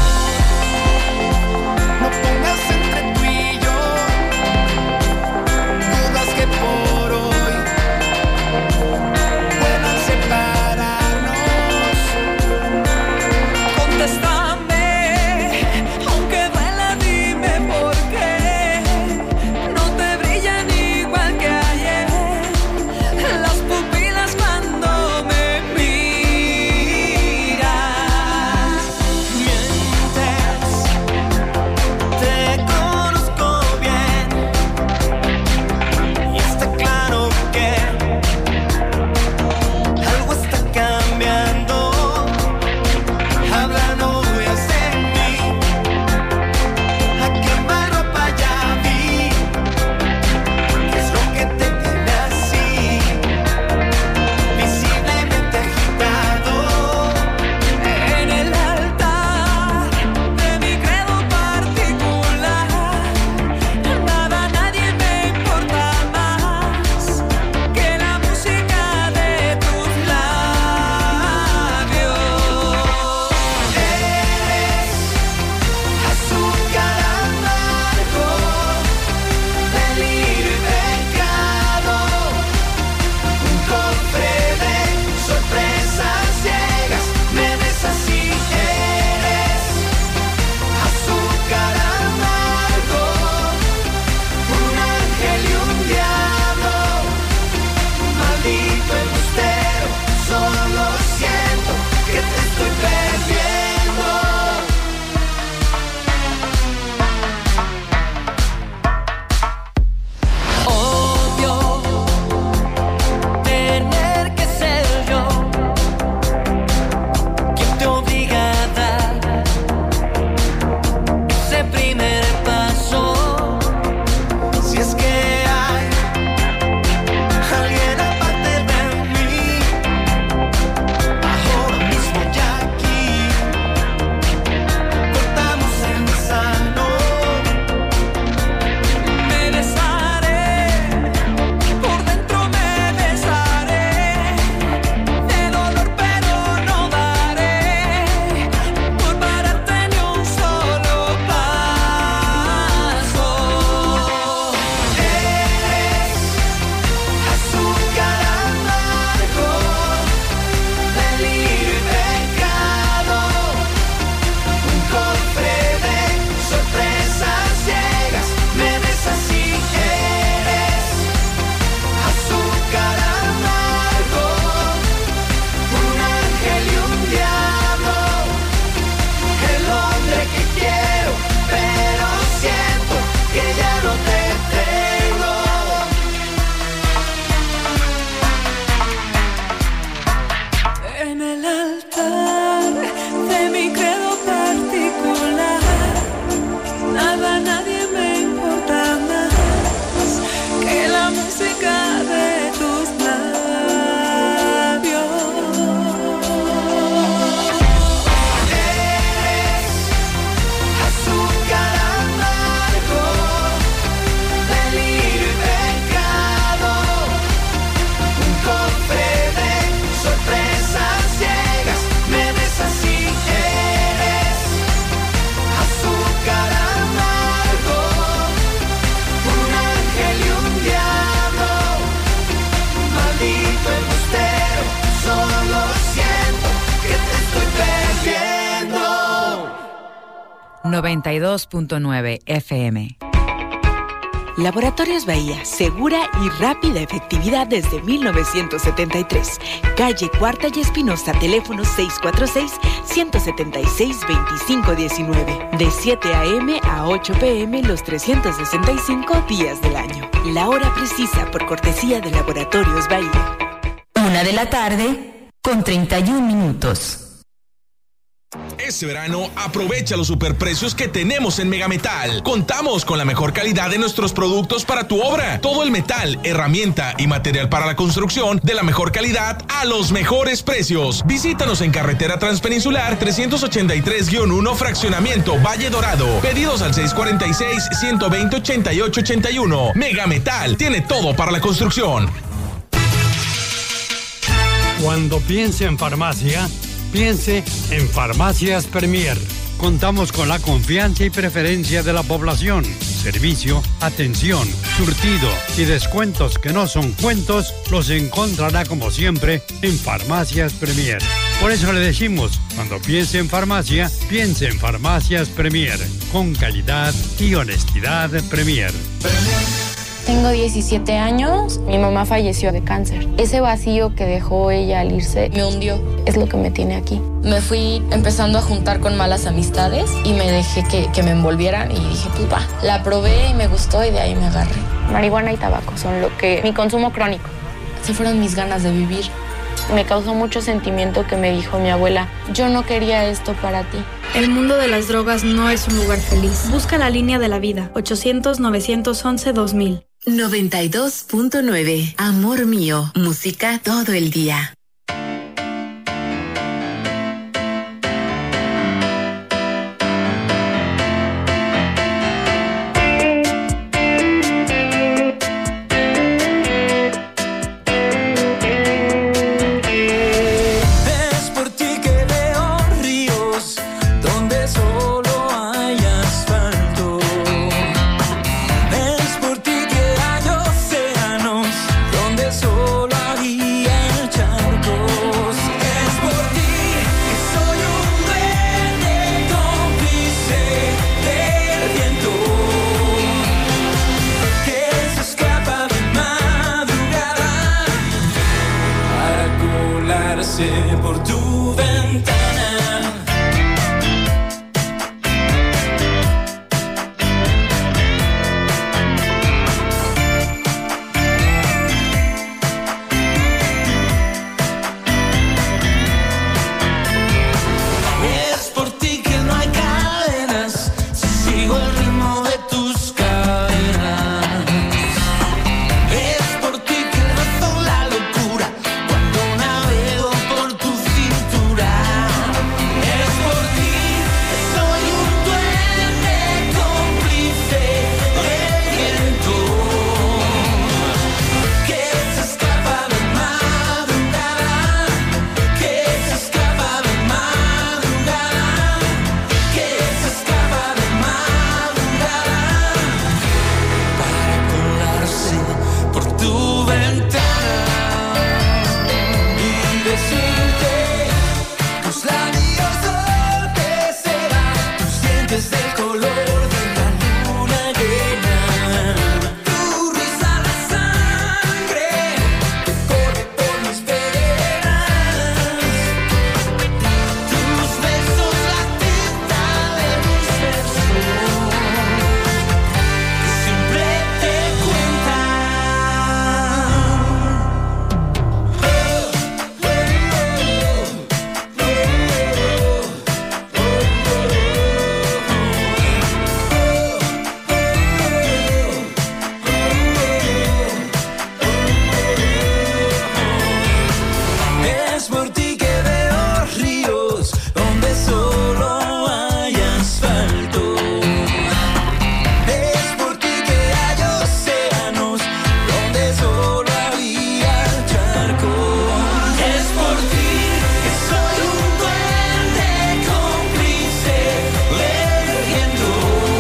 no pongas entre tú y yo dudas que por hoy puedan separarnos. Contéstame, aunque duela, dime por qué no te brillan igual que ayer las pupilas cuando me miras. Mientes, te conozco bien y está claro que algo está cambiando. Habla novias de mí, a quemar ropa ya vi. ¿Qué es lo que te tiene así? Visiblemente agitado en el altar de mi credo particular. Nada, nadie me importa más que la música de tus labios. Eres azúcar amargo, delirio y pecado, un cofre de sorpresas ciegas. Me ves así, eres azúcar amargo, un ángel y un diablo, maldito embustero. Solo siento que te estoy perdiendo. Odio tener que ser yo quien te obliga a dar ese primer paso. Si es que hay alguien aparte de mí, ahora mismo ya aquí cortamos en sano. Me besaré, por dentro me besaré, de dolor pero no daré por pararte ni un solo paso. Eres azúcar amargo, delirio y pecado, un cofre de sorpresas ciegas. Me ves así, eres azúcar amargo, un ángel y un diablo, el hombre que quiero, pero siento que ya no te tengo. En el altar de mi credo particular, nada, nadie me importa más que la música de tus labios. Eres azúcar amargo, delirio y pecado, un cofre de sorpresas ciegas. Me ves así, eres azúcar amargo, un ángel y un diablo, maldito embustero. Solo siento que te estoy perdiendo. 92.9 FM. Laboratorios Bahía, segura y rápida efectividad desde 1973. Calle Cuarta y Espinosa, teléfono 646-176-2519. De 7 a.m. a 8 p.m. los 365 días del año. La hora precisa por cortesía de Laboratorios Bahía. 1:31 Este verano aprovecha los superprecios que tenemos en Megametal. Contamos con la mejor calidad de nuestros productos para tu obra. Todo el metal, herramienta y material para la construcción de la mejor calidad a los mejores precios. Visítanos en Carretera Transpeninsular 383-1 Fraccionamiento Valle Dorado. Pedidos al 646-120-8881. Megametal tiene todo para la construcción. Cuando piense en farmacia, piense en Farmacias Premier. Contamos con la confianza y preferencia de la población. Servicio, atención, surtido y descuentos que no son cuentos los encontrará como siempre en Farmacias Premier. Por eso le decimos, cuando piense en farmacia, piense en Farmacias Premier. Con calidad y honestidad Premier. Tengo 17 años, mi mamá falleció de cáncer. Ese vacío que dejó ella al irse me hundió, es lo que me tiene aquí. Me fui empezando a juntar con malas amistades y me dejé que me envolvieran y dije, pues va. La probé y me gustó y de ahí me agarré. Marihuana y tabaco son mi consumo crónico. Se fueron mis ganas de vivir. Me causó mucho sentimiento que me dijo mi abuela, yo no quería esto para ti. El mundo de las drogas no es un lugar feliz. Busca la línea de la vida, 800-911-2000. 92.9, amor mío, música todo el día. Por tu ventana. Es por ti que no hay cadenas, si sigo el ritmo de tus cadenas. Es por ti que rozo la locura cuando navego por tu cintura. Es por ti que soy un duende cómplice del viento que se escapa de madrugada, que se escapa de madrugada, que se escapa de madrugada para colarse por tu ventana y decirte tus labios son de seda, tus dientes del color de la luna llena, tu risa la sangre que corre por mis venas, tus besos la tinta de mis versos que siempre te cuentan. Es por ti que veo ríos donde solo hay asfalto. Es por ti que hay océanos donde solo había charcos. Es por ti que soy un duende cómplice del viento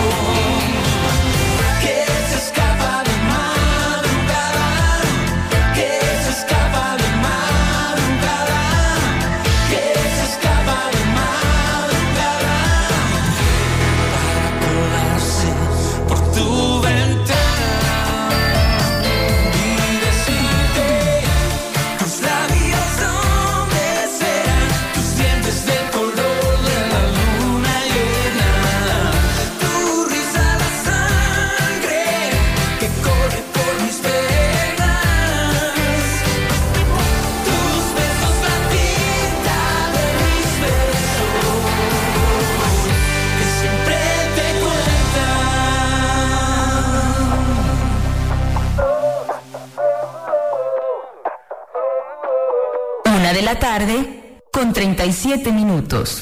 que se escapa de madrugada, que se escapa de madrugada, que se escapa de madrugada para colarse por tu ventana y decirte tus labios son de cera, tus dientes del color de la luna llena, tu risa la sangre que corre por mis venas, tus besos la tinta de mis versos que siempre te cuentan. 1 de la tarde, con 37 minutos.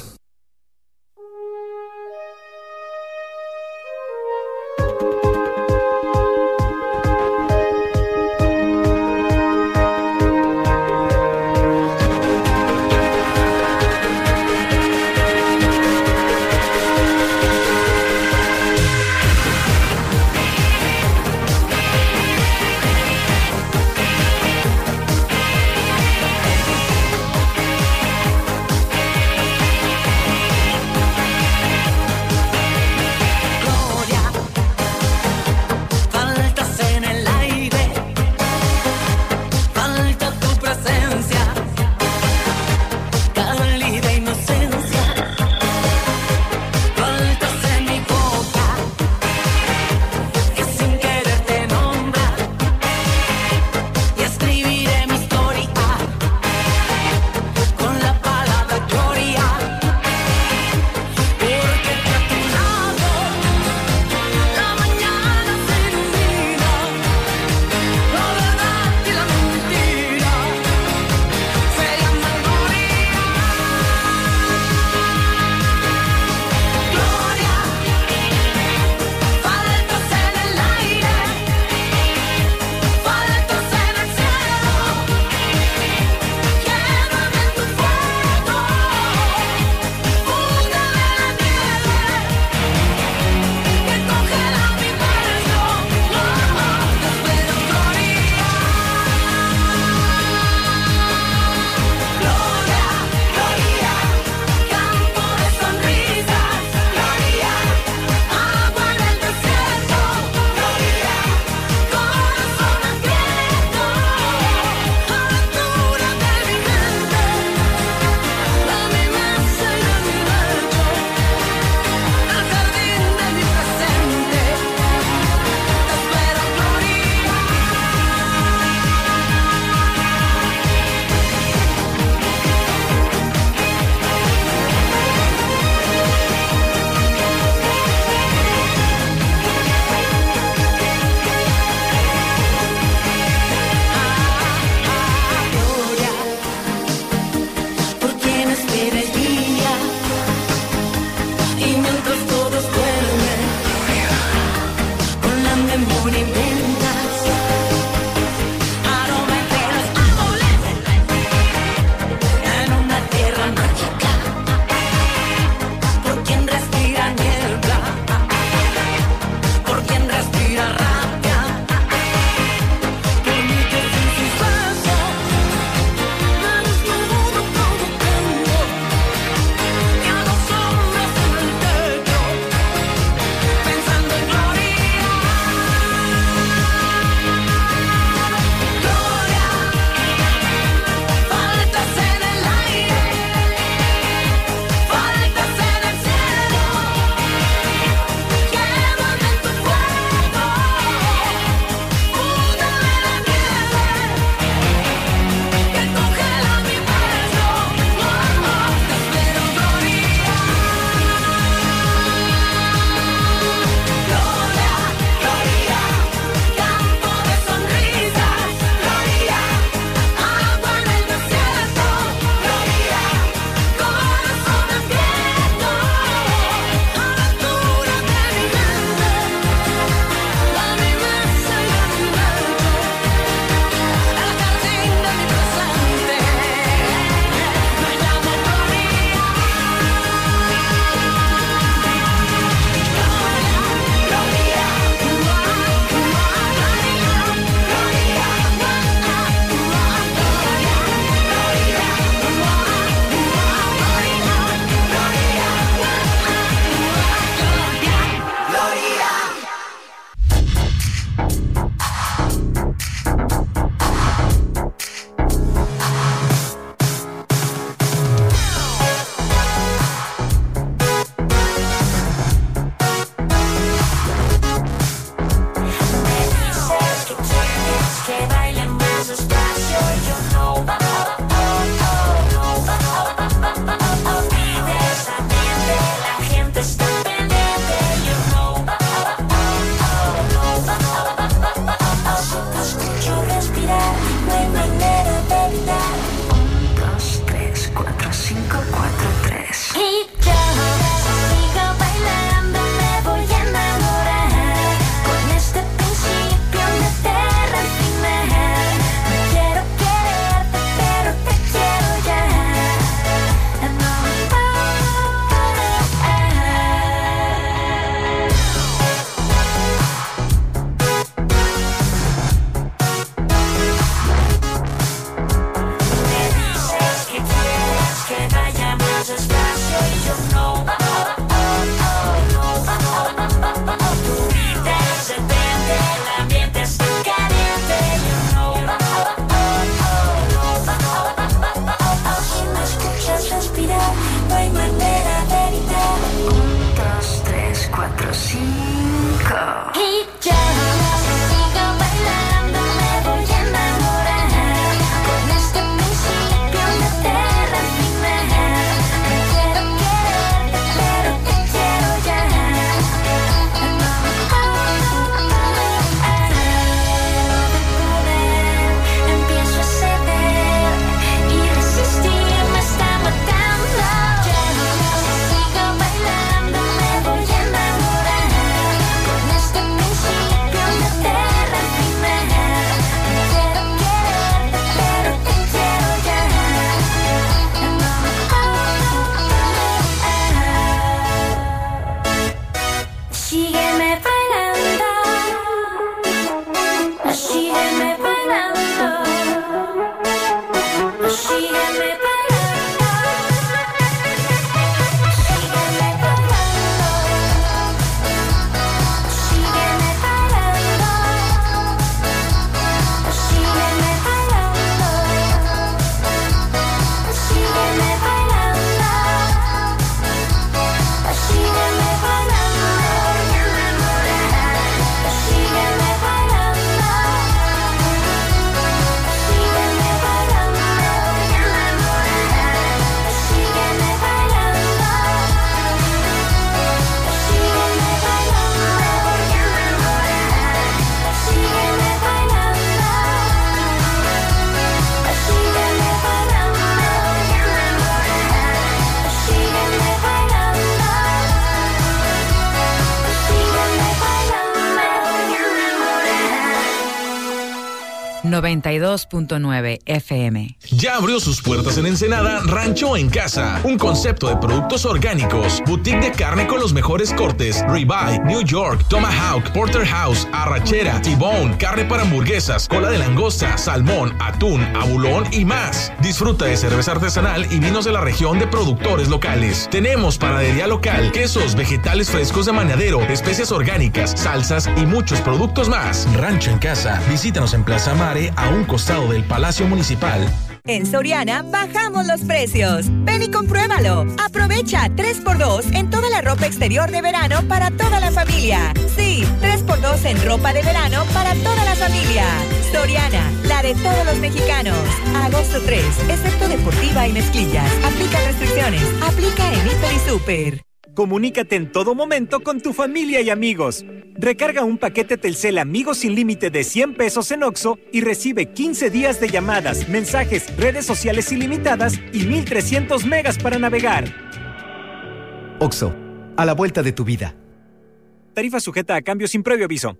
92.9 FM. Ya abrió sus puertas en Ensenada Rancho en Casa, un concepto de productos orgánicos, boutique de carne con los mejores cortes, ribeye, New York, tomahawk, porterhouse, arrachera, T-bone, carne para hamburguesas, cola de langosta, salmón, atún, abulón y más. Disfruta de cerveza artesanal y vinos de la región de productores locales. Tenemos panadería local, quesos, vegetales frescos de manadero, especias orgánicas, salsas y muchos productos más. Rancho en Casa. Visítanos en Plaza Mare, a un costado del Palacio Municipal. En Soriana bajamos los precios. Ven y compruébalo. Aprovecha 3x2 en toda la ropa exterior de verano para toda la familia. Sí, 3x2 en ropa de verano para toda la familia. Soriana, la de todos los mexicanos. A agosto 3, excepto deportiva y mezclillas. Aplica restricciones. Aplica en Hiper y Super. Comunícate en todo momento con tu familia y amigos. Recarga un paquete Telcel Amigos sin límite de 100 pesos en OXXO y recibe 15 días de llamadas, mensajes, redes sociales ilimitadas y 1,300 megas para navegar. OXXO, a la vuelta de tu vida. Tarifa sujeta a cambio sin previo aviso.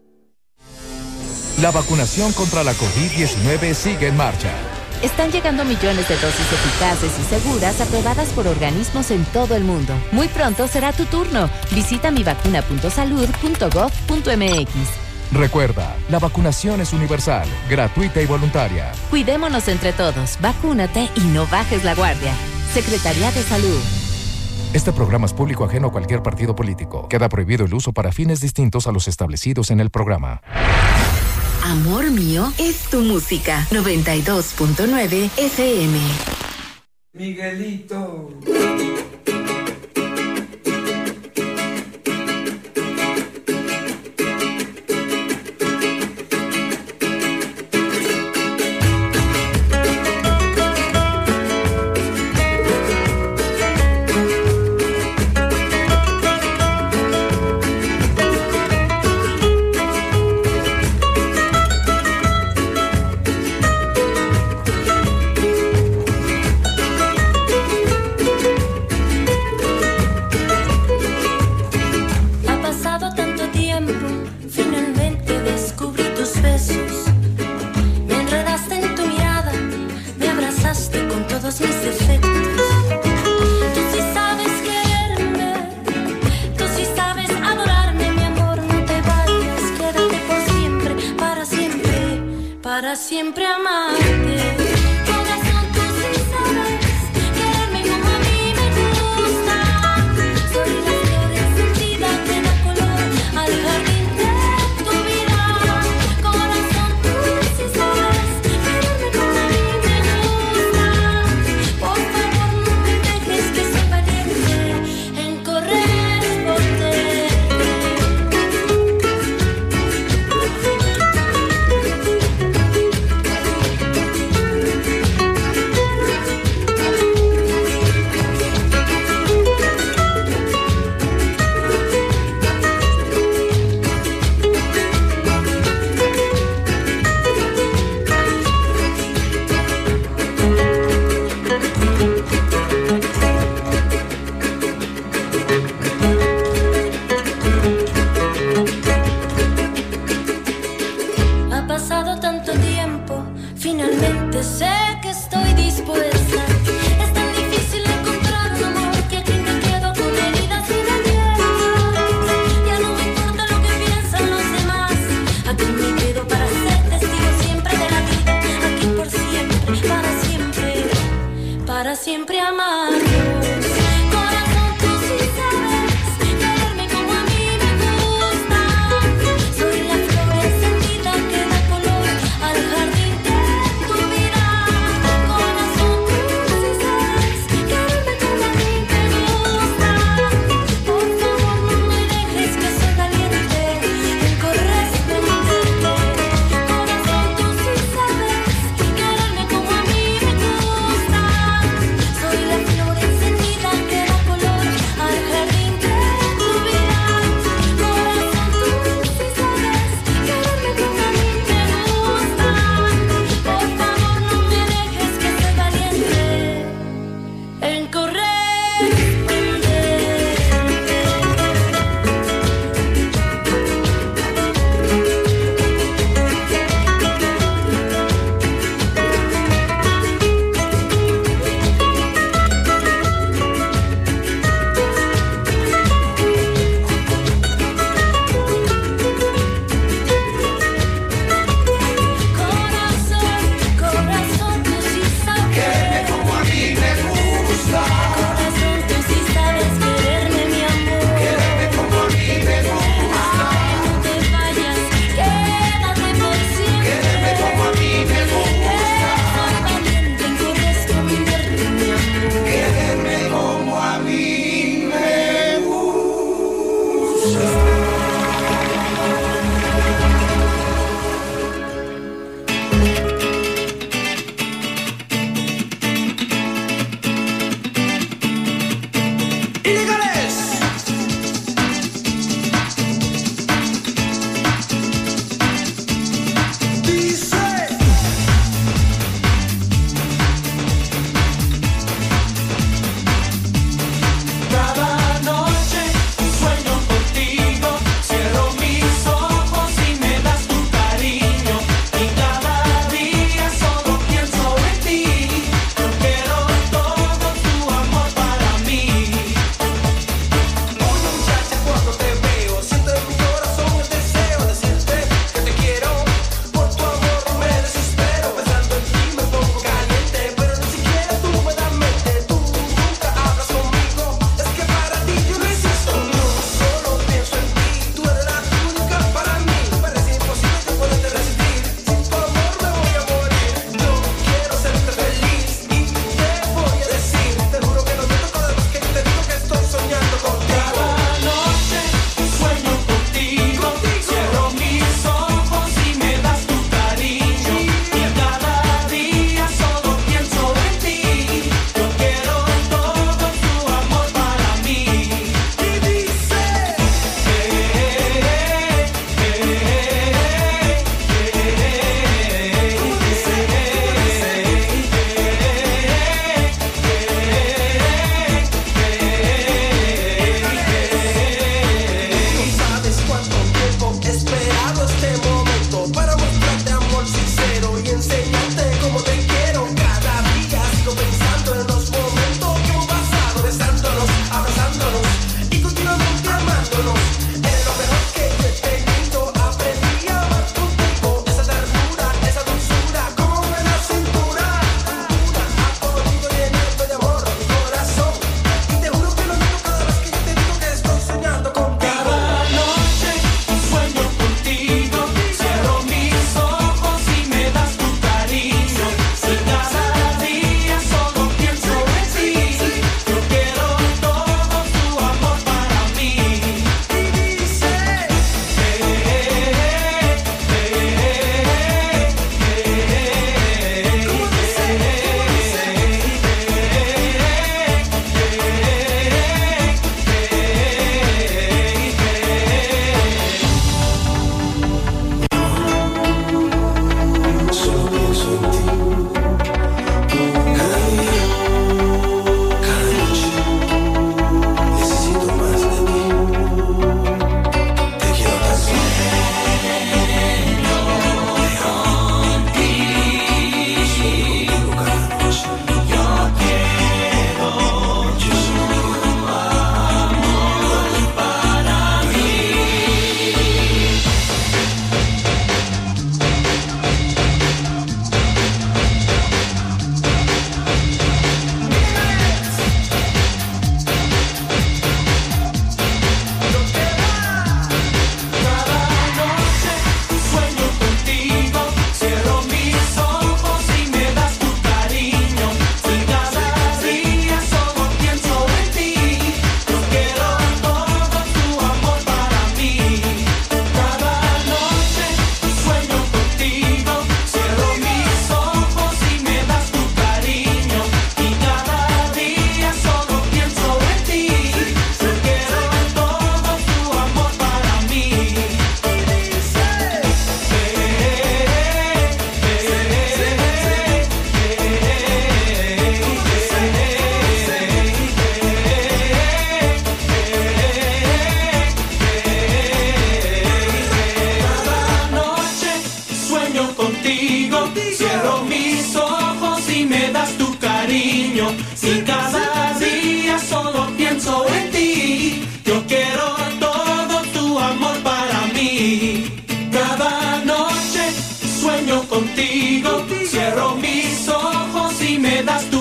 La vacunación contra la COVID-19 sigue en marcha. Están llegando millones de dosis eficaces y seguras aprobadas por organismos en todo el mundo. Muy pronto será tu turno. Visita mivacuna.salud.gov.mx. Recuerda, la vacunación es universal, gratuita y voluntaria. Cuidémonos entre todos. Vacúnate y no bajes la guardia. Secretaría de Salud. Este programa es público ajeno a cualquier partido político. Queda prohibido el uso para fines distintos a los establecidos en el programa. Amor mío es tu música. 92.9 FM. Miguelito. Siempre amarte. Corazón, tú sí sabes quererme como a mí me gusta. Soy la flor encendida que da color al jardín de tu vida. Corazón, tú sí sabes quererme como a mí me gusta. Por favor, no me dejes que soy valiente en corresponderte. Ha pasado tanto tiempo, finalmente sé que estoy dispuesta. Es tan difícil encontrar un amor que aquí me quedo con heridas y rabietas. Ya no me importa lo que piensan los demás. Aquí me quedo para ser testigo siempre de la vida. Aquí por siempre, para siempre amarnos. Corazón, tú sí sabes quererme como a mí me gusta. Soy la flor encendida que da color al jardín de tu vida. Corazón, tú sí sabes quererme como a mí me gusta. Por favor, no me dejes que soy valiente en corresponderte. Corazón, tú sí sabes quererme como a mí me gusta. Soy la flor encendida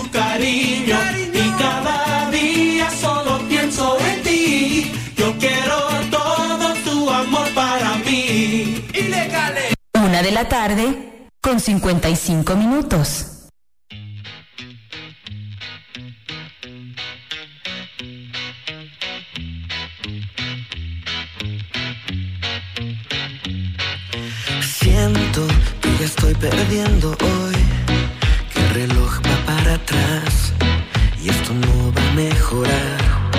tu cariño. Y cada día solo pienso en ti. Yo quiero todo tu amor para mí. Ilegales. 1:00 con 55 minutos. Siento que ya estoy perdiendo hoy, que el reloj va para atrás y esto no va a mejorar.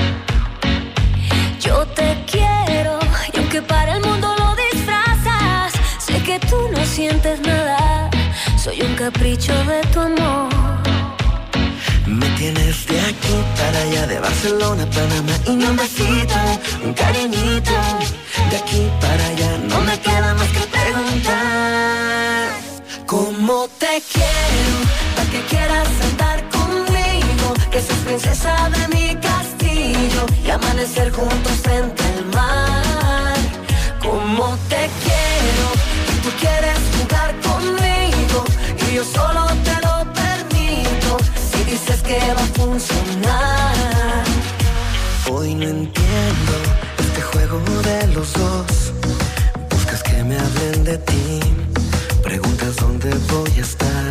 Yo te quiero y aunque para el mundo lo disfrazas, sé que tú no sientes nada, soy un capricho de tu amor. Me tienes de aquí para allá, de Barcelona a Panamá, y un besito, un cariñito. De aquí para allá no me queda más que preguntar cómo te quiero, para que quieras andar conmigo, que seas princesa de mi castillo y amanecer juntos frente al mar. Cómo te quiero, y tú quieres jugar conmigo y yo solo te lo permito si dices que va a funcionar. Hoy no entiendo este juego de los dos. Buscas que me hablen de ti, preguntas dónde voy a estar.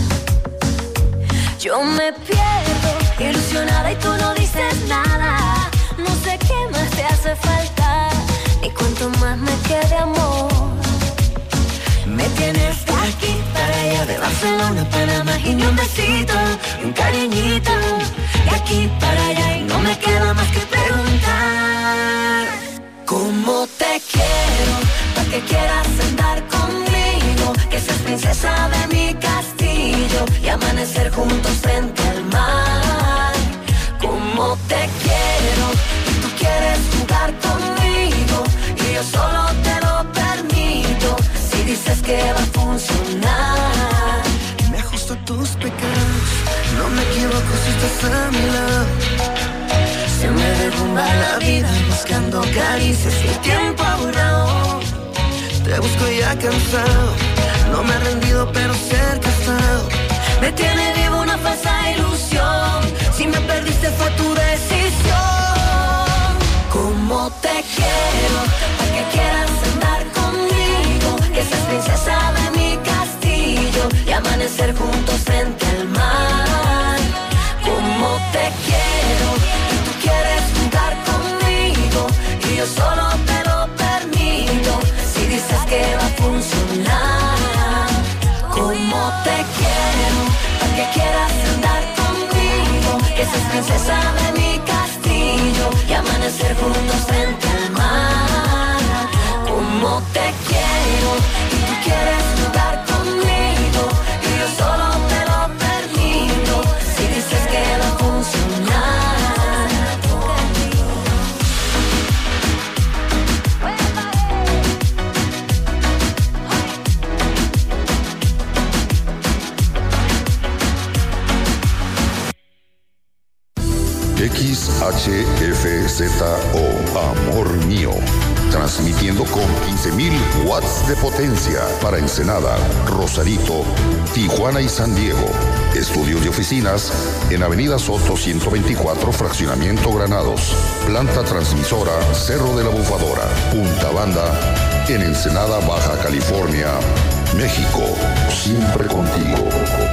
Yo me pierdo, ilusionada y tú no dices nada. No sé qué más te hace falta, ni cuánto más me quede amor. Me tienes de aquí para allá, de Barcelona a Panamá, y ni un besito, y un cariñito. De aquí para allá y no me queda más que preguntar cómo te quiero, para que quieras andar conmigo, que seas princesa de mi castillo y amanecer juntos frente al mar. Cómo te quiero, y tú quieres jugar conmigo y yo solo te lo permito si dices que va a funcionar. Me ajusto a tus pecados, no me equivoco si estás a mi lado. Se me derrumba la vida buscando caricias y el tiempo aburrido. Te busco ya cansado, no me he rendido pero cerca he estado. Me tiene vivo una falsa ilusión, si me perdiste fue tu decisión. Cómo te quiero, para que quieras andar conmigo, que seas princesa de mi castillo y amanecer juntos frente al mar. Cómo te quiero, y tú quieres jugar conmigo y yo solo te lo permito si dices que va a funcionar. Cómo te quiero, para que quieras andar conmigo, que seas princesa de mi castillo y amanecer juntos frente al mar. Cómo te quiero, y tú quieres jugar conmigo y yo solo te lo permito si dices que va a funcionar. XHFZO, Amor Mío, transmitiendo con 15.000 watts de potencia para Ensenada, Rosarito, Tijuana y San Diego. Estudios y oficinas en Avenida Soto 124, Fraccionamiento Granados. Planta transmisora Cerro de la Bufadora, Punta Banda, en Ensenada, Baja California, México. Siempre contigo.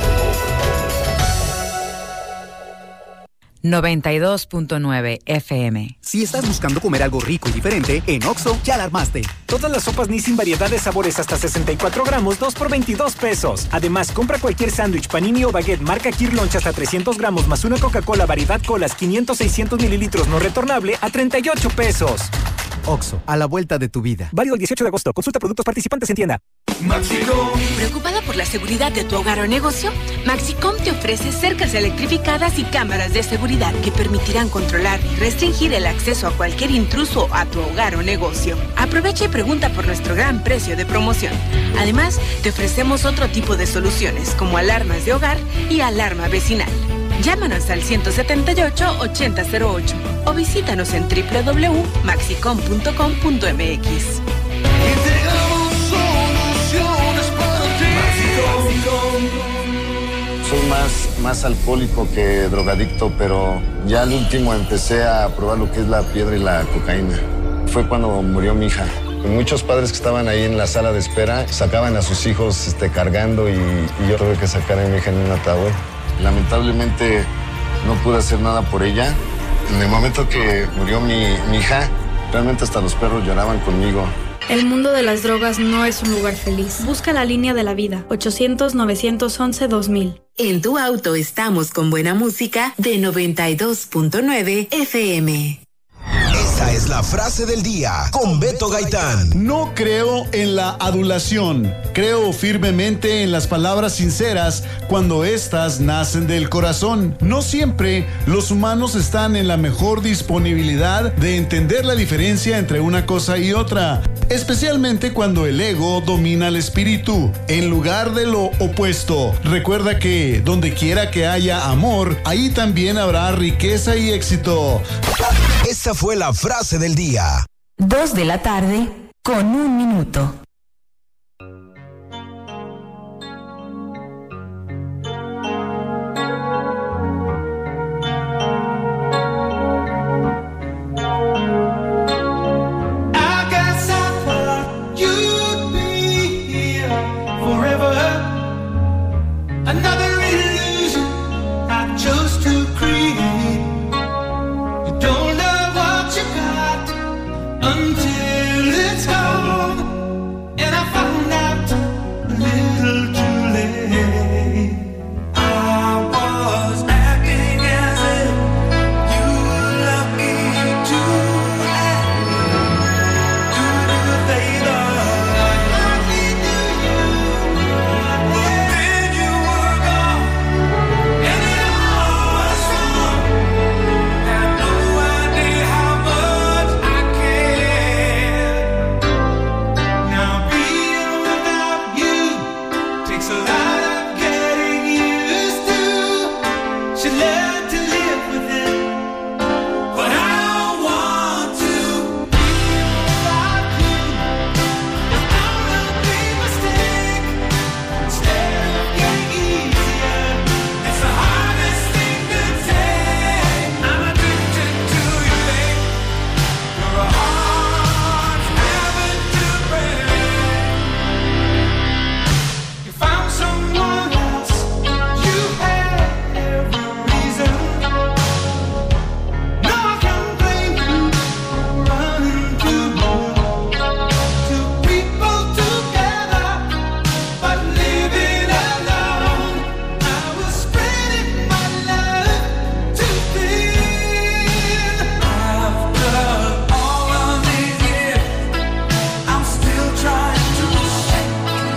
92.9 FM. Si estás buscando comer algo rico y diferente, en Oxxo ya la armaste. Todas las sopas Nissin variedad de sabores hasta 64 gramos, 2 por 22 pesos. Además, compra cualquier sándwich, panini o baguette marca Kirlunch hasta 300 gramos más una Coca-Cola variedad colas 500-600 mililitros no retornable a 38 pesos. Oxxo, a la vuelta de tu vida. Válido el 18 de agosto. Consulta productos participantes en tienda. Maxicom. ¿Preocupada por la seguridad de tu hogar o negocio? Maxicom te ofrece cercas electrificadas y cámaras de seguridad que permitirán controlar y restringir el acceso a cualquier intruso a tu hogar o negocio. Aprovecha y pregunta por nuestro gran precio de promoción. Además, te ofrecemos otro tipo de soluciones como alarmas de hogar y alarma vecinal. Llámanos al 178-8008 o visítanos en www.maxicom.com.mx. Entregamos soluciones para ti. Maxicom. Son más alcohólico que drogadicto, pero ya al último empecé a probar lo que es la piedra y la cocaína. Fue cuando murió mi hija. Muchos padres que estaban ahí en la sala de espera sacaban a sus hijos cargando y yo tuve que sacar a mi hija en un ataúd. Lamentablemente no pude hacer nada por ella. En el momento que murió mi hija, realmente hasta los perros lloraban conmigo. El mundo de las drogas no es un lugar feliz. Busca la línea de la vida. 800-911-2000. En tu auto estamos con buena música de 92.9 FM. Esta es la frase del día con Beto Gaitán. No creo en la adulación. Creo firmemente en las palabras sinceras cuando éstas nacen del corazón. No siempre los humanos están en la mejor disponibilidad de entender la diferencia entre una cosa y otra, especialmente cuando el ego domina el espíritu, en lugar de lo opuesto. Recuerda que donde quiera que haya amor, ahí también habrá riqueza y éxito. Esta fue la frase del día. 2 de la tarde con 1 minuto. Until it's gone, and I found out a little too late. I was acting as if you were lucky to act to the favor. Lucky to you, then you were gone, and it all was wrong. Had no idea how much I now being without you takes a lot of getting used to. Should learn to live with it, but I don't want to be without you. It's gonna be a mistake. Instead of getting easier, it's the hardest thing to take. I'm addicted to you, babe. You're a hard habit to break. You found someone else. You had every reason. No, I can't blame you for running too long. Two people together, but living alone. I was spreading my love too thin. After all of these years, I'm still trying to shake.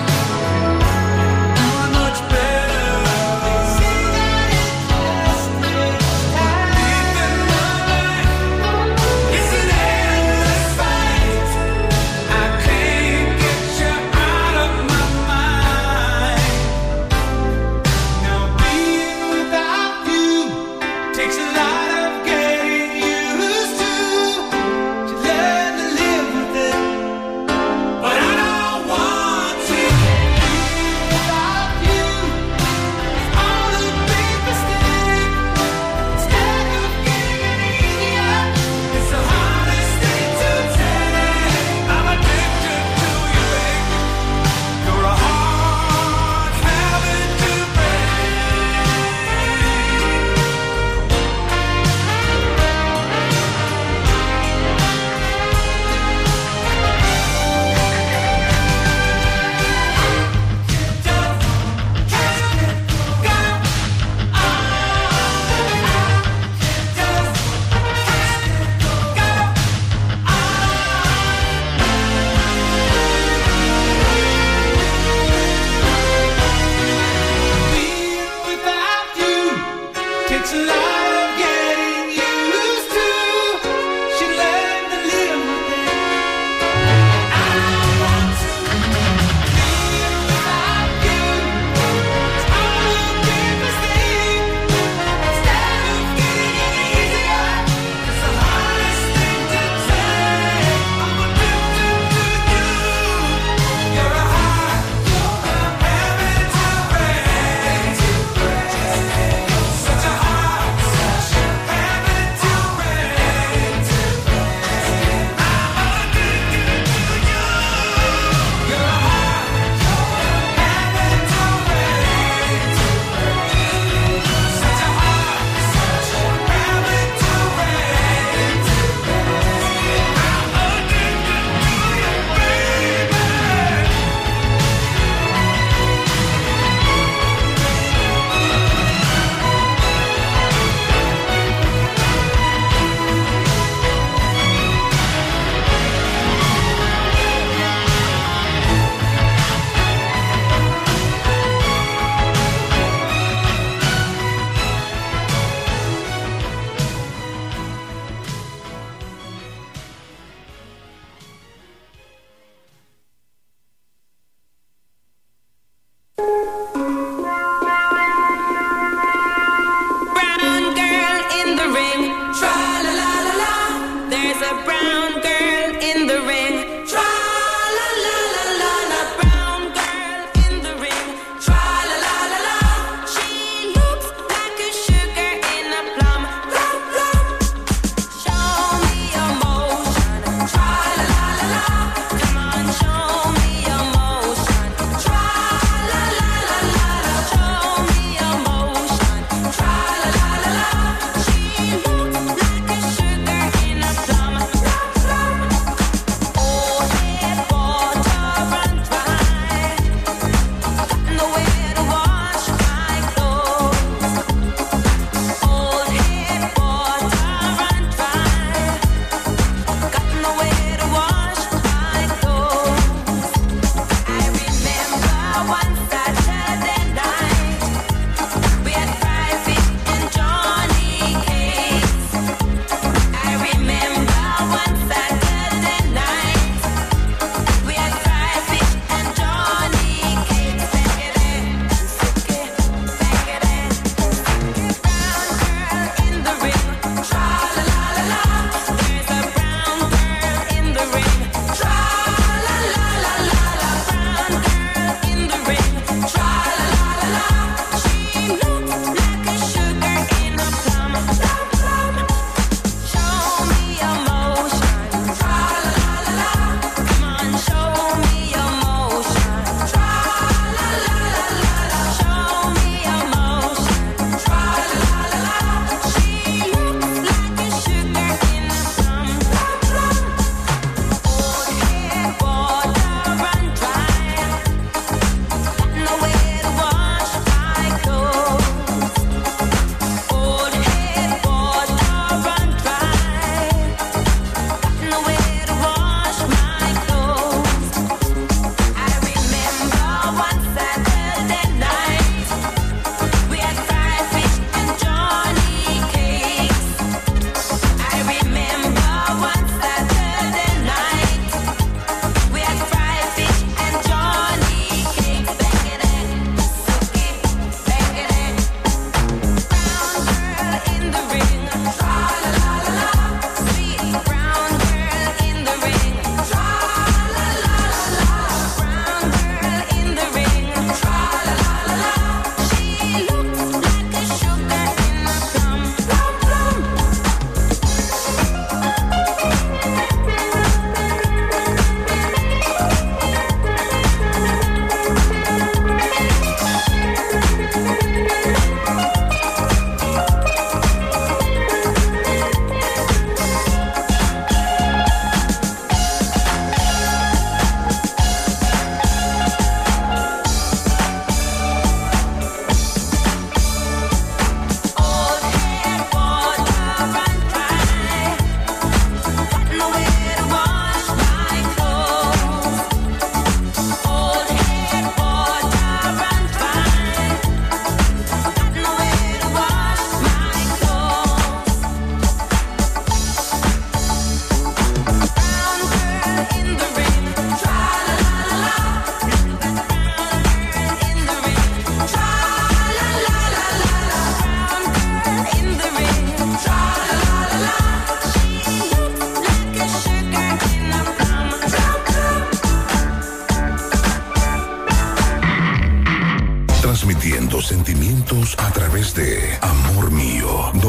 Doing much better. They say that it just takes time. Deep in my life, it's an endless fight. I can't get you out of my mind. Now being without you takes a lot of getting used to. To learn to live with it, but I don't want to be without you. It's all a big mistake. Instead of getting it easier, it's the hardest thing to take. I'm addicted to you, babe. You're a hard habit to break.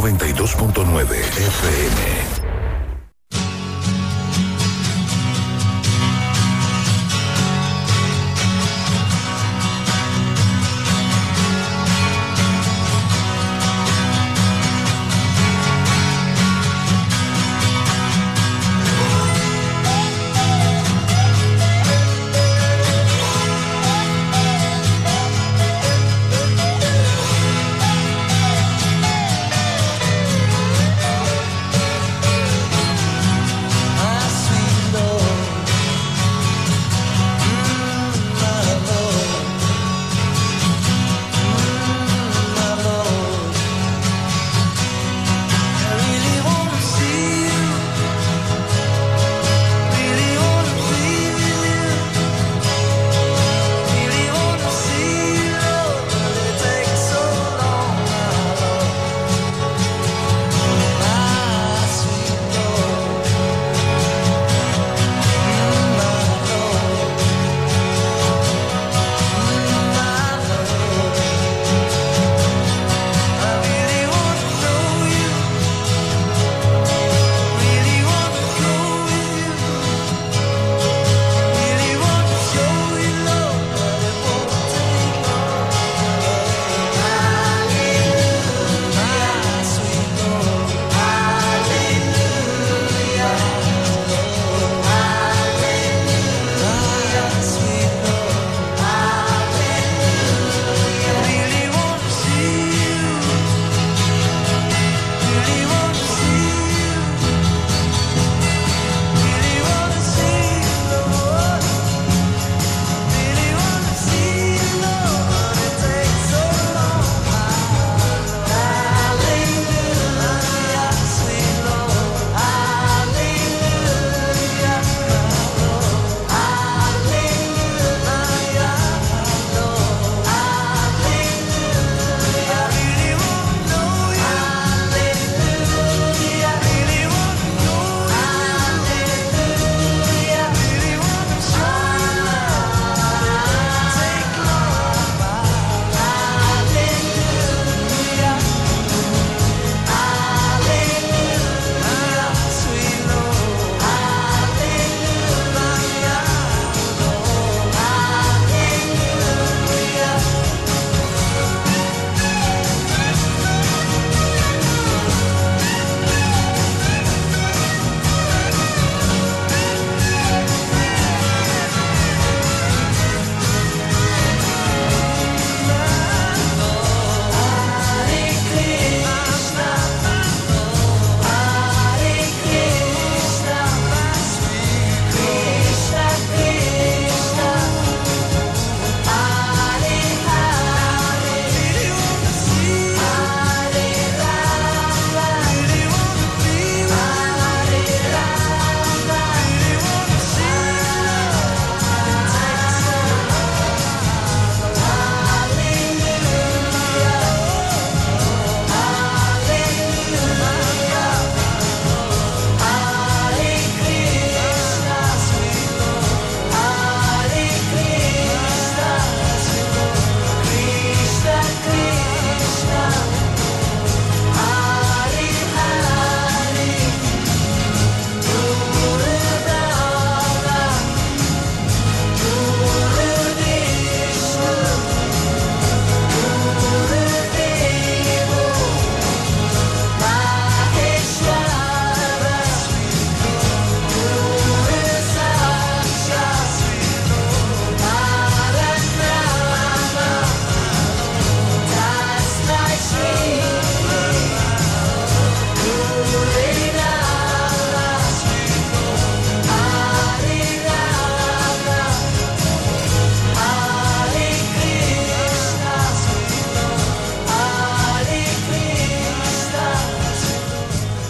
92.9 FM.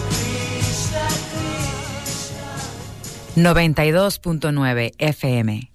...92.9 FM.